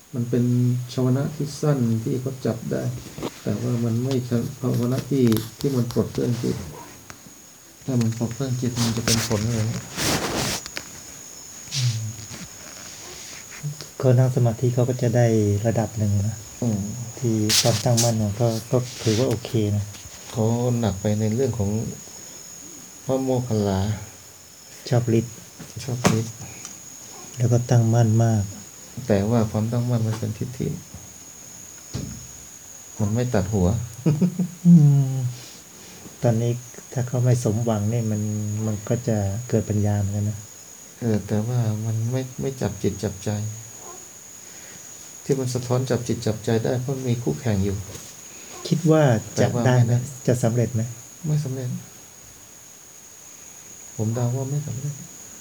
มันเป็นชวนะที่สั้นที่เขาจับได้ แต่ว่ามันไม่ใช่ชวนะที่มันปลดเปลื้องจิตถ้ามันปลดเปลื้องจิตมันจะเป็นผลเลยเขานั่งสมาธิเขาก็จะได้ระดับหนึ่งนะที่ความตั้งมั่นของก็ถือว่าโอเคนะเขาหนักไปในเรื่องของพระโมคคัลลาชอบฤทธิ์แล้วก็ตั้งมั่นมากแต่ว่าความตั้งมั่นมันเป็นทิฏฐิมันไม่ตัดหัวตอนนี้ถ้าเขาไม่สมหวังเนี่ยมันก็จะเกิดปัญญาเหมือนกันนะแต่ว่ามันไม่จับจิตจับใจที่มันสะท้อนจับจิตจับใจได้เพราะมีคู่แข่งอยู่คิดว่าจะได้ไหมจะสำเร็จไหมไม่สำเร็จผมเดาว่าไม่สำเร็จ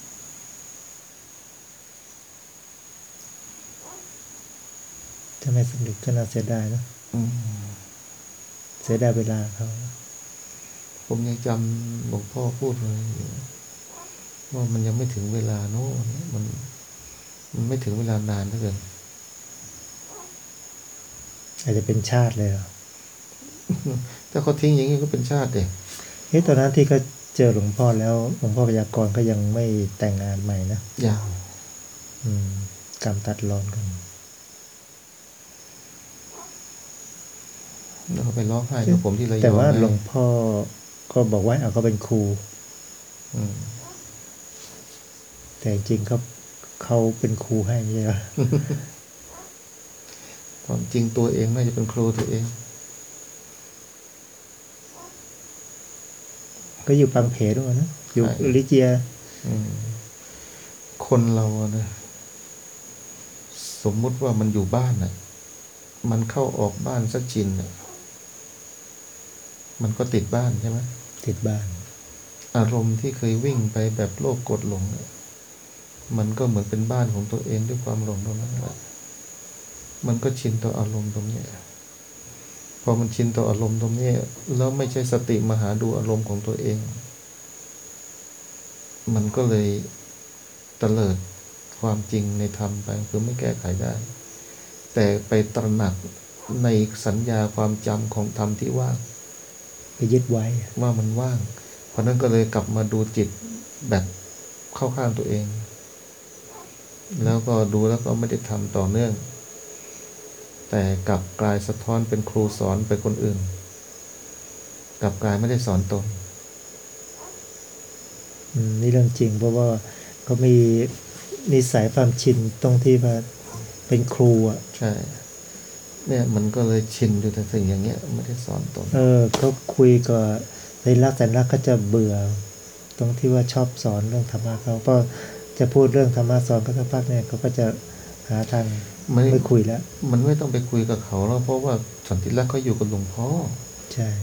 ถ้าไม่สำเร็จก็น่าเสียดายนะเสียดายเวลาเขาผมยังจำหลวงพ่อพูดเลยว่ามันยังไม่ถึงเวลาโน่นมันไม่ถึงเวลานานเท่ากันอาจจะเป็นชาติเลยเหรอถ้าเขาทิ้งอย่างนี้ก็เป็นชาติเด็กตอนนั้นที่เขาเจอหลวงพ่อแล้วหลวงพ่อพยากรณ์ก็ยังไม่แต่งงานใหม่นะยังกรรมตัดรอนกันแล้วเขาไปร้องไห้กับผมที่ระยองแต่ว่าหลวงพ่อก็บอกว่าเขาเป็นครูแต่จริงเขาเป็นครูให้ไม่ใช่หรอความจริงตัวเองน่าจะเป็นครูตัวเองก็อยู่ปังเพด้วยนะอยู่ลิเจียคนเรานะสมมุติว่ามันอยู่บ้านน่ะมันเข้าออกบ้านสักชินน่ะมันก็ติดบ้านใช่ไหมติดบ้านอารมณ์ที่เคยวิ่งไปแบบโลภโกรธหลงมันก็เหมือนเป็นบ้านของตัวเองด้วยความหลงตรงนั้นแหละมันก็ชินต่ออารมณ์ตรงนี้พอมันชินต่ออารมณ์ตรงนี้แล้วไม่ใช่สติมาหาดูอารมณ์ของตัวเองมันก็เลยเตลิดความจริงในธรรมไปคือไม่แก้ไขได้แต่ไปตระหนักในสัญญาความจำของธรรมที่ว่างไปยึดไว้ว่ามันว่างเพราะนั้นก็เลยกลับมาดูจิตแบบเข้าข้างตัวเองแล้วก็ดูแล้วก็ไม่ได้ทำต่อเนื่องแต่กลับกลายสะท้อนเป็นครูสอนไปคนอื่นกลับกลายไม่ได้สอนตนนี่เรื่องจริงเพราะว่าเขามีนิสัยความชินตรงที่ว่าเป็นครูอ่ะใช่เนี่ยมันก็เลยชินอยู่แต่สิ่งอย่างเงี้ยไม่ได้สอนตนเขาคุยกับในรักแต่รักก็จะเบื่อตรงที่ว่าชอบสอนเรื่องธรรมะเขาก็จะพูดเรื่องธรรมะสอนก็สักพักเนี่ยเขาก็จะหาทางไม่คุยแล้วมันไม่ต้องไปคุยกับเขาแล้วเพราะว่าสันติรักษ์เขาอยู่กับหลวงพ่อใช่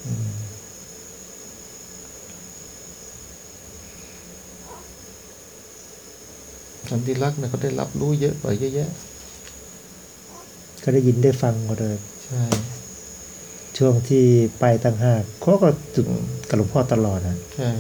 สันติรักษ์เนี่ยเขาได้รับรู้เยอะกว่าเยอะแยะก็ได้ยินได้ฟังก็เลยใช่ช่วงที่ไปต่างหากเขาก็จุดกับหลวงพ่อตลอดนะใช่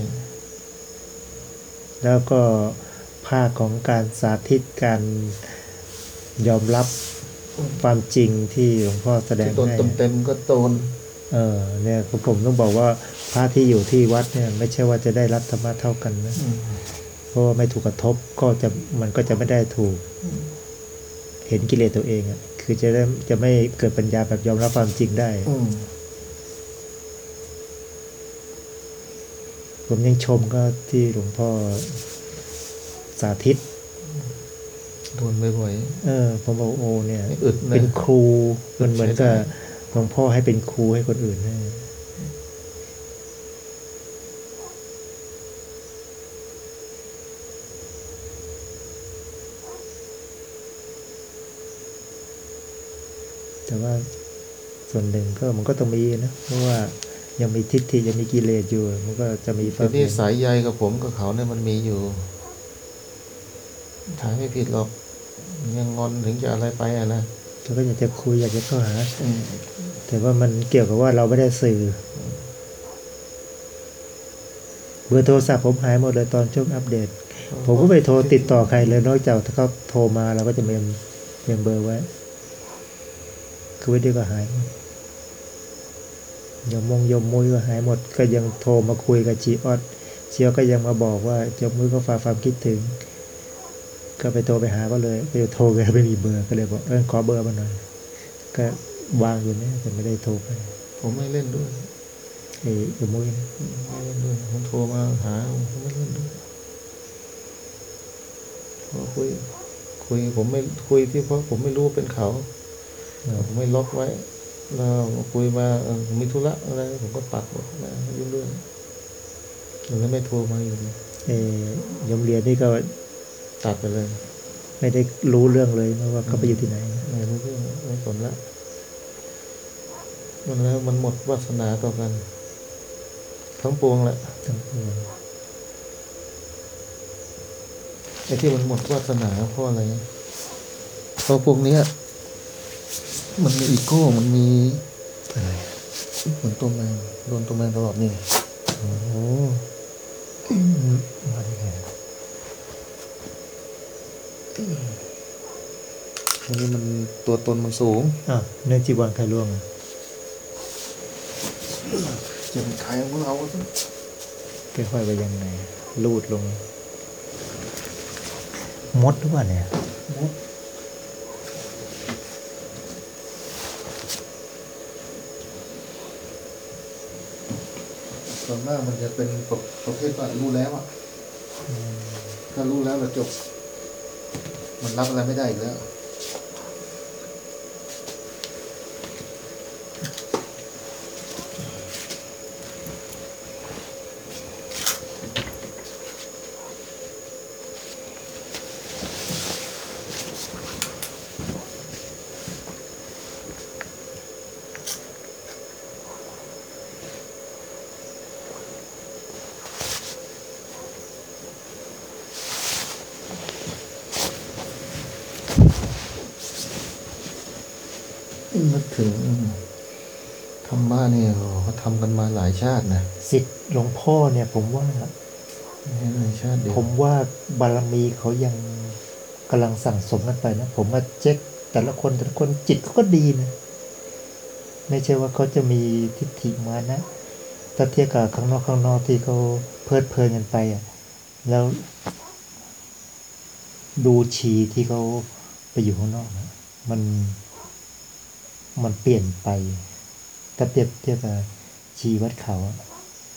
แล้วก็ภาคของการสาธิตการยอมรับความจริงที่หลวงพ่อแสดงให้เต็มก็โตนเนี่ยผมต้องบอกว่าพระที่อยู่ที่วัดเนี่ยไม่ใช่ว่าจะได้รับธรรมะเท่ากันนะเพราะไม่ถูกกระทบมันก็จะไม่ได้ถูกเห็นกิเลสตัวเองอ่ะคือจะไม่เกิดปัญญาแบบยอมรับความจริงได้ผมยังชมก็ที่หลวงพ่อสาธิตโดนบ่อยๆผมบอกโอ้เนี่ยเป็นครูมันเหมือนกับหลวงพ่อให้เป็นครูให้คนอื่นให้แต่ว่าส่วนหนึ่งก็มันก็ต้องมีนะเพราะว่ายังมีทิฏฐิยังมีกิเลสอยู่มันก็จะมีแต่ที่สายใยกับผมกับเขาเนี่ยมันมีอยู่ถ่ายไม่ผิดหรอกยังงอนถึงจะอะไรไปนะเราก็อยากจะคุยอยากจะเข้าหาแต่ว่ามันเกี่ยวกับว่าเราไม่ได้สื่อเบอร์โทรศัพท์ผมหายหมดเลยตอนช่วงอัปเดตผมก็ไปโทรติดต่อใครเลยนอกจากถ้าเขาโทรมาเราก็จะเมมเตรียมเบอร์ไว้คือไว้เดียวก็หายยมมุ้ยก็หายหมดก็ยังโทรมาคุยกับจีออดจีออดก็ยังมาบอกว่าเจ้ามุ้ยก็ฝากความคิดถึงก็ไปโทรไปหาก็เลยไปโทรไปไม่มีเบอร์ก็เลยบอกขอเบอร์มาหน่อยก็วางอยู่เนี่ยแต่ไม่ได้โทรไปผมไม่เล่นด้วยเจ้ามุ้ยนะไม่เล่นด้วยผมโทรมาหาผมไม่เล่นด้วยพอคุยผมไม่คุยที่เพราะผมไม่รู้เป็นเขาผมไม่ล็อกไว้แล้วคุยมามีธุระอะไรผมก็ปัดหมดนะยุ่งเรื่องแล้วไม่โทรมาอยู่ดียมเรียนนี่ก็ตัดไปเลยไม่ได้รู้เรื่องเลยนะว่าเขาไปอยู่ที่ไหนไม่รู้เรื่องไม่สนละมันแล้วมันหมดวาสนาต่อกัน ทั้งปวงแหละทั้งปวงไอ้ที่มันหมดวาสนาเพราะอะไรเพราะพวกเนี้ยมันมีอีโก้มันมีอะไรเหมือนตัวแมงโดนตัวแมงตลอดนี่โอ้โหมาได้ไงอันนี้มันตัวตนมันสูงเนื่องจีวรใครล่วงอ่ะจะเป็นใครของเราก็ค่อยๆไปยังไงลูดลงมดหรือเปล่าเนี่ยมดส่วนมากมันจะเป็นประเภทว่ารู้แล้วอ่ะถ้ารู้แล้วเราจบ มันรับอะไรไม่ได้อีกแล้ว นึกถึงธรรมะเนี่ยเขาทำกันมาหลายชาตินะสิทธิ์หลวงพ่อเนี่ยผมว่าหลายชาติเดียวผมว่าบารมีเขายังกำลังสั่งสมกันไปนะผมมาเช็คแต่ละคนจิตเขาก็ดีนะไม่ใช่ว่าเขาจะมีทิฏฐิมานะถ้าเทียบกับข้างนอกที่เขาเพลิดเพลินกันไปอ่ะแล้วดูชีที่เขาไปอยู่ข้างนอกนะมันเปลี่ยนไปถ้าเทียบกับชีวัดเขาอะ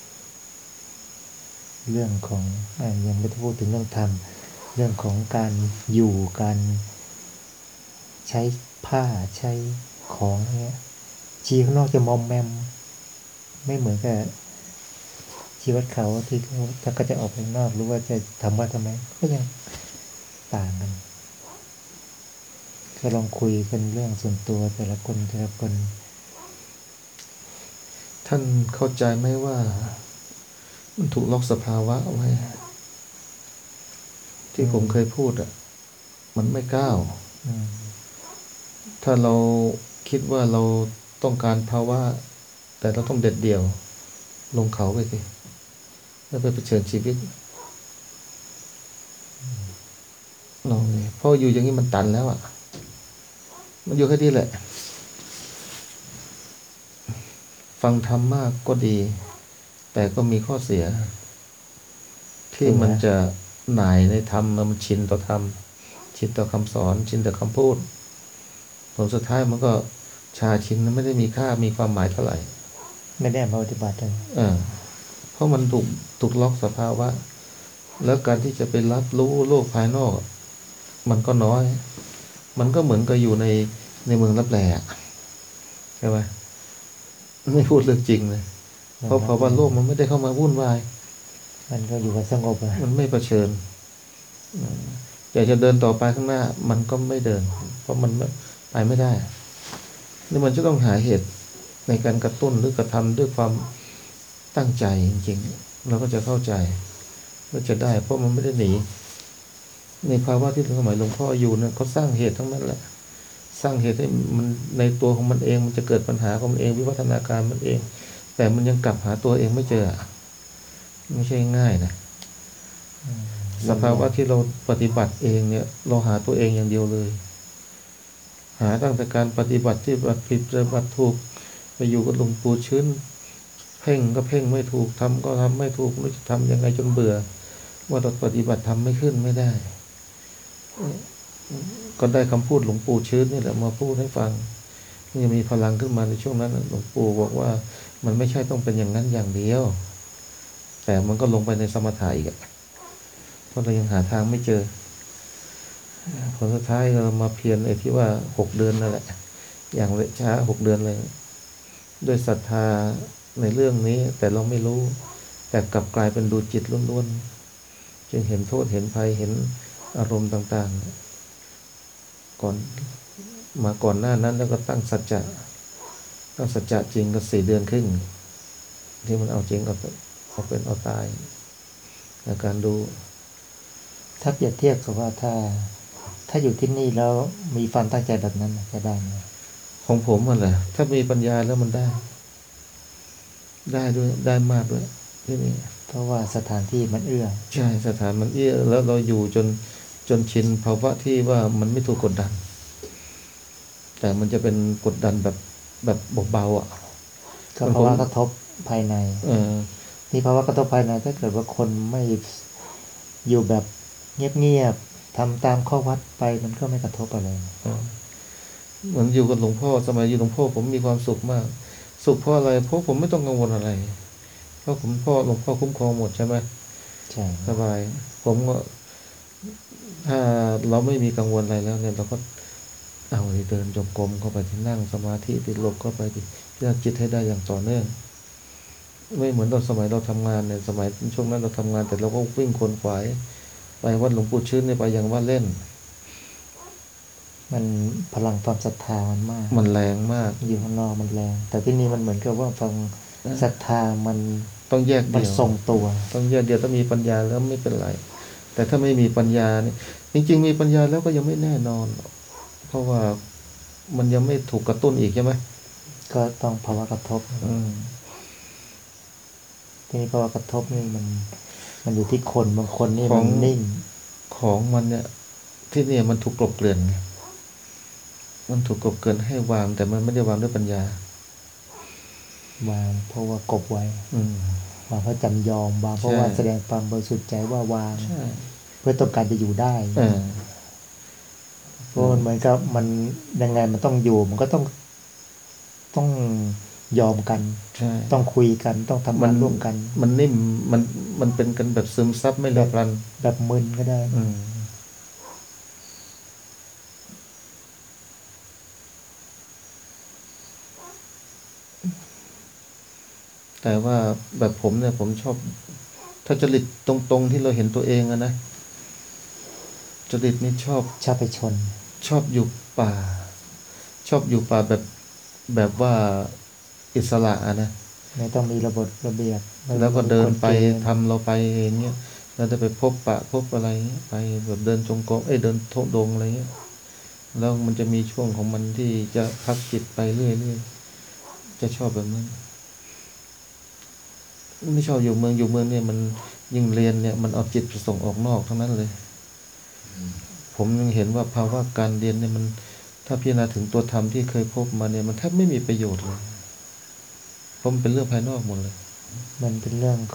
เรื่องของยังไม่ได้พูดถึงเรื่องธรรมเรื่องของการอยู่การใช้ผ้าใช้ของเงี้ยชีข้างนอกจะมอมแมมไม่เหมือนกับชีวัดเขาที่เขาถ้าก็จะออกไปข้างนอกหรือว่าจะทำว่าทำไมก็ยังต่างกันก็ลองคุยกันเรื่องส่วนตัวแต่ละคนท่านเข้าใจไหมว่า มันถูกล็อกสภาวะเอาไว้ ที่ผมเคยพูดอ่ะ มันไม่ก้าว ถ้าเราคิดว่าเราต้องการภาวะ แต่เราต้องเด็ดเดี่ยว ลงเขาไปสิแล้วไปเผชิญชีวิตลองเลยเพราะอยู่อย่างนี้มันตันแล้วอ่ะ มันอยู่แค่นี้แหละ ฟังธรรมมากก็ดี แต่ก็มีข้อเสีย ที่มันจะหน่ายในธรรมมันชินต่อธรรม ชินต่อคำสอน ชินต่อคำพูดผลสุดท้ายมันก็ชาชินไม่ได้มีค่ามีความหมายเท่าไหร่ไม่ได้มาปฏิบัติเลยเพราะมันถูกล็อกสภาวะ แล้วการที่จะไปรับรู้โลกภายนอก มันก็น้อย มันก็เหมือนกับอยู่ในเมืองลับแลใช่ไหมไม่พูดเรื่องจริงเลยเพราะว่าโลกมันไม่ได้เข้ามาวุ่นวายมันก็อยู่กับสงบอะมันไม่เผชิญอยากจะเดินต่อไปข้างหน้า มันก็ไม่เดิน เพราะมันไปไม่ได้นี่มันจะต้องหาเหตุในการกระตุ้นหรือกระทำด้วยความตั้งใจจริงๆเราก็จะเข้าใจว่าจะได้ เพราะมันไม่ได้หนีในภาวะที่สมัยหลวงพ่ออยู่เนี่ยเขาสร้างเหตุทั้งนั้นแหละ สร้างเหตุให้มันในตัวของมันเองมันจะเกิดปัญหาของมันเองวิวัฒนาการมันเอง แต่มันยังกลับหาตัวเองไม่เจอไม่ใช่ง่ายนะสภาวะที่เราปฏิบัติเองเนี่ย เราหาตัวเองอย่างเดียวเลยหาตั้งแต่การปฏิบัติที่ปฏิบัติถูกไปอยู่กับหลวงปู่ชื้นเพ่งก็เพ่งไม่ถูกทำก็ทำไม่ถูกไม่รู้จะทำยังไงจนเบื่อว่าเราปฏิบัติทำไม่ขึ้นไม่ได้ ก็ได้คำพูดหลวงปู่ชื้นนี่แหละมาพูดให้ฟังยังมีพลังขึ้นมาในช่วงนั้นหลวงปู่บอกว่ามันไม่ใช่ต้องเป็นอย่างนั้นอย่างเดียว แต่มันก็ลงไปในสมถะอีกเพราะเรายังหาทางไม่เจอผลสุดท้ายเรามาเพียรไอ้ที่ว่า6 เดือนนั่นแหละอย่างช้า6 เดือนเลยด้วยศรัทธาในเรื่องนี้แต่เราไม่รู้แต่กลับกลายเป็นดูจิตล้วนๆจึงเห็นโทษเห็นภัยเห็นอารมณ์ต่างๆก่อนหน้านั้นแล้วก็ตั้งสัจจะจริงก็4 เดือนครึ่งที่มันเอาจริงเอาเป็นเอาตายในการดูถ้าเปรียบเทียบกับว่าถ้าอยู่ที่นี่แล้วมีความตั้งใจแบบนั้นจะได้ไหมของผมมันแหละถ้ามีปัญญาแล้วมันได้ด้วยได้มากด้วยที่นี่เพราะว่าสถานที่มันเอื้อใช่สถานมันเอื้อแล้วเราอยู่จนชินภาวะที่ว่ามันไม่ถูกกดดัน แต่มันจะเป็นกดดันแบบเบาๆอ่ะก็ภาวะกระทบภายในเออนี่ภาวะกระทบภายในถ้าเกิดว่าคนไม่อยู่แบบเงียบๆทำตามข้อวัดไปมันก็ไม่กระทบอะไรเหมือนอยู่กับหลวงพ่อสมัยอยู่หลวงพ่อผมมีความสุขมาก สุขเพราะอะไรเพราะผมไม่ต้องกังวลอะไรเพราะหลวงพ่อคุ้มครองหมดใช่ไหมใช่สบาย ผมก็ถ้าเราไม่มีกังวลอะไรแล้วเนี่ยเราก็เอาเดินจงกรมเข้าไปที่นั่งสมาธิติดลมเข้าไปที่เพื่อจิตให้ได้อย่างต่อเนื่องไม่เหมือนตอนสมัยเราทำงานเนี่ยสมัยช่วงนั้นเราทำงานแต่เราก็วิ่งคนขวายไปวัดหลวงปู่ชื้นเนี่ยไปอย่างว่าเล่นมันพลังความศรัทธามันมากมันแรงมากอยู่ข้างนอกมันแรง แต่ที่นี่มันเหมือนกับว่าฟังศรัทธามันต้องแยกมันเดี่ยวทรงตัวต้องแยกเดี่ยวต้องมีปัญญาแล้วไม่เป็นไร แต่ถ้าไม่มีปัญญาเนี่ยจริงๆมีปัญญาแล้วก็ยังไม่แน่นอน เพราะว่ามันยังไม่ถูกกระตุ้นอีกใช่ไหมก็ต้องภาวะกระทบ ทีนี้ภาวะกระทบนี่มันอยู่ที่คนบางคนนี่มันนิ่งของมันเนี่ยที่เนี่ยมันถูกกลบเกลื่อนไงมันถูกกลบเกลื่อนให้วางแต่มันไม่ได้วางด้วยปัญญาวางเพราะว่ากบไว้อืมวางเพราะจำยอมวางเพราะใช่ว่าแสดงความบริสุทธิ์ใจว่าวางใช่เพื่อต้องการจะอยู่ได้เออเพราะมันเหมือนกับมันยังไงมันต้องอยู่มันก็ต้องยอมกันใช่ต้องคุยกันต้องทำงานร่วมกันมันนิ่มมันเป็นกันแบบซึมซับไม่เลือกรันแบบมึนก็ได้แต่ว่าแบบผมเนี่ยผมชอบ ถ้าจริตตรงๆที่เราเห็นตัวเองอะนะจริตนี่ชอบชอบไปชนชอบอยู่ป่า ชอบอยู่ป่าแบบว่าอิสระอะนะไม่ต้องมีระบบระเบียบไม่แล้วก็เดินไปมีกฎเกณฑ์ทำเราไปอย่างเงี้ยเราจะไปพบปะพบอะไรเงี้ยไปแบบเดินจงกรมเดินทุดงค์อะไรเงี้ยแล้วมันจะมีช่วงของมันที่จะพักจิตไปเรื่อยๆจะชอบแบบนั้นไม่ชอบอยู่เมืองเนี่ยมันยิ่งเรียนเนี่ยมันเอาจิตไปส่งออกนอกทั้งนั้นเลย ผมยังเห็นว่าภาวะการเรียนเนี่ยมันถ้าพิจารณาถึงตัวธรรมที่เคยพบมาเนี่ยมันแทบไม่มีประโยชน์เลยเพราะมันเป็นเรื่องภายนอกหมดเลยมันเป็นเรื่อง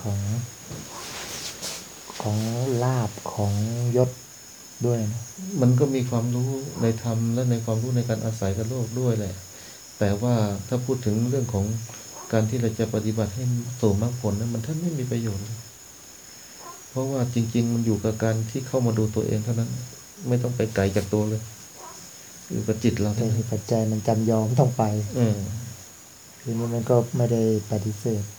ของลาภของยศด้วยนะมันก็มีความรู้ในธรรมและในความรู้ในการอาศัยกับโลกด้วยแหละ แต่ว่าถ้าพูดถึงเรื่องของการที่เราจะปฏิบัติให้สู่มรรคผลนั้นมันแทบไม่มีประโยชน์เลยเพราะว่าจริง ๆ มันอยู่กับการที่เข้ามาดูตัวเองเท่านั้น ไม่ต้องไปไกลจากตัวเลย อยู่กับจิตเราแต่เท่านั้นเหตุปัจจัยมันจำยอมต้องไปเออทีนี้มันก็ไม่ได้ปฏิเสธ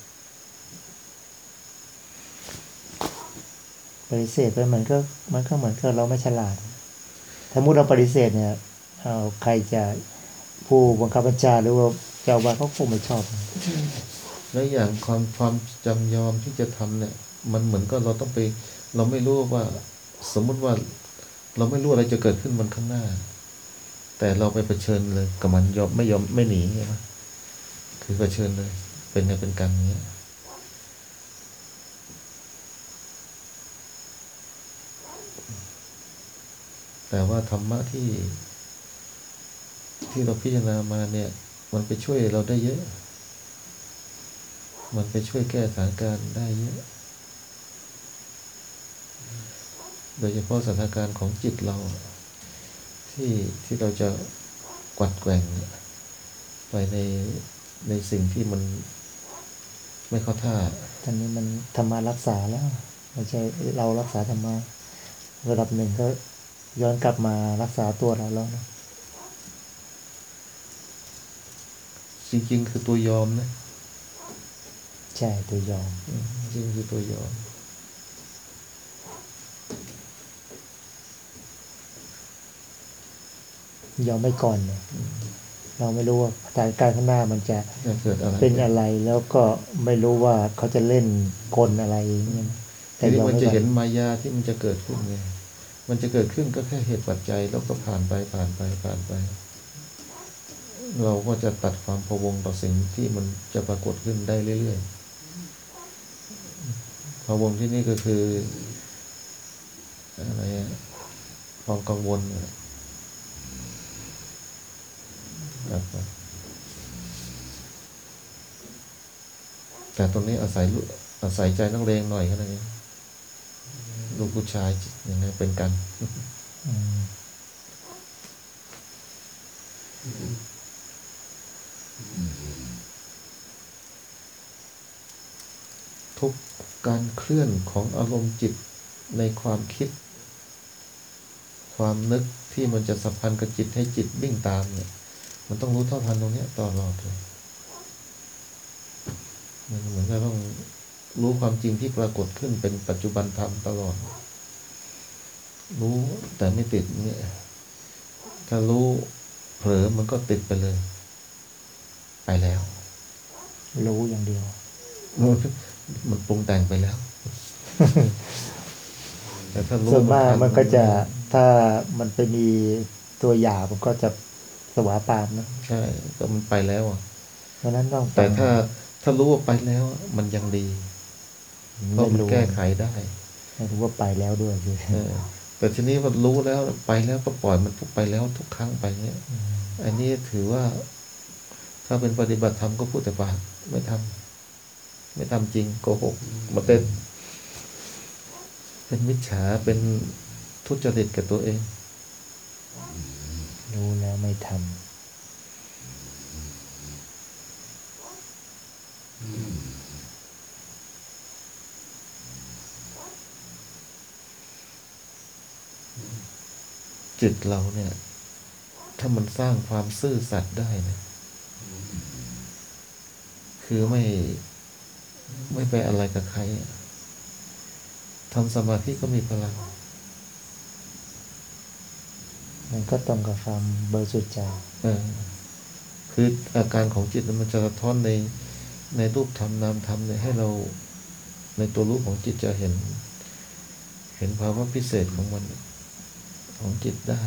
ไปมันก็เหมือนกับเราไม่ฉลาด ถ้ามุดเราปฏิเสธเนี่ยเอาใครจะผู้บังคับบัญชาหรือว่าเจ้าอาวาสเขาคงไม่ชอบและอย่างความจำยอมที่จะทำเนี่ย มันเหมือนก็เราต้องไป เราไม่รู้ว่า สมมุติว่า เราไม่รู้อะไรจะเกิดขึ้นวันข้างหน้า แต่เราไปเผชิญเลยกับมันไม่ยอมไม่หนีใช่ไหมคือเผชิญเลย เป็นไงเป็นกรรมอย่างเงี้ย แต่ว่าธรรมะที่ที่เราพิจารณามาเนี่ย มันไปช่วยเราได้เยอะ มันไปช่วยแก้สถานการณ์ได้เยอะ โดยเฉพาะสถานการณ์ของจิตเรา ที่เราจะกวัดแกว่งไปในสิ่งที่มันไม่เข้าท่าตอนนี้มันธรรมะรักษาแล้วไม่ใช่เรารักษาธรรมะระดับหนึ่งก็ย้อนกลับมารักษาตัวเราแล้วนะจริงๆคือตัวยอมนะใช่ตัวยอมจริงคือตัวยอมยอมไม่ก่อนเนี่ยเราไม่รู้ว่าสถานการณ์ข้างหน้ามันจะจะเกิดอะไรเป็นอะไรแล้วก็ไม่รู้ว่าเขาจะเล่นกลอะไรอย่างเงี้ยทีนี้ยอมมันไม่จะก่อเห็นนมายาที่มันจะเกิดขึ้นไง มันจะเกิดขึ้นก็แค่เหตุปัจจัยแล้วก็ผ่านไป เราก็จะตัดความพะวงต่อสิ่งที่มันจะปรากฏขึ้นได้เรื่อยๆพะวงที่นี่ก็คืออะไรอะความกังวลครับแต่ตรงนี้อาศัยใจนักเลงหน่อยแค่นั้นเองลูกผู้ชายอย่างนี้เป็นกัน ทุกการเคลื่อนของอารมณ์จิตในความคิด ความนึกที่มันจะสัมพันธ์กับจิตให้จิตวิ่งตามเนี่ย มันต้องรู้เท่าทันตรงนี้ตลอดเลยมันเหมือนกับต้องรู้ความจริงที่ปรากฏขึ้นเป็นปัจจุบันธรรมตลอด รู้แต่ไม่ติดเนี่ยถ้ารู้เผลอมันก็ติดไปเลย ไปแล้วรู้อย่างเดียวมันปรุงแต่งไปแล้ว แต่ถ้ารู้ส่วนมากทัมันก็จะถ้ามันไปมีตัวหยาบมันก็จะสวาปามนะใช่ก็มันไปแล้วอ่ะเพราะนั้นต้องแต่ถ้ารู้ว่าไปแล้วมันยังดีเพราะมันแก้ไขได้ไม่รู้ว่าไปแล้วด้วยคือแต่ทีนี้มันรู้แล้วไปแล้วก็ปล่อยมันไปแล้วทุกครั้งไปเงี้ยอันนี้ถือว่า ถ้าเป็นปฏิบัติธรรมก็พูดแต่ปากไม่ทำจริงโกหกมาเป็นมิจฉาเป็นทุจริตกับตัวเองรู้แล้วไม่ทำจิตเราเนี่ย ถ้ามันสร้างความซื่อสัตย์ได้นะคือไม่ไปอะไรกับใครทำสมาธิก็มีพลังมันก็ตรงกับความบริสุทธิ์ใจคืออาการของจิตมันจะสะท้อนในรูปธรรมนามธรรมเนี่ยให้เราในตัวรู้ของจิตจะเห็นภาวะพิเศษของมันของจิตได้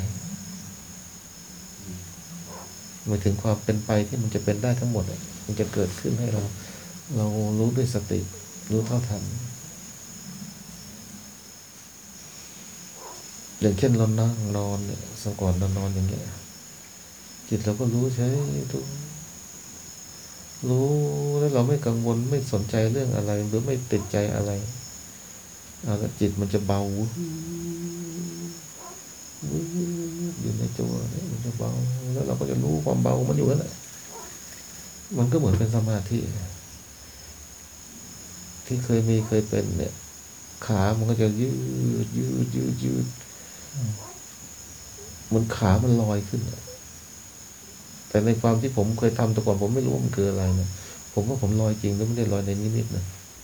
หมายถึงความเป็นไปที่มันจะเป็นได้ทั้งหมดมันจะเกิดขึ้นให้เรารู้ด้วยสติรู้เท่าทันอย่างเช่นเรานั่งนอนเนี่ยสมัยก่อนเรานอนอย่างเงี้ยจิตเราก็รู้ใช้ทุกรู้แล้วเราไม่กังวลไม่สนใจเรื่องอะไรหรือไม่ติดใจอะไรจิตมันจะเบาอยู่ในตัวเนี่ยมันจะเบาแล้วเราก็จะรู้ความเบามันอยู่นั่นแหละมันก็เหมือนเป็นสมาธิที่เคยเป็นเนี่ยขามันก็จะยืดมันขามันลอยขึ้นแต่ในความที่ผมเคยทำแต่ก่อนผมไม่รู้ว่ามันคืออะไรเนี่ยผมว่าผมลอยจริงแล้วไม่ได้ลอยในนิมิตนะ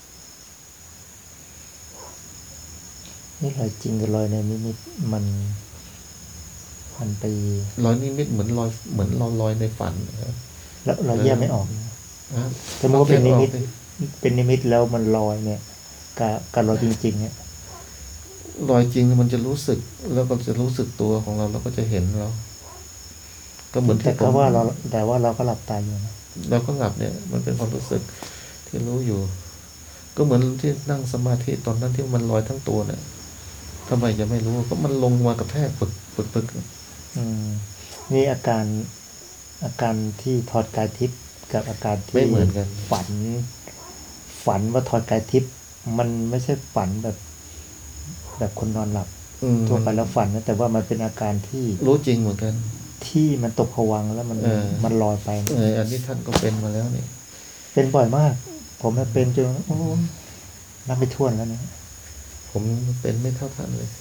นี่ลอยจริงกับลอยในนิมิตมันไปลอยนิมิตเหมือนเราลอยในฝันนะครับแล้วเราแยกไม่ออกนะสมมติว่าเป็นนิมิตเป็นนิมิตแล้วมันลอยเนี่ยกับลอยจริงๆเนี่ยลอยจริงมันจะรู้สึกแล้วก็จะรู้สึกตัวของเราแล้วก็จะเห็นเรา ก็เหมือนแต่ที่ก็ว่าเราก็หลับตาอยู่นะเราก็หลับเนี่ย มันเป็นความรู้สึกที่รู้อยู่ ก็เหมือนที่นั่งสมาธิตอนนั้นที่มันลอยทั้งตัวเนี่ยทำไมจะไม่รู้ก็มันลงมากระแทกปึกนี่อาการอาการที่ถอดกายทิพย์กับอาการที่ไม่เหมือนกันฝันว่าถอดกายทิพย์มันไม่ใช่ฝันแบบคนนอนหลับทั่วไปแล้วฝันนะแต่ว่ามันเป็นอาการที่รู้จริงเหมือนกันที่มันตกผวังค์แล้วมันลอยไปอันนี้ท่านก็เป็นมาแล้วนี่เป็นบ่อยมาก ผมเป็นจนโอ้นับไม่ถ้วนแล้วเนี่ยผมเป็นไม่เท่าท่านเลย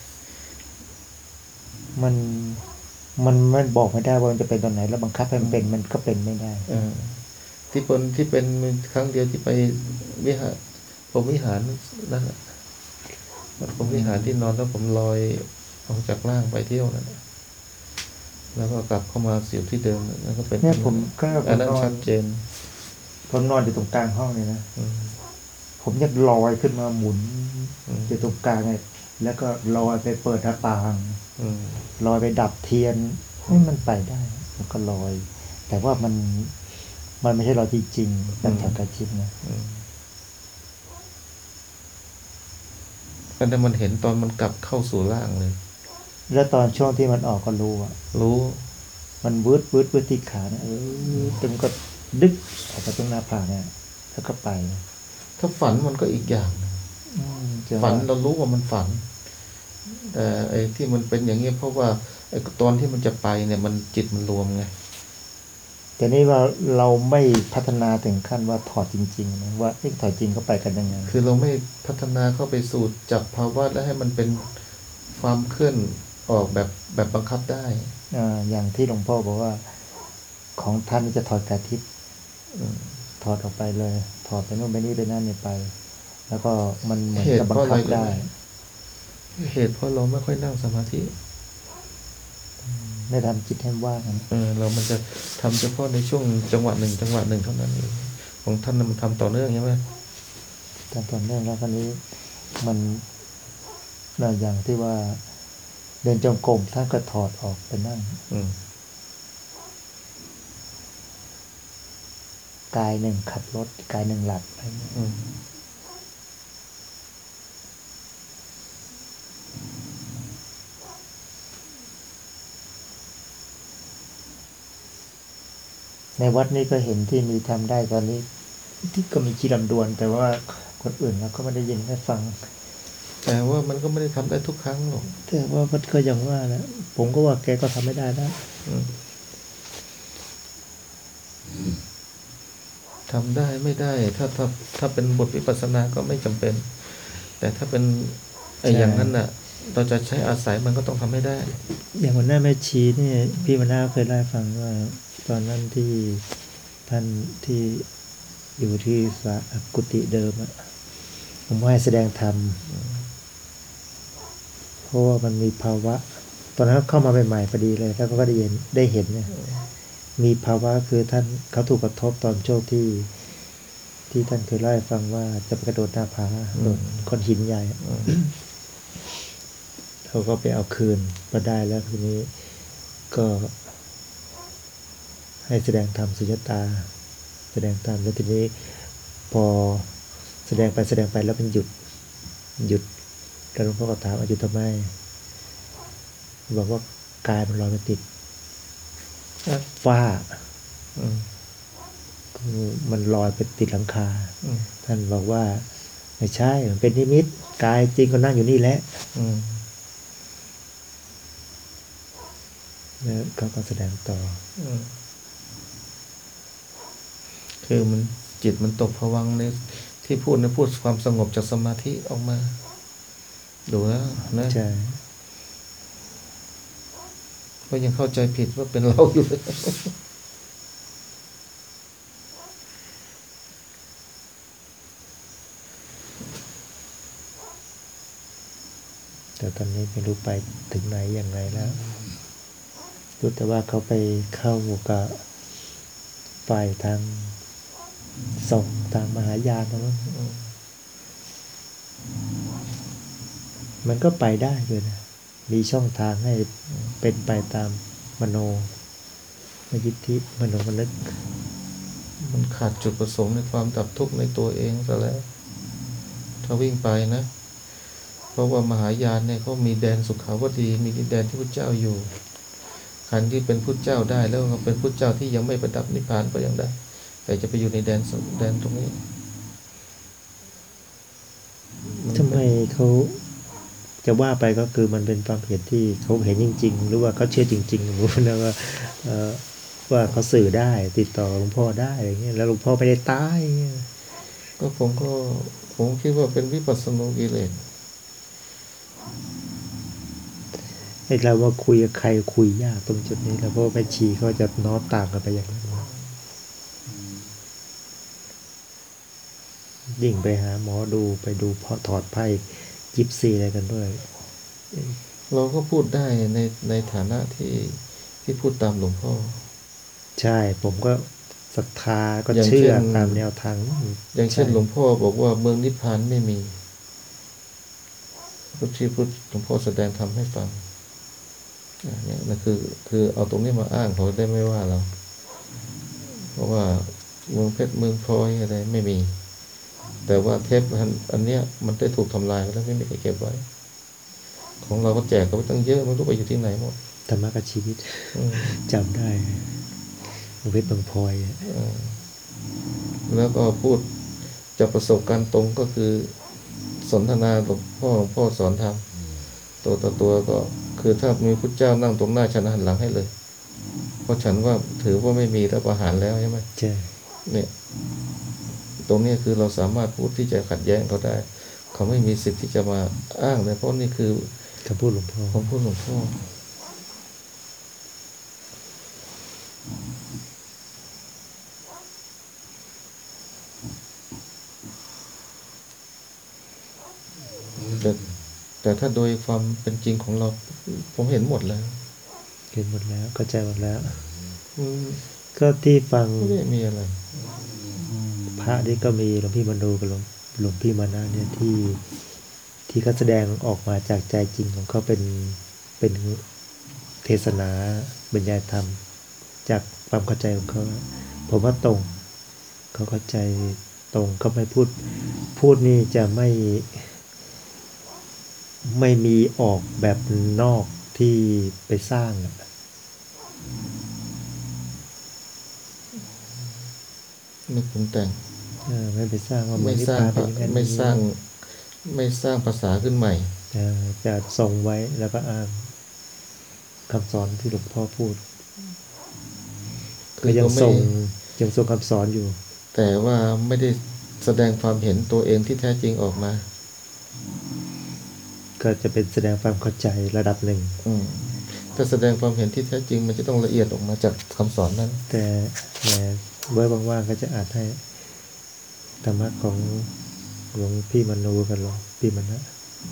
มันบอกไม่ได้ว่ามันจะเป็นตอนไหนแล้วบังคับให้มันเป็นมันก็เป็นไม่ได้ที่เป็นครั้งเดียวที่ไปวิหารผมวิหารนั่นแหละผมวิหารที่นอนแล้วผมลอยออกจากร่างไปเที่ยวนั่นน่ะแล้วก็กลับเข้ามาอยู่ที่เดิมนั่นก็เป็นเนี่ยผมก็อันนั้นชัดเจนผมนอนอยู่ตรงกลางห้องเลยนะผมยังลอยขึ้นมาหมุนอยู่ตรงกลางเนี่ยแล้วก็ลอยไปเปิดหน้าต่างลอยไปดับเทียนมันไปได้มันก็ลอย แต่ว่ามันไม่ใช่ลอยจริงๆแบบถอดกายทิพย์นะแต่มันเห็นตอนมันกลับเข้าสู่ร่างเลยแล้วตอนช่วงที่มันออกก็รู้อะรู้มันวืดที่ขาเนี่ยจนก็ดึกออกไปตรงหน้าผากเนี่ยแล้วก็ไปถ้าฝันมันก็อีกอย่าง ฝันเรารู้ว่ามันฝัน แต่ไอ้ที่มันเป็นอย่างนี้เพราะว่าไอ้ตอนที่มันจะไปเนี่ยมันจิตมันรวมไงแต่นี่ว่าเราไม่พัฒนาถึงขั้นว่าถอดจริงๆนะว่าถอดจริงเขาไปกันยังไงคือเราไม่พัฒนาเข้าไปสู่จับภาวะแล้วให้มันเป็นความเคลื่อนออกแบบบังคับได้อย่างที่หลวงพ่อบอกว่าของท่านจะถอดกายทิพย์ถอดออกไปเลย ถอดไปโน่นไปนี่ไปนั่นเนี่ยไป แล้วก็มันเหมือนกับบังคับได้เหตุเพราะเราไม่ค่อยนั่งสมาธิไม่ทำจิตให้ว่างนะเรามันจะทำเฉพาะในช่วงจังหวะหนึ่งเท่านั้นเองของท่านน่ะมันทำต่อเนื่องใช่ไหมตามต่อเนื่องแล้วคราวนี้มันอย่างที่ว่าเดินจงกรมท่านก็ถอดออกไปนั่งกายหนึ่งขับรถกายหนึ่งหลับอะไรเงี้ยในวัดนี้ก็เห็นที่มีทำได้ตอนนี้ ที่ก็มีชีลำดวน แต่ว่าคนอื่นเราก็ไม่ได้ยินไม่ฟังแต่ว่ามันก็ไม่ได้ทำได้ทุกครั้งหรอกแต่ว่ามันก็อย่างว่านะผมก็ว่าแกก็ทำไม่ได้นะทำได้ไม่ได้ ถ้าเป็นบทวิปัสสนาก็ไม่จำเป็น แต่ถ้าเป็นอย่างนั้นน่ะ เราจะใช้อาศัยมันก็ต้องทำให้ได้อย่างหัวหน้าแม่ชีนี่พี่หัวหน้าเคยเล่าให้ฟังว่า ตอนนั้นที่ท่านที่อยู่ที่กุฏิเดิมอะผมให้แสดงธรรมเพราะว่ามันมีภาวะ ตอนนั้นเข้ามาใหม่ๆพอดีเลยแล้วก็ได้เห็นเนี่ยมีภาวะคือท่านเขาถูกกระทบตอนช่วงที่ท่านเคยเล่าให้ฟังว่าจะไปกระโดดหน้าผาโดดก้อนหินใหญ่เขาก็ไปเอาคืนมาได้แล้วทีนี้ก็ให้แสดงธรรมสุญญตาแสดงธรรมแล้วทีนี้พอแสดงไปแล้วมันหยุดแล้วหลวงพ่อก็ถามหยุดทำไมบอกว่ากายมันลอยไปติดฝ้ามันลอยไปติดหลังคาท่านบอกว่าไม่ใช่มันเป็นนิมิตกายจริงก็นั่งอยู่นี่แหละแล้วเขาก็แสดงต่อคือมันจิตมันตกภวังค์ในที่พูดความสงบจากสมาธิออกมาดูแล้วนะใช่ก็ยังเข้าใจผิดว่าเป็นเราอยู่เลยแต่ตอนนี้ไม่รู้ไปถึงไหนอย่างไรแล้วรู้แต่ว่าเขาไปเข้ากับฝ่ายทางส่งทางมหายานนะมันก็ไปได้ด้วยนะมีช่องทางให้เป็นไปตามมโนมยิทธิมโนมนึกมันขาดจุดประสงค์ในความดับทุกข์ในตัวเองซะแล้วถ้าวิ่งไปนะเพราะว่ามหายานเนี่ยเขามีแดนสุขาวดีมีดินแดนที่พระเจ้าอยู่ขันธ์ที่เป็นพุทธเจ้าได้แล้วก็เป็นพุทธเจ้าที่ยังไม่ประดับนิพพานก็ยังได้ แต่จะไปอยู่ในแดนตรงนี้มันทำไมเป็นเขาจะว่าไปก็คือมันเป็นความเห็นที่เขาเห็นจริง ๆ หรือว่าเขาเชื่อจริงๆรู้นะว่าว่าเขาสื่อได้ติดต่อหลวงพ่อได้อะไรเงี้ยแล้วหลวงพ่อไม่ได้ตายเงี้ยก็ผมคิดว่าเป็นวิปัสสนูกิเลสให้เรามาคุยกับใครคุยยากตรงจุดนี้แล้วเพราะว่าแม่ชีเขาจะน้อมตามกันไปอย่างนั้นยิ่งไปหาหมอดูไปดูเพาะถอดไพ่ยิปซีอะไรกันด้วยเราก็พูดได้ในฐานะที่พูดตามหลวงพ่อใช่ผมก็ศรัทธาก็อย่างเชื่อเช่นตามแนวทางอย่างเช่นใช่หลวงพ่อบอกว่าเมืองนิพพานไม่มีพุทธหลวงพ่อแสดงธรรมให้ฟังเนี่ยนั่นคือเอาตรงนี้มาอ้างเขาได้ไม่ว่าเรา เพราะว่าเมืองเพชรเมืองพลอยอะไรไม่มี แต่ว่าเทปอันเนี้ยมันได้ถูกทำลายไปแล้วไม่มีใครเก็บไว้ ของเราก็แจกกันไปตั้งเยอะไม่รู้ไปอยู่ที่ไหนหมดธรรมะกับชีวิตอืมจำได้หลวงเพชรบางพลอยอะแล้วก็พูดจากประสบการณ์ตรงก็คือสนทนาหลวงพ่อสอนธรรมตัวต่อตัวก็คือถ้ามีพุทธเจ้านั่งตรงหน้าฉันหันหลังให้เลย เพราะฉันว่าถือว่าไม่มีแล้วประหารแล้วใช่ไหมใช่เนี่ย ตรงนี้คือเราสามารถพูดที่จะขัดแย้งเขาได้ เขาไม่มีสิทธิ์ที่จะมาอ้างเลยเพราะนี่คือคำพูดหลวงพ่อผมพูดหลวงพ่อแต่ถ้าโดยความเป็นจริงของเรา ผมเห็นหมดแล้วเห็นหมดแล้วเข้าใจหมดแล้วอืมก็ที่ฟังไม่ได้มีอะไรพระนี่ก็มีหลวงพี่มโนกับหลวงพี่มานะเนี่ยที่เขาแสดงออกมาจากใจจริงของเขาเป็นเทศนาบรรยายธรรม จากความเข้าใจของเขาผมว่าตรงเขาเข้าใจตรงเขาไม่พูดนี่จะไม่มีออกแบบนอกที่ไปสร้างอะไม่ปรุงแต่งไม่ไปสร้างว่าเมืไม่องนิพสร้างพานเป็นอย่างนั้นไม่สร้างภาษาขึ้นใหม่จะทรงไว้แล้วก็อ้างคำสอนที่หลวงพ่อพูด ก็ยังทรงคำสอนอยู่แต่ว่าไม่ได้แสดงความเห็นตัวเองที่แท้จริงออกมาก็จะเป็นแสดงความเข้าใจระดับหนึ่งถ้าแสดงความเห็นที่แท้จริง มันจะต้องละเอียดออกมาจากคำสอนนั้นแต่ไว้ว่างๆก็จะอ่านให้ธรรมะของหลวงพี่มโนกับหลวงพี่มนะ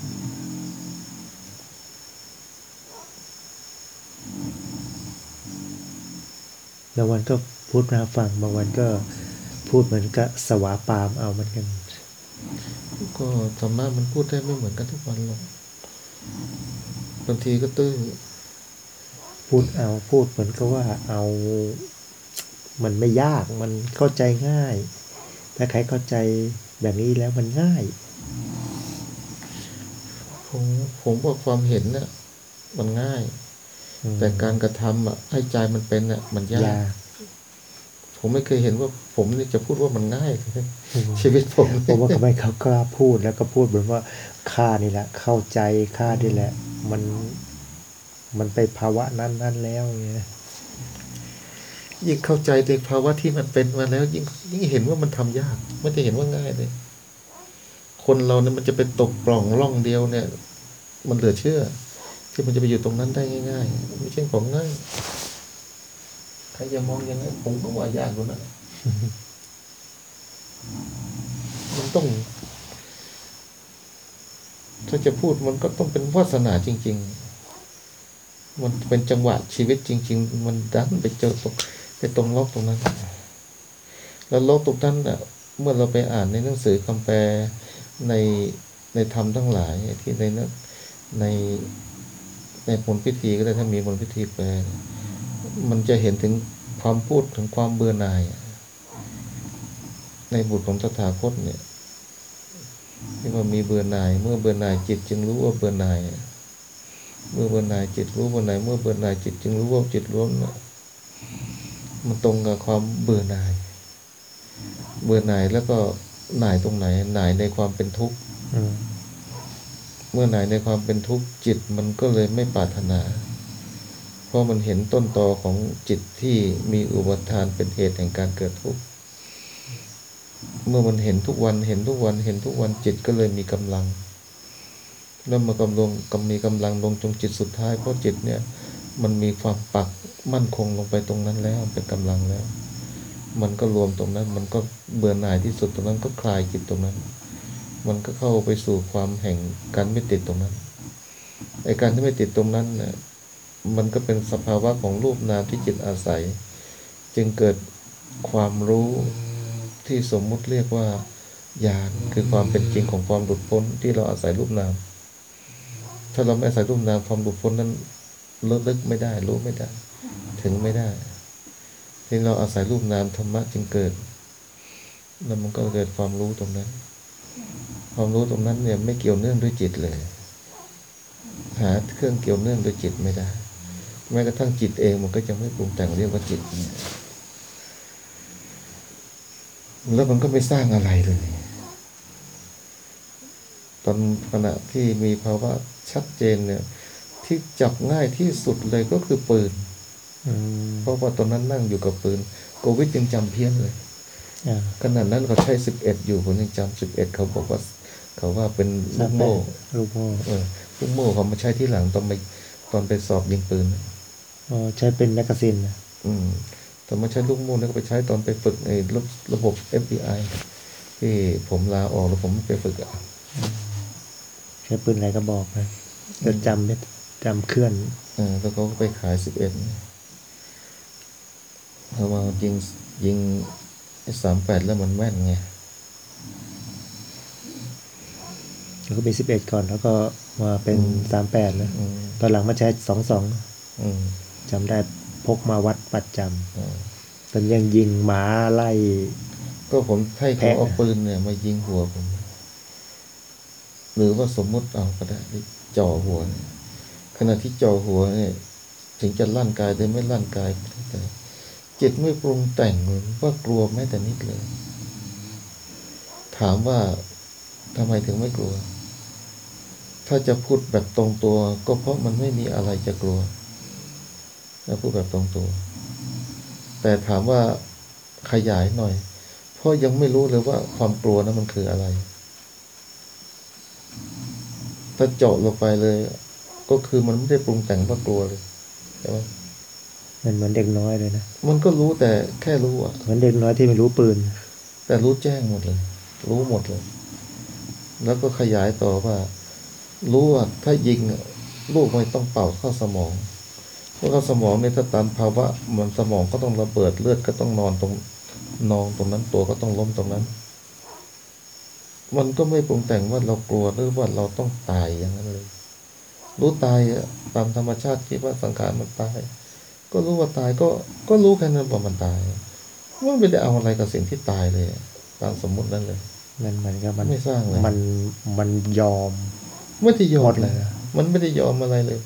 บางวันก็พูดมาฟังบางวันก็พูดเหมือนกับสวาปามเอาเหมือนกันก็ธรรมะมันพูดได้ไม่เหมือนกันทุกวันหรอกบางทีก็ตื้อพูดเหมือนกับว่าเอามันไม่ยากมันเข้าใจง่าย ถ้าใครเข้าใจแบบนี้แล้วมันง่ายผมว่าความเห็นน่ะมันง่าย แต่การกระทำอ่ะให้ใจมันเป็นอ่ะมันยาก ผมไม่เคยเห็นว่าผมนี่จะพูดว่ามันง่าย ชีวิตผมผมว่าทำไมเขากล้าพูดแล้วก็พูดเหมือนว่าข้านี่แหละเข้าใจข้านี่แหละ มันไปภาวะนั้นแล้วเนี่ยยิ่งเข้าใจในภาวะที่มันเป็นมาแล้วยิ่งเห็นว่ามันทำยากไม่ได้เห็นว่าง่ายเลย คนเราเนี่ยมันจะเป็นตกปล่องร่องเดียวเนี่ย มันเหลือเชื่อ ที่มันจะไปอยู่ตรงนั้นได้ง่ายๆไม่ใช่ของง่ายใครจะมองอย่างนั้นผมก็ว่ายากกว่านั้นมันต้อง ถ้าจะพูดมันก็ต้องเป็นวาสนาจริง ๆ มันเป็นจังหวะชีวิตจริง ๆ มันดันไปเจอตรงล็อกตรงนั้น แล้วล็อกตรงนั้นน่ะ เมื่อเราไปอ่านในหนังสือคำแปลในธรรมทั้งหลายที่ในมนต์พิธีก็ได้ถ้ามีมนต์พิธีแปลมันจะเห็นถึงความพูดถึงความเบื่อหน่าย ในบทของตถาคตเนี่ยที่ว่ามีเบื่อหน่าย เมื่อเบื่อหน่ายจิตจึงรู้ว่าเบื่อหน่ายเมื่อเบื่อหน่ายจิตรู้เบื่อหน่ายเมื่อเบื่อหน่ายจิตจึงรู้ว่าจิตล้วนนะมันตรงกับความเบื่อหน่าย เบื่อหน่ายแล้วก็หน่ายตรงไหนหน่ายในความเป็นทุกข์อืมเมื่อหน่ายในความเป็นทุกข์จิตมันก็เลยไม่ปรารถนา เพราะมันเห็นต้นตอของจิตที่มีอุปทานเป็นเหตุแห่งการเกิดทุกข์เมื่อมันเห็นทุกวันเห็นทุกวันเห็นทุกวันจิตก็เลยมีกำลังแล้วมมีกำลังลงตรงจิตสุดท้ายเพราะจิตเนี่ยมันมีความปักมั่นคงลงไปตรงนั้นแล้วเป็นกำลังแล้ว มันก็รวมตรงนั้นมันก็เบื่อหน่ายที่สุดตรงนั้นก็คลายจิตตรงนั้น มันก็เข้าไปสู่ความแห่งการไม่ติดตรงนั้นไอ้การที่ไม่ติดตรงนั้นเนี่ยมันก็เป็นสภาวะของรูปนามที่จิตอาศัย จึงเกิดความรู้ที่สมมุติเรียกว่าญาณคือความเป็นจริงของความหลุดพ้นที่เราอาศัยรูปนามถ้าเราไม่อาศัยรูปนามความหลุดพ้นนั้นลึกไม่ได้รู้ไม่ได้ถึงไม่ได้ที่เราอาศัยรูปนามธรรมะจึงเกิดแล้วมันก็เกิดความรู้ตรงนั้นความรู้ตรงนั้นเนี่ยไม่เกี่ยวเนื่องด้วยจิตเลยหาเครื่องเกี่ยวเนื่องด้วยจิตไม่ได้แม้กระทั่งจิตเองมันก็จะไม่ปรุงแต่งเรียกว่าจิตแล้วมันก็ไม่สร้างอะไรเลยตอนขณะที่มีภาวะชัดเจนเนี่ยที่จับง่ายที่สุดเลยก็คือปืนเพราะว่าตอนนั้นนั่งอยู่กับปืนโควิดยังจำเพี้ยนเลยขนาดนั้นเขาใช้11อยู่ผมยังจำ11เขาบอกว่าเขาว่าเป็นลูกโม่ลูกโม่ลูกโม่เขามาใช้ที่หลังตอนไปสอบยิงปืนใช้เป็นแมกกาซีนแต่มาใช้ลูกโม่แล้วก็ไปใช้ตอนไปฝึกในระบบ FBI ที่ผมลาออกแล้วผมไปฝึกใช้ปืนอะไรก็บอกนะจะจำเคลื่อนแล้วเขาก็ไปขาย11เขามายิง38แล้วมันแม่นไงแล้วก็เป็น11ก่อนแล้วก็มาเป็น38นะตอนหลังมาใช้22จำได้พกมาวัดประจำตอนยังยิงหมาไล่ก็ผมให้เขาเอาปืนเนี่ยมายิงหัวผมหรือว่าสมมติเอาก็ได้จ่อหัวขณะที่จ่อหัวเนี่ยถึงจะลั่นกายหรือไม่ลั่นกายแต่จิตไม่ปรุงแต่งว่ากลัวแม้แต่นิดเลยถามว่าทำไมถึงไม่กลัวถ้าจะพูดแบบตรงตัวก็เพราะมันไม่มีอะไรจะกลัวแล้วพูดแบบตรงตัวแต่ถามว่าขยายหน่อยเพราะยังไม่รู้เลยว่าความกลัวนั้นมันคืออะไรถ้าเจาะลงไปเลยก็คือมันไม่ได้ปรุงแต่งว่ากลัวเลยใช่ไหมมันเหมือนเด็กน้อยเลยนะมันก็รู้แต่แค่รู้เหมือนเด็กน้อยที่ไม่รู้ปืนแต่รู้แจ้งหมดเลยรู้หมดเลยแล้วก็ขยายต่อว่ารู้ว่าถ้ายิงลูกไม่ต้องเป่าเข้าสมองเพราะเข้าสมองเนี่ยถ้าตามภาวะมันสมองก็ต้องระเบิดเลือดก็ต้องนองตรงนั้นตัวก็ต้องล้มตรงนั้นมันก็ไม่ปรุงแต่งว่าเรากลัวหรือว่าเราต้องตายอย่างนั้นเลยรู้ตายตามธรรมชาติคิดว่าสังขารมันตายก็รู้ว่าตายก็รู้แค่นั้นว่ามันตายมันไม่ได้เอาอะไรกับสิ่งที่ตายเลยตามสมมุตินั้นเลยมันเหมือนกับมันไม่สร้างเลยมันยอมไม่ได้ยอมเลยมันไม่ได้ยอมอะไรเลย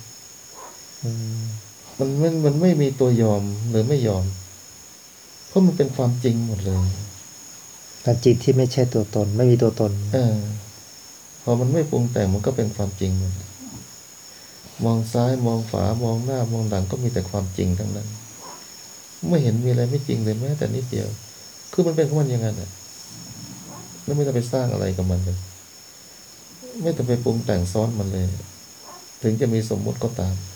มันไม่มีตัวยอมหรือไม่ยอมเพราะมันเป็นความจริงหมดเลยการจิตที่ไม่ใช่ตัวตนไม่มีตัวตนพอมันไม่ปรุงแต่งมันก็เป็นความจริงหมดมองซ้ายมองขวามองหน้ามองหลังก็มีแต่ความจริงทั้งนั้นไม่เห็นมีอะไรไม่จริงเลยแม้แต่นิดเดียวคือมันเป็นของมันอย่างนั้นแล้วไม่ต้องไปสร้างอะไรกับมันเลยไม่ต้องไปปรุงแต่งซ้อนมันเลยถึงจะมีสมมุติก็ตาม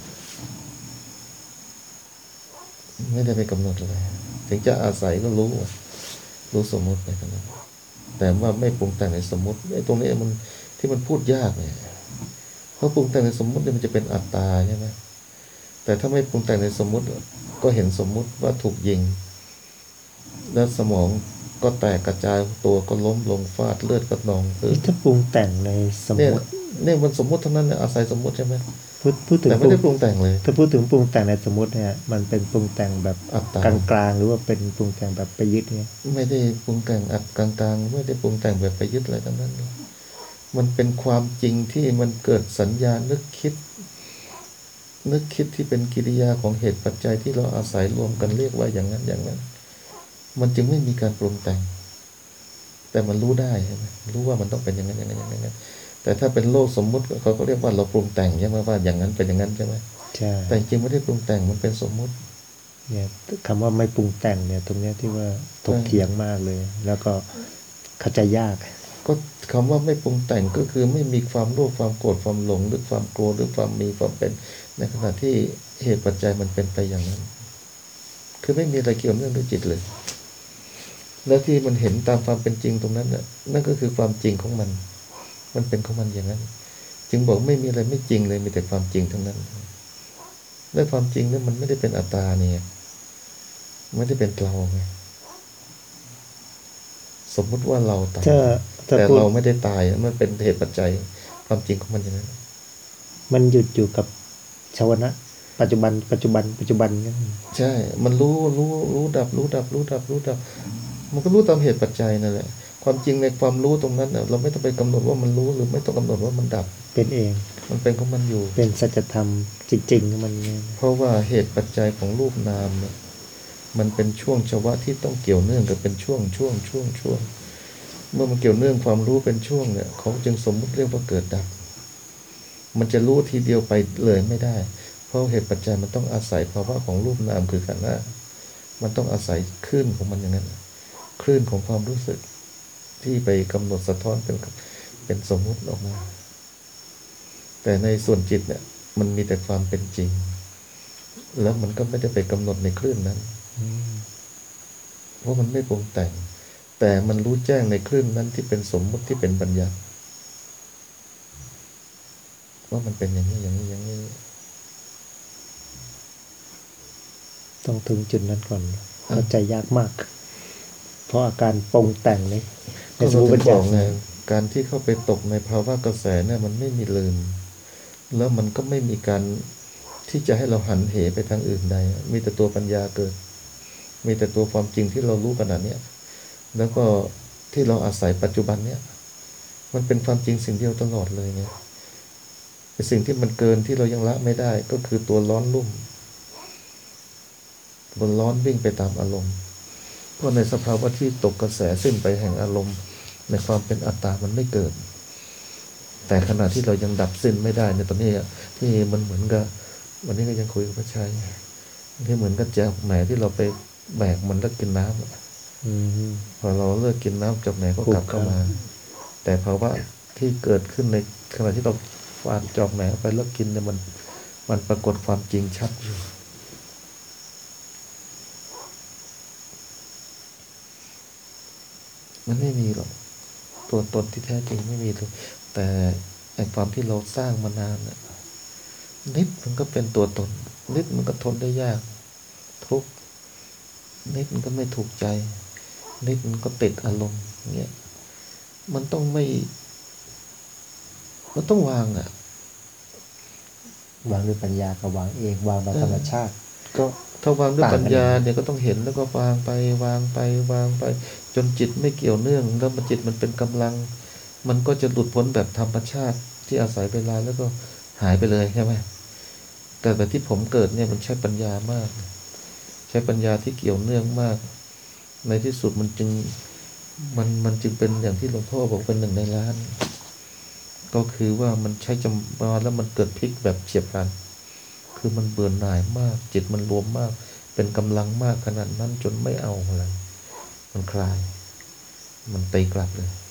ไม่ได้ไปกำหนดอะไรถึงจะอาศัยก็รู้สมมุติไปกันแล้วแต่ว่าไม่ปรุงแต่งในสมมุติไอ้ตรงนี้มันที่มันพูดยากเนี่ยเพราะปรุงแต่งในสมมุติเนี่ยมันจะเป็นอัตตาใช่ไหมแต่ถ้าไม่ปรุงแต่งในสมมุติก็เห็นสมมุติว่าถูกยิงแล้วสมองก็แตกกระจายตัวก็ล้มลงฟาดเลือดก็นองถ้าปรุงแต่งในสมมุติเนี่ยมันสมมุติเท่านั้นเนี่ยอาศัยสมมุติใช่ไหมพูดถึงแต่ไม่ได้ปรุงแต่งเลยถ้าพูดถึงปรุงแต่งในสมมุติเนี่ยมันเป็นปรุงแต่งแบบกลางๆหรือว่าเป็นปรุงแต่งแบบไปยึดเนี่ยไม่ได้ปรุงแต่งกลางๆไม่ได้ปรุงแต่งแบบไปยึดอะไรทั้งนั้นมันเป็นความจริงที่มันเกิดสัญญานึกคิดนึกคิดที่เป็นกิริยาของเหตุปัจจัยที่เราอาศัยรวมกันเรียกว่าอย่างนั้นอย่างนั้น มันจึงไม่มีการปรุงแต่ง แต่มันรู้ได้ใช่ไหมรู้ว่ามันต้องเป็นอย่างนั้นอย่างนั้นอย่างนั้นแต่ถ้าเป็นโลกสมมุติเขาก็เรียกว่าเราปรุงแต่งใช่ไหมว่าอย่างนั้นเป็นอย่างนั้นใช่ไหมใช่แต่จริงไม่ได้ปรุงแต่งมันเป็นสมมุติเนี่ยคำว่าไม่ปรุงแต่งเนี่ยตรงเนี้ยที่ว่าถกเถียงมากเลย แล้วก็เข้าใจยากก็คำว่าไม่ปรุงแต่งก็คือไม่มีความโลภความโกรธความหลงหรือความโกรธหรือความมีความเป็นในขณะที่เหตุปัจจัยมันเป็นไปอย่างนั้น คือไม่มีอะไรเกี่ยวเนื่องด้วยจิตเลย แล้วที่มันเห็นตามความเป็นจริงตรงนั้นน่ะนั่นก็คือความจริงของมัน มันเป็นของมันอย่างนั้น จึงบอกไม่มีอะไรไม่จริงเลยมีแต่ความจริงทั้งนั้นและความจริงนั้นมันไม่ได้เป็นอัตตาเนี่ยไม่ได้เป็นเราไงสมมุติว่าเราตายถ้าแต่พูดเราไม่ได้ตายมันเป็นเหตุปัจจัยความจริงของมันอย่างนั้นมันหยุดอยู่กับชาวนะปัจจุบันเนี่ยใช่ มันรู้ดับรู้ดับรู้ดับรู้ดับ มันก็รู้ตามเหตุปัจจัยนั่นแหละ ความจริงในความรู้ตรงนั้นน่ะเราไม่ต้องไปกำหนดว่ามันรู้หรือไม่ต้องกำหนดว่ามันดับเป็นเองมันเป็นของมันอยู่เป็นสัจธรรมจริงๆของมันเนี่ยเพราะว่าเหตุปัจจัยของรูปนามเนี่ยมันเป็นช่วงชวะที่ต้องเกี่ยวเนื่องกันเป็นช่วงเมื่อมันเกี่ยวเนื่องความรู้เป็นช่วงเนี่ยเขาจึงสมมุติเรียกว่าเกิดดับ มันจะรู้ทีเดียวไปเลยไม่ได้ เพราะเหตุปัจจัยมันต้องอาศัยภาวะของรูปนามคือขันธ์ห้ามันต้องอาศัยคลื่นของมันอย่างนั้นคลื่นของความรู้สึกที่ไปกำหนดสะท้อนเป็นสมมุติออกมา แต่ในส่วนจิตเนี่ยมันมีแต่ความเป็นจริง แล้วมันก็ไม่ได้ไปกำหนดในคลื่นนั้น เพราะมันไม่ปรุงแต่ง แต่มันรู้แจ้งในคลื่นนั้นที่เป็นสมมุติที่เป็นบัญญัติว่ามันเป็นอย่างนี้อย่างนี้อย่างนี้ต้องถึงจุดนั้นก่อนเข้าใจยากมาก เพราะอาการปรุงแต่งนี้ในก็สมเรามติถึบังญบญัอกติไงการที่เข้าไปตกในภาวะกระแสเนี่ยมันไม่มีลืม แล้วมันก็ไม่มีการที่จะให้เราหันเหไปทางอื่นใด มีแต่ตัวปัญญาเกิด มีแต่ตัวความจริงที่เรารู้ขนาดเนี้ยแล้วก็ที่เราอาศัยปัจจุบันเนี่ยมันเป็นความจริงสิ่งเดียวตลอดเลยไงแต่สิ่งที่มันเกินที่เรายังละไม่ได้ก็คือตัวร้อนรุ่มตัวร้อนวิ่งไปตามอารมณ์ เพราะในสภาวะที่ตกกระแสสิ้นไปแห่งอารมณ์ ในความเป็นอัตตามันไม่เกิด แต่ขณะที่เรายังดับสิ้นไม่ได้ในตอนนี้ที่มันเหมือนกับวันนี้ก็ยังคุยกับพระชัยที่เหมือนกับแจวแหมที่เราไปแบกมันแล้วกินน้ำอะอืมพอเราเลิกกินน้ำจอกแหนก็กลับเข้ามา แต่ภาวะที่เกิดขึ้นในขณะที่เราฟาดจอกแหนไปแล้วกินเนี่ยมันปรากฏความจริงชัดอยู่มันไม่มีหรอกตัวตนที่แท้จริงไม่มีเลยแต่ไอ้ความที่เราสร้างมานานน่ะนิดมันก็เป็นตัวตน นิดมันก็ทนได้ยาก ทุกข์นิดมันก็ไม่ถูกใจ นิดมันก็ติดอารมณ์อย่างเงี้ยมันต้องไม่ มันต้องวางอ่ะวางด้วยปัญญากับวางเองวางแบบธรรมชาติก็ถ้าวางด้วยต่างกันปัญญาเนี่ยก็ต้องเห็นแล้วก็วางไปวางไปวางไป จนจิตไม่เกี่ยวเนื่อง แล้วมันจิตมันเป็นกำลัง มันก็จะหลุดพ้นแบบธรรมชาติที่อาศัยเวลาแล้วก็หายไปเลยใช่ไหมแต่แบบที่ผมเกิดเนี่ยมันใช้ปัญญามาก ใช้ปัญญาที่เกี่ยวเนื่องมาก ในที่สุดมันจึงเป็นอย่างที่หลวงพ่อบอกเป็นหนึ่งในล้าน ก็คือว่ามันใช้จำมาแล้วมันเกิดพลิกแบบเฉียบพลัน คือมันเบื่อหน่ายมาก จิตมันรวมมาก เป็นกำลังมากขนาดนั้นจนไม่เอาอะไร มันคลาย มันตีกลับเลย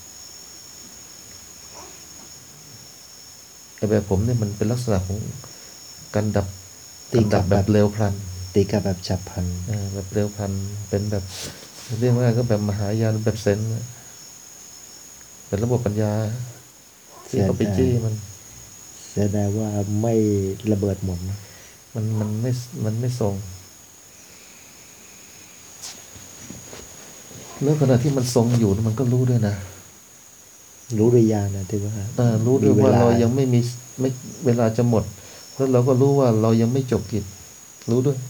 แต่แบบผมเนี่ยมันเป็นลักษณะของการดับตีกลับแบบเร็วพลันตีกับแบบฉับพลันแบบเร็วพลัน เป็นแบบเรียกว่าก็แบบมหายานแบบเซนส์เป็นระบบปัญญาที่เขาไปจี้มันแสดงว่าไม่ระเบิดหมดนะมันไม่ทรงแล้วขณะที่มันทรงอยู่มันก็รู้ด้วยนะรู้หรือยังนะที่ว่ารู้ด้วยมีว่าลเรายังไม่มีไม่เวลาจะหมด แล้วเราก็รู้ว่าเรายังไม่จบกิจ รู้ด้วย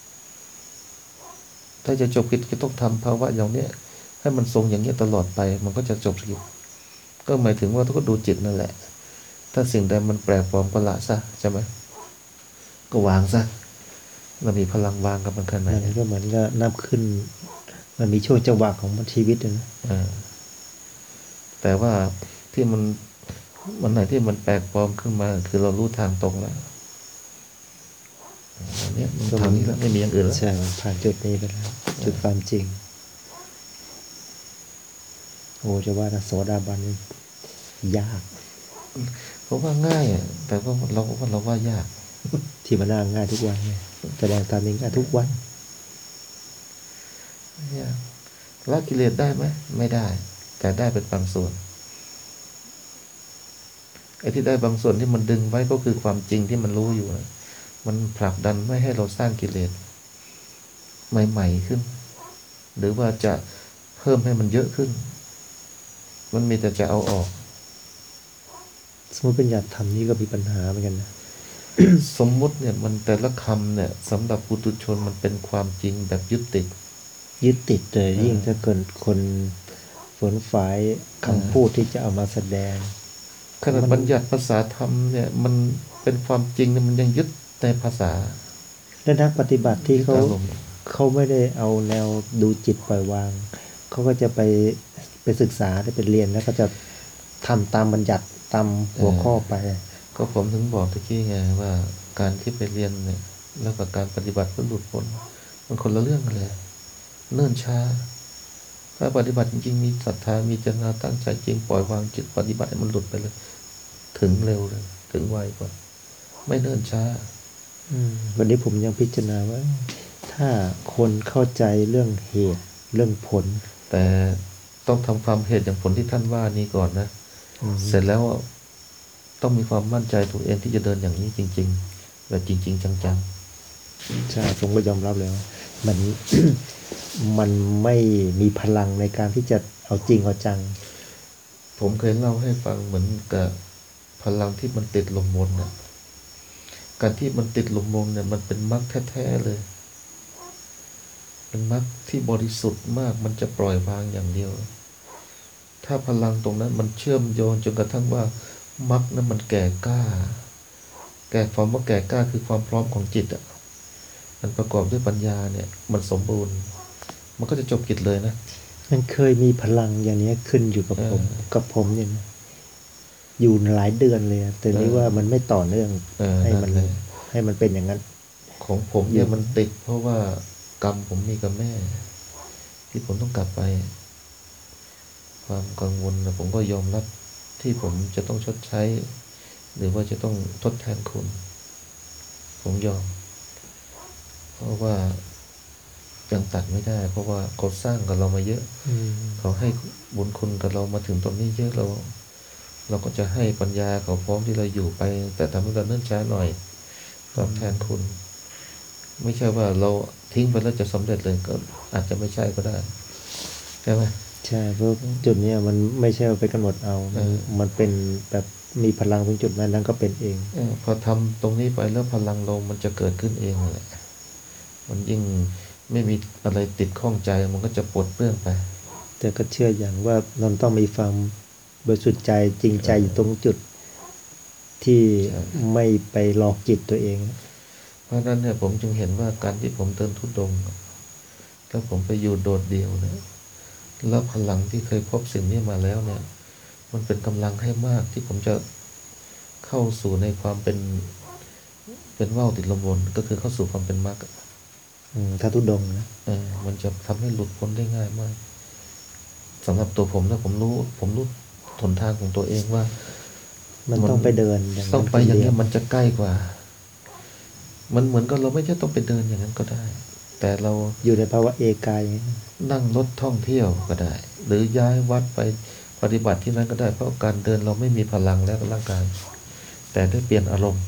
ถ้าจะจบกิจก็ต้องทำภาวะอย่างเนี้ยให้มันทรงอย่างเนี้ยตลอดไป มันก็จะจบกิจ ก็หมายถึงว่าต้องดูจิตนั่นแหละ ถ้าสิ่งใดมันแปลกปลอมก็ละซะใช่ไหมก็วางซะเรามีพลังวางกับมันขนาดไหนมันก็เหมือนกับน้ำขึ้น มันมีช่วงจังหวะของมันชีวิตนะแต่ว่าที่มันไหนที่มันแปลกปลอมขึ้นมา คือเรารู้ทางตรงแล้วอันเนี้ยมันทางนี้แล้วไม่มีอย่างอื่นแล้วใช่มันผ่านจุดนี้ไปแล้วจุดความจริง โอ้จะว่านะโสดาบันนี่ยากเพราะว่าง่ายอ่ะแต่ว่าเราว่ายากที่มันน่าง่ายทุกวันเนี่ยแสดงตามนี้ง่ายทุกวันยากละกิเลสได้ไหมไม่ได้ แต่ได้เป็นบางส่วนไอ้ที่ได้บางส่วนที่มันดึงไว้ก็คือความจริงที่มันรู้อยู่นะมันผลักดันไม่ให้เราสร้างกิเลสใหม่ๆขึ้น หรือว่าจะเพิ่มให้มันเยอะขึ้น มันมีแต่จะเอาออกสมมติเป็นอยากทำนี่ก็มีปัญหาเหมือนกันนะสมมุติเนี่ยมันแต่ละคำเนี่ยสำหรับปุถุชนมันเป็นความจริงแบบยึดติดยึดติดเลยยิ่งถ้าเกิดคนฝนฝายคำพูดที่จะเอามาแสดงขนาดบัญญัติภาษาธรรมเนี่ยมันเป็นความจริงเนี่ยมันยังยึดในภาษาและนักปฏิบัติที่เขาอารมณ์เขาไม่ได้เอาแนวดูจิตปล่อยวาง เขาก็จะไปศึกษาไปเรียนแล้วก็จะทำตามบัญญัติตามหัวข้อไปก็ผมถึงบอกตะกี้ไงว่าการที่ไปเรียนเนี่ยแล้วกับการปฏิบัติเพื่อหลุดพ้นมันคนละเรื่องกันเลยเนิ่นช้า ถ้าปฏิบัติจริงๆมีศรัทธามีเจตนาตั้งใจจริงปล่อยวางจิตปฏิบัติให้มันหลุดไปเลย ถึงเร็วเลยถึงไวกว่าไม่เนิ่นช้าวันนี้ผมยังพิจารณาว่า ถ้าคนเข้าใจเรื่องเหตุเรื่องผลแต่ต้องทำความเหตุอย่างผลที่ท่านว่านี้ก่อนนะ เสร็จแล้วต้องมีความมั่นใจตัวเองที่จะเดินอย่างนี้จริง ๆ แบบจริง ๆ จังใช่ผมก็ยอมรับเลยว่ามัน มันไม่มีพลังในการที่จะเอาจริงเอาจังๆ ผมเคยเล่าให้ฟังเหมือนกับพลังที่มันติดลมบนนะการที่มันติดลมบนเนี่ยมันเป็นมรรคแท้ๆเลยเป็นมรรคที่บริสุทธิ์มากมันจะปล่อยวางอย่างเดียว ถ้าพลังตรงนั้นมันเชื่อมโยงจนกระทั่งว่ามรรคนั้นมันแก่กล้า แก่ความว่าแก่กล้าคือความพร้อมของจิตอ่ะมันประกอบด้วยปัญญาเนี่ย มันสมบูรณ์ มันก็จะจบกิจเลยนะมันเคยมีพลังอย่างนี้ขึ้นอยู่กับผมเนี่ยนะอยู่หลายเดือนเลยอะแต่นี่ว่ามันไม่ต่อเนื่องให้มันนั่นแหละให้มันเป็นอย่างนั้นของผมเนี่ยมันติด เพราะว่ากรรมผมมีกับแม่ ที่ผมต้องกลับไป ความกังวลนะผมก็ยอมรับที่ผมจะต้องชดใช้ หรือว่าจะต้องทดแทนคุณ ผมยอม เพราะว่ายังตัดไม่ได้ เพราะว่าเขาสร้างกับเรามาเยอะ เขาให้บุญคุณกับเรามาถึงตรงนี้เยอะเราก็จะให้ปัญญาเขาพร้อมที่เราอยู่ไป แต่ทำให้เราเนิ่นช้าหน่อยตอบแทนคุณ ไม่ใช่ว่าเราทิ้งไปแล้วจะสำเร็จเลยก็อาจจะไม่ใช่ก็ได้ใช่ไหมใช่เพราะจุดเนี้ยมันไม่ใช่ว่าไปกำหนดเอา มันเป็นแบบมีพลังตรงจุดนั้นก็เป็นเองพอทำตรงนี้ไปแล้วพลังเรามันจะเกิดขึ้นเองแหละมันยิ่งไม่มีอะไรติดข้องใจมันก็จะปลดเปลื้องไปแต่ก็เชื่ออย่างว่าเราต้องมีความบริสุทธิ์ใจจริงใจอยู่ตรงจุด ที่ไม่ไปหลอกจิตตัวเองเพราะฉะนั้นเนี่ยผมจึงเห็นว่าการที่ผมเดินธุดงค์แล้วผมไปอยู่โดดเดี่ยวเนี่ยแล้วพลังที่เคยพบสิ่งนี้มาแล้วเนี่ย มันเป็นกำลังให้มากที่ผมจะเข้าสู่ในความเป็นว่าวติดลมบนก็คือเข้าสู่ความเป็นมรรคถ้าทุดงค์นะมันจะทำให้หลุดพ้นได้ง่ายมากสำหรับตัวผมนะผมรู้หนทางของตัวเองว่ามันต้องไปเดินอย่างต้องนั้นไปอย่างเดีนี้ยวมันจะใกล้กว่า มันเหมือนกับเราไม่ใช่ต้องไปเดินอย่างนั้นก็ได้ แต่เราอยู่ในภาวะเอกายนั่งรถท่องเที่ยวก็ได้ หรือย้ายวัดไปปฏิบัติที่นั่นก็ได้ เพราะการเดินเราไม่มีพลังแล้วกับร่างกาย แต่ได้เปลี่ยนอารมณ์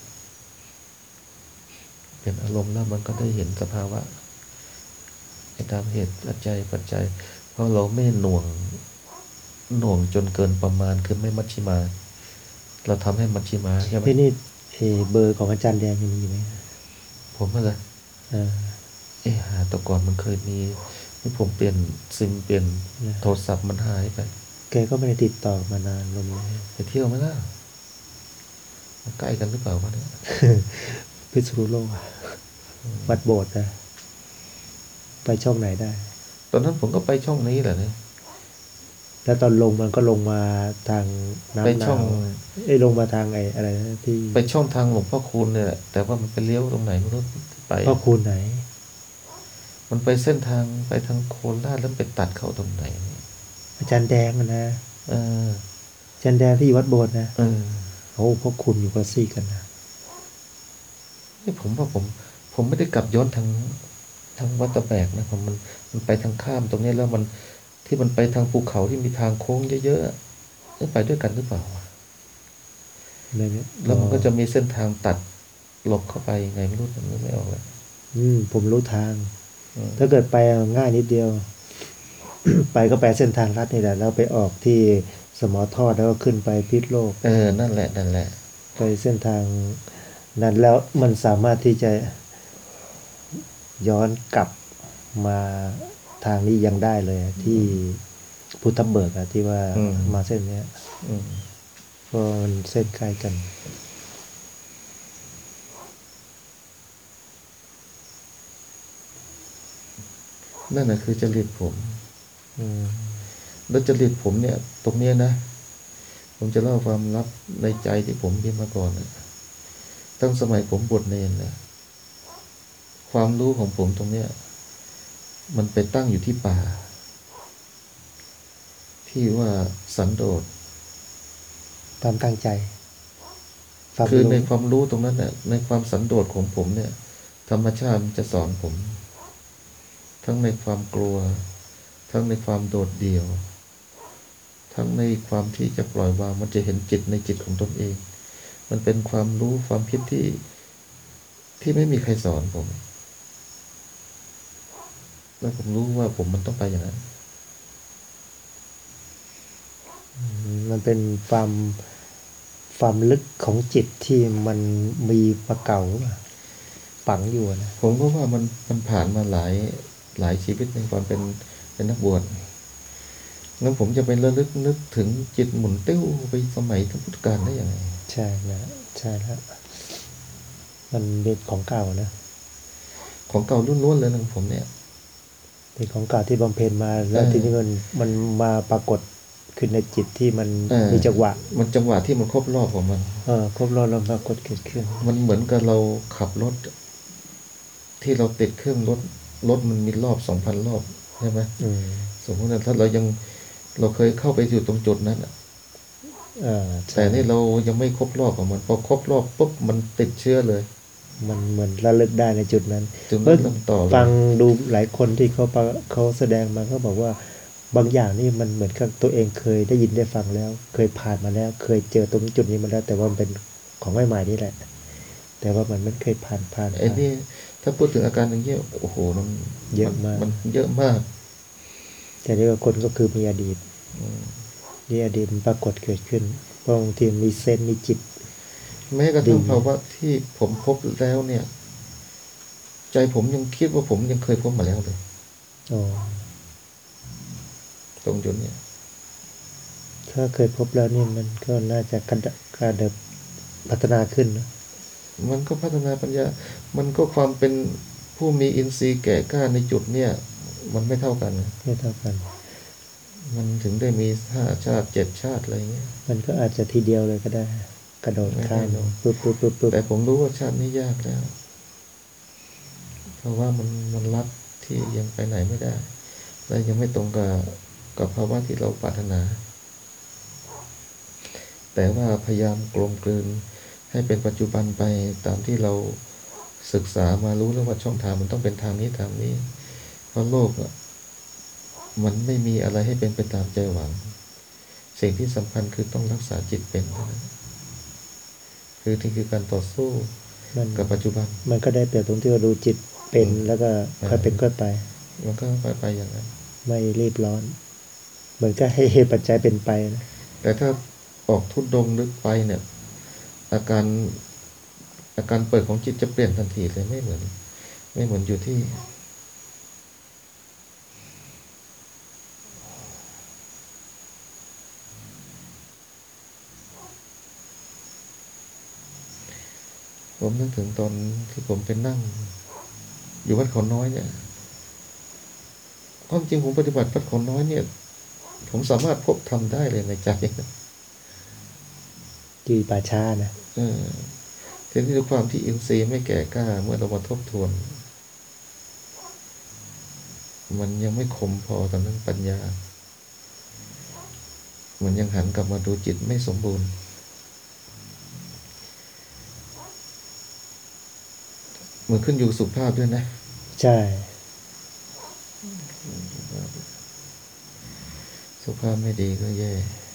เปลี่ยนอารมณ์แล้วมันก็ได้เห็นสภาวะไปตามเหตุปัจจัย เพราะเราไม่หน่วงจนเกินประมาณคือไม่มัชชิมา เราทำให้มัชชิมาใช่ไหมที่นี่เบอร์ของอาจารย์แดงยังมีอยู่ไหมผมอะไร หาแต่ก่อนมันเคยมีที่ผมเปลี่ยนซิมเปลี่ยนโทรศัพท์มันหายไปแกก็ไม่ได้ติดต่อมานานลมเลยไปเที่ยวไหมล่ะมันใกล้กันหรือเปล่าวะเนี่ยไปพิษณุโลกวัดโบสถ์นะไปช่องไหนได้ตอนนั้นผมก็ไปช่องนี้แหละเนี่ยแล้วตอนลงมันก็ลงมาทางไปน้ำหช่นาองวเอ้ยลงมาทางไอ้อะไรนะที่ไปช่องทางหลวงพ่อคูณเนี่ยแหละแต่ว่ามันไปเลี้ยวตรงไหนไม่รู้ไปพ่อคูณไหนมันไปเส้นทางไปทางโคราชแล้วไปตัดเข้าตรงไหนเนี่ยอาจารย์แดงอะนะเอออาจารย์แดงที่อยู่วัดโบสถ์นะเออโอ้พ่อคุณอยู่กับซี่กันนะนี่ผมว่าผมไม่ได้กลับย้อนทางวัดตะแบกนะมันไปทางข้ามตรงนี้แล้วมันที่มันไปทางภูเขาที่มีทางโค้งเยอะๆอะไปด้วยกันหรือเปล่าวะในนี้แล้วมันก็จะมีเส้นทางตัดหลบเข้าไปยังไงไม่รู้ผมนึกไม่ออกเลยผมรู้ทางอืมถ้าเกิดไปง่ายนิดเดียว ไปก็ไปเส้นทางลัดนี่แหละแล้วไปออกที่สมอทอดแล้วก็ขึ้นไปพิษโลกเออนั่นแหละไปเส้นทางนั้นแล้วมันสามารถที่จะย้อนกลับมาทางนี้ยังได้เลยที่พุทธเบิกอะที่ว่ามาเส้นเนี้ยอืมเพราะมันเส้นใกล้กันนั่นแหะคือจริตผมอืมแล้วจริตผมเนี่ย ตรงเนี้ยนะ ผมจะเล่าความลับในใจที่ผมมีมาก่อนนะตั้งสมัยผมบวชเนรนะความรู้ของผมตรงเนี้ย มันไปตั้งอยู่ที่ป่า ที่ว่าสันโดษตามตั้งใจความคือรู้ในความรู้ตรงนั้นเนี่ยในความสันโดษของผมเนี่ย ธรรมชาติมันจะสอนผม ทั้งในความกลัว ทั้งในความโดดเดี่ยว ทั้งในความที่จะปล่อยวางมันจะเห็นจิตในจิตของตนเอง มันเป็นความรู้ความคิดที่ไม่มีใครสอนผม แล้วผมรู้ว่าผมมันต้องไปอย่างนั้นมันเป็นความลึกของจิตที่มันมีมาเก่าฝังอยู่นะผมก็ว่ามันผ่านมาหลายชีวิตในความเป็นนักบวชงั้นผมจะไประลึกนึกถึงจิตหมุนติ้วไปสมัยทั้งพุทธกาลได้ยังไงใช่นะใช่แล้วมันเป็นของเก่านะของเก่าล้วนๆเลยนะผมเนี่ยเป็นของเก่าที่บำเพ็ญมาแล้วทีนี้มันมาปรากฏขึ้นในจิตที่มันมีจังหวะมันจังหวะที่มันครบรอบของมันครบรอบแล้วปรากฏเกิดขึ้นมันเหมือนกับเราขับรถ ที่เราติดเครื่องรถมันมีรอบ 2,000 รอบใช่ไหม สมมติว่าถ้าเราเคยเข้าไปอยู่ตรงจุดนั้นอะใช่แต่นี่เรายังไม่ครบรอบของมันพอครบรอบปุ๊บมันติดเชื้อเลยมันเหมือนระลึกได้ในจุดนั้นจุดนั้นลำต่อเลยฟังดูหลายคนที่เขาแสดงมาเขาบอกว่าบางอย่างนี่มันเหมือนกับตัวเองเคยได้ยินได้ฟังแล้ว เคยผ่านมาแล้ว เคยเจอตรงจุดนี้มาแล้ว แต่ว่ามันเป็นของใหม่ๆนี่แหละ แต่ว่ามันไม่เคยผ่านไอ้นี่ถ้าพูดถึงอาการอย่างเงี้ยโอ้โหมันเยอะมากมันเยอะมากแต่นี่ว่าคนก็คือมีอดีตนี่อดีตมันปรากฏเกิดขึ้นเพราะบางทีมีเซนส์มีจิตแม้กระทั่งภาวะที่ผมพบแล้วเนี่ย ใจผมยังคิดว่าผมยังเคยพบมาแล้วเลยอ๋อตรงจุดเนี่ยถ้าเคยพบแล้วนี่มันก็น่าจะการเดิบพัฒนาขึ้นนะมันก็พัฒนาปัญญา มันก็ความเป็นผู้มีอินทรีย์แก่กล้าในจุดเนี่ย มันไม่เท่ากันไม่เท่ากันมันถึงได้มี5 ชาติ 7 ชาติอะไรเงี้ยมันก็อาจจะทีเดียวเลยก็ได้ กระโดดข้ามไม่ได้หรอกปึ๊บแต่ผมรู้ว่าชาตินี้ยากแล้ว เพราะว่ามันรัดที่ยังไปไหนไม่ได้ และยังไม่ตรงกับภาวะที่เราปรารถนา แต่ว่าพยายามกลมกลืนให้เป็นปัจจุบันไปตามที่เราศึกษามารู้แล้วว่าช่องทางมันต้องเป็นทางนี้ เพราะโลกอะมันไม่มีอะไรให้เป็นไปตามใจหวัง สิ่งที่สำคัญคือต้องรักษาจิตเป็นเท่านั้นคือที่คือการต่อสู้มันกับปัจจุบันมันก็ได้เปรียบตรงที่ว่าดูจิตเป็นแล้วก็ค่อยเป็นค่อยไปมันก็ไปอย่างนั้นไม่รีบร้อน เหมือนก็ให้เหตุปัจจัยเป็นไปนะแต่ถ้าออกทุดดงลึกไปเนี่ย อาการเปิดของจิตจะเปลี่ยนทันทีเลยไม่เหมือนอยู่ที่ผมนึกถึงตอนที่ผมไปนั่ง อยู่วัดเขาน้อยเนี่ยความจริงผมปฏิบัติวัดเขาน้อยเนี่ย ผมสามารถพบธรรมได้เลยในใจนะที่ป่าช้านะเออทีนี้ด้วยความที่อินทรีย์ไม่แก่กล้าเมื่อเรามาทบทวน มันยังไม่คมพอตอนนั้นปัญญา มันยังหันกลับมาดูจิตไม่สมบูรณ์มันขึ้นอยู่สุขภาพด้วยนะใช่สุขภาพไม่ดีก็แย่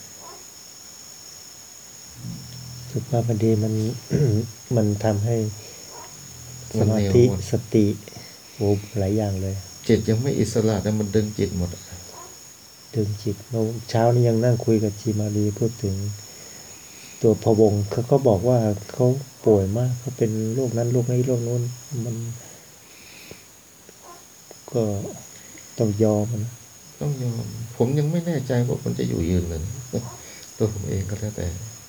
สุขภาพมันดีมัน มันทำให้สมันมาเหนียวธิหมดสติโอ้หลายอย่างเลยจิตยังไม่อิสระแต่มันดึงจิตหมดอะถึงจิตเช้านี้ยังนั่งคุยกับจีมารีพูดถึง ตัวพะวงเขาก็บอกว่าเขาป่วยมากเขาเป็นโรคนั้นโรคนี้โรคนู้นมัน ก็ต้องยอมนะต้องยอมผมยังไม่แน่ใจว่ามันจะอยู่ยืนหรือ ตัวผมเองก็แล้วแต่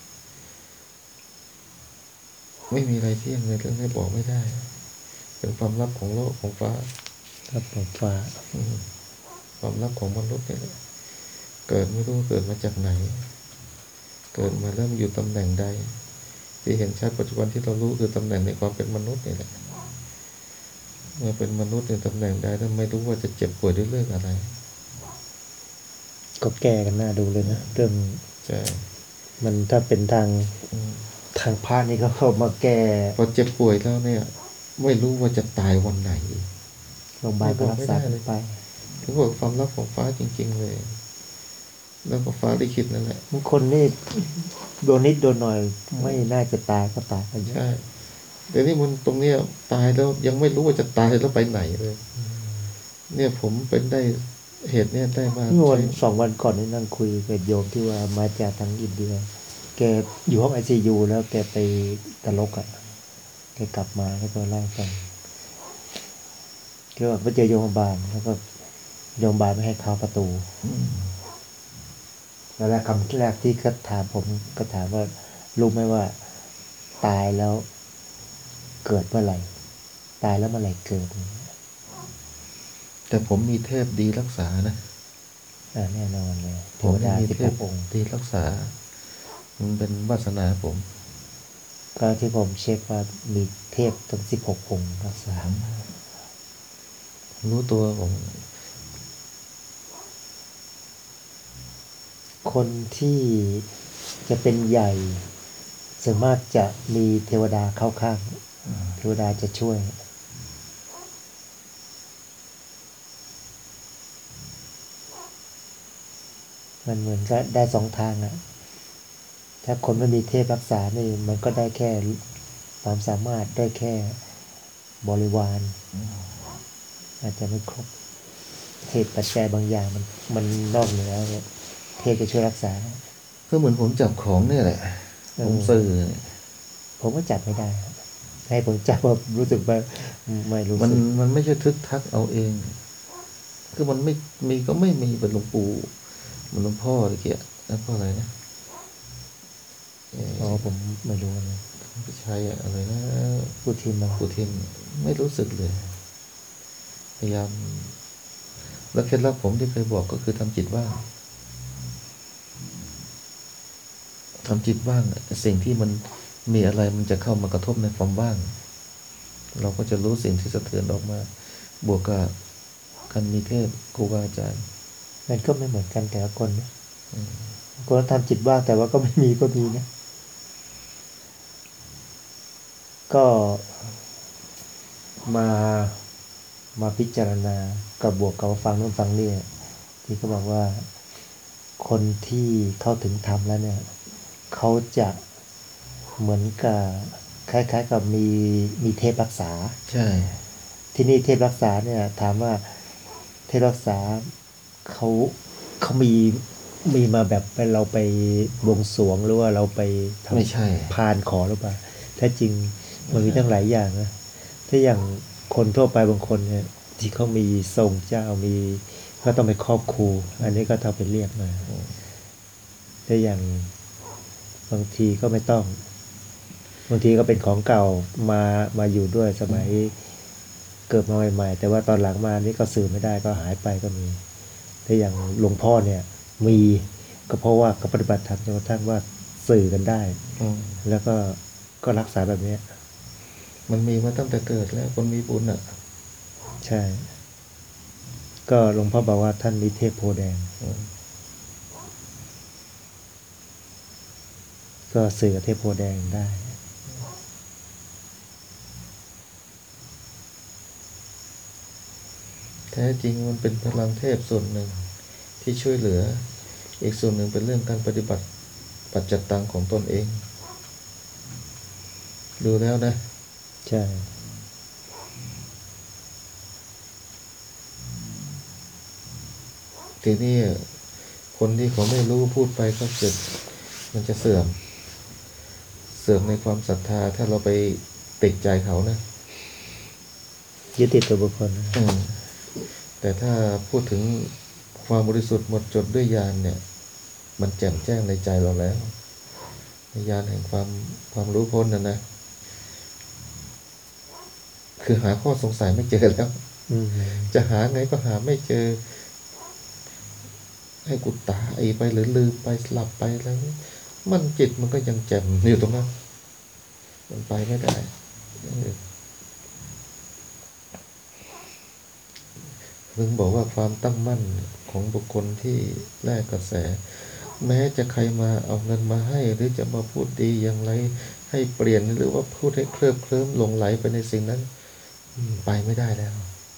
ไม่มีอะไรเที่ยงเลยเรื่องนี้บอกไม่ได้ เป็นความลับของโลกของฟ้าครับผมฟ้าความลับของมนุษย์นี่แหละเกิดไม่รู้เกิดมาจากไหน เกิดมาเริ่มอยู่ตำแหน่งใด ที่เห็นชัดปัจจุบันที่เรารู้คือตำแหน่งในความเป็นมนุษย์นี่แหละเมื่อเป็นมนุษย์ในตำแหน่งใดแล้วไม่รู้ว่าจะเจ็บป่วยด้วยเรื่องอะไรก็แก้กันหน้าดูเลยนะเรื่องใช่มันถ้าเป็นทางอืมทางพานี่ก็เข้ามาแก้พอเจ็บป่วยแล้วเนี่ย ไม่รู้ว่าจะตายวันไหนโรงพยาบาลก็รักษากันไปถึงบอกความลับของฟ้าจริงๆเลย แล้วก็ฟ้าลิขิตนั่นแหละบางคนนี่โดนนิดโดนหน่อยไม่น่าจะตายก็ตายกันเยอะใช่แต่นี่มันตรงเนี้ยตายแล้วยังไม่รู้ว่าจะตายแล้วไปไหนเลย เนี่ยผมเป็นได้เหตุเนี่ยได้มาเมื่อวันใช้ 2 วันก่อนนี่นั่งคุยกับโยมที่ว่ามาจากทางอินเดีย แกอยู่ห้อง ICU แล้วแกไปตลกอ่ะแกกลับมาแล้วก็เล่าให้ฟังแกบอกไปเจอโรงพยาบาลแล้วก็โรงพยาบาลไม่ให้เข้าประตู แล้วคำแรกที่ก็ถามผมก็ถามว่ารู้ไหมว่าตายแล้วเกิดเมื่อไหร่ ตายแล้วเมื่อไหร่เกิดแต่ผมมีเทพดีรักษานะแน่นอนเลยเทผมวไม่ดามีที่เทพพระองค์ดีรักษา มันเป็นวาสนาผมก็ที่ผมเช็คว่ามีเทพถึง16 องค์รักษารู้ตัวผมคนที่จะเป็นใหญ่ส่วนมากจะมีเทวดาเข้าข้างเทวดาจะช่วย มันเหมือนก็ได้2 ทางอะถ้าคนไม่มีเทพรักษานี่มันก็ได้แค่ความสามารถได้แค่บริวาร อาจจะไม่ครบเหตุปัจจัยบางอย่างมันนอกเหนือเนี่ยเทพจะช่วยรักษาก็เหมือนผมจับของเนี่ยแหละ ผมสื่อเนี่ยผมก็จับไม่ได้ ให้ผมจับว่ารู้สึกว่าไม่รู้มันสึกมันไม่ใช่ทึกทักเอาเอง คือมันไม่มีก็ไม่มีเป็นหลวงปู่เหมันหลวงพ่อตะเกียะแล้วพ่ออะไรนะอ๋อผมไม่รู้นะพี่ชัยอะอะไรนะพูดทีมาปู่ทิมไม่รู้สึกเลย พยายาม แล้วเคล็ดลับผมที่เคยบอกก็คือทำจิตว่างทำจิตว่างสิ่งที่มันมีอะไรมันจะเข้ามากระทบในความว่าง เราก็จะรู้สิ่งที่สะเทือนออกมา บวกกับการมีเทพครูบาอาจารย์มันก็ไม่เหมือนกันแต่ละคนนะคนทำจิตว่างแต่ว่าก็ไม่มีก็มีนะ ก็มาพิจารณากับบวกกับฟังนู่นฟังนี่ที่เขาบอกว่าคนที่เข้าถึงธรรมแล้วเนี่ยเขาจะเหมือนกับคล้ายๆกับมีเทพรักษาใช่ที่นี่เทพรักษาเนี่ยถามว่าเทพรักษาเขามีมาแบบเราไปบวงสรวงหรือว่าเราไปทำไม่ใช่พานขอหรือเปล่าแท้จริงมันมีตั้งหลายอย่างนะถ้าอย่างคนทั่วไปบางคนเนี่ยที่เขามีทรงเจ้ามีก็ต้องไปครอบครูอันนี้ก็ต้องไปเรียกมาแต่อย่างบางทีก็ไม่ต้องบางทีก็เป็นของเก่ามามาอยู่ด้วยสมัยเกิดมาใหม่ๆแต่ว่าตอนหลังมานี่ก็สื่อไม่ได้ก็หายไปก็มีแต่อย่างหลวงพ่อเนี่ยมีก็เพราะว่าก็ปฏิบัติธรรมจนกระทั่งว่าสื่อกันได้อืมแล้วก็รักษาแบบเนี้ยมันมีมาตั้งแต่เกิดแล้วคนมีบุญอ่ะใช่ ก็หลวงพ่อบอกว่าท่านมีเทพโพแดง ก็สื่อกับเทพโพแดงได้แท้จริงมันเป็นพลังเทพส่วนหนึ่งที่ช่วยเหลือ อีกส่วนหนึ่งเป็นเรื่องการปฏิบัติปัจจัตตังของตนเอง ดูแล้วนะใช่ทีนี้คนที่เขาไม่รู้พูดไปก็เกิดมันจะเสื่อมในความศรัทธาถ้าเราไปติดใจเขานะยึดติดตัวบุคคลนะแต่ถ้าพูดถึงความบริสุทธิ์หมดจดด้วยญาณเนี่ย มันแจ่มแจ้งในใจเราแล้วในญาณแห่งความรู้พ้นนะคือหาข้อสงสัยไม่เจอแล้ว จะหาไงก็หาไม่เจอ ให้กูตายไปหรือลืมไปสลับไปแล้วมันจิตมันก็ยังแจ่มอยู่ตรงนั้นมันไปไม่ได้ถึงบอกว่าความตั้งมั่นของบุคคลที่แลกกระแส แม้จะใครมาเอาเงินมาให้ หรือจะมาพูดดีอย่างไรให้เปลี่ยนหรือว่าพูดให้เคลิบเคลิ้มหลงไหลไปในสิ่งนั้นไปไม่ได้แล้ว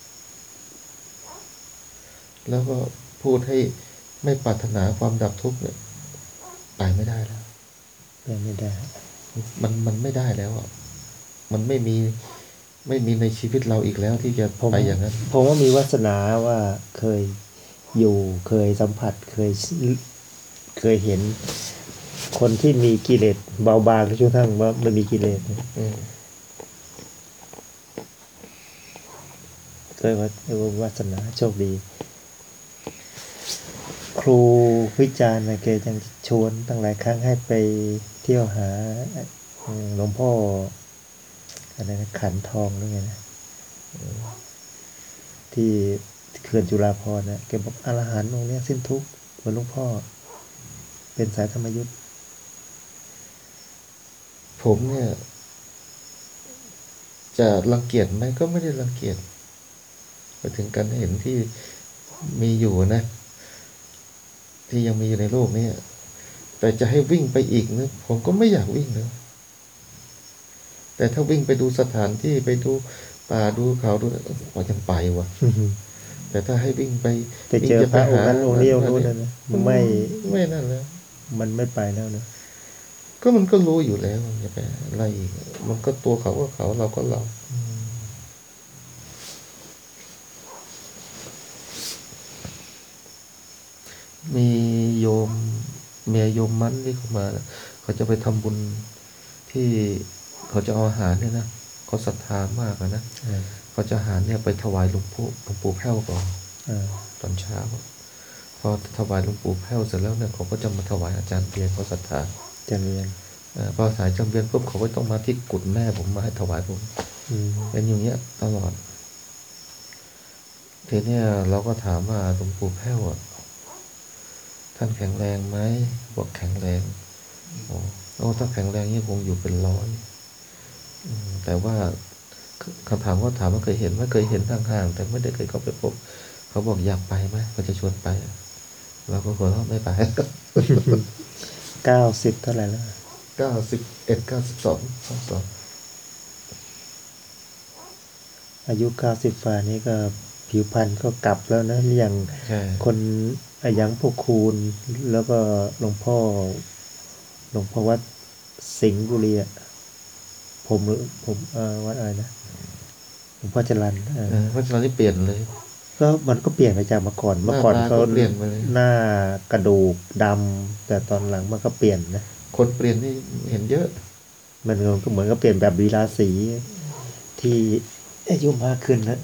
แล้วก็พูดให้ไม่ปรารถนาความดับทุกข์เนี่ยไปไม่ได้แล้วไม่ได้มันไม่ได้แล้วอ่ะมันไม่มีในชีวิตเราอีกแล้วที่จะไปอย่างนั้นผมว่ามีวาสนาว่าเคยอยู่เคยสัมผัสเคยเห็น คนที่มีกิเลสเบาบางจนกระทั่งว่าไม่มีกิเลสก็เรียกว่าวาสนาโชคดี ครูวิจารณ์นะแกยังชวนตั้งหลายครั้งให้ไปเที่ยวหาหลวงพ่ออะไรนะขันทองหรือไงนะที่เขื่อนจุฬาภรณ์นะแกบอกอรหันต์องค์เนี้ยสิ้นทุกข์เหมือนหลวงพ่อเป็นสายธรรมยุทธ์ผมเนี่ย จะรังเกียจไหมก็ไม่ได้รังเกียจไปถึงการเห็นที่มีอยู่นะ ที่ยังมีอยู่ในโลกนี้แต่จะให้วิ่งไปอีกนะผมก็ไม่อยากวิ่งนะแต่ถ้าวิ่งไปดูสถานที่ไปดูป่าดูเขาดูก็ยังไปวะแต่ถ้าให้วิ่งไปไปเจอพระองค์นั้นองค์นี้องค์นู้นนะไม่นั่นแล้วมันไม่ไปแล้วนะก็มันก็รู้อยู่แล้วจะไปอะไรอีกมันก็ตัวเขาก็เขาเราก็เรามีโยมเมียโยมมันที่เขามาเขาจะไปทำบุญที่เขาจะเอาอาหารเนี่ยนะเขาศรัทธามากนะเขาจะอาหารเนี่ยไปถวายหลวงปู่แพ้วก่อนตอนเช้าพอถวายหลวงปู่แพ้วเสร็จแล้วเนี่ยเขาก็จะมาถวายอาจารย์เบียนเขาศรัทธาอาจารย์เบียนพอสายจำเบียนปุ๊บเขาก็ต้องมาที่กุฏแม่ผมมาให้ถวายผมเป็นอย่างเงี้ยตลอดทีเนี้ยเราก็ถามว่าหลวงปู่แพ้วท่านแข็งแรงไหมบอกแข็งแรงโอ้ถ้าแข็งแรงนี่คงอยู่เป็นร้อยแต่ว่าคำถามถามว่าเคยเห็นไหมเคยเห็นห่างๆแต่ไม่ได้เคยเข้าไปพบเขาบอกอยากไปไหมเขาจะชวนไปเราก็ขอไม่ไป 90เท่าไหร่แล้ว 91 92 อายุ90ฝ่านี้ก็ผิวพรรณก็กลับแล้วนะอย่างคนอย่างพวกคูณแล้วก็หลวงพ่อวัดสิงห์บุรีผมวัดอะไรนะหลวงพ่อจรัญวัดจรัญนี่เปลี่ยนเลยก็มันก็เปลี่ยนไปจากเมื่อก่อนเขาหน้ากระดูกดำแต่ตอนหลังมันก็เปลี่ยนนะคนเปลี่ยนนี่เห็นเยอะมันก็เหมือนกับเปลี่ยนแบบวีราศีที่อายุมากขึ้นนะ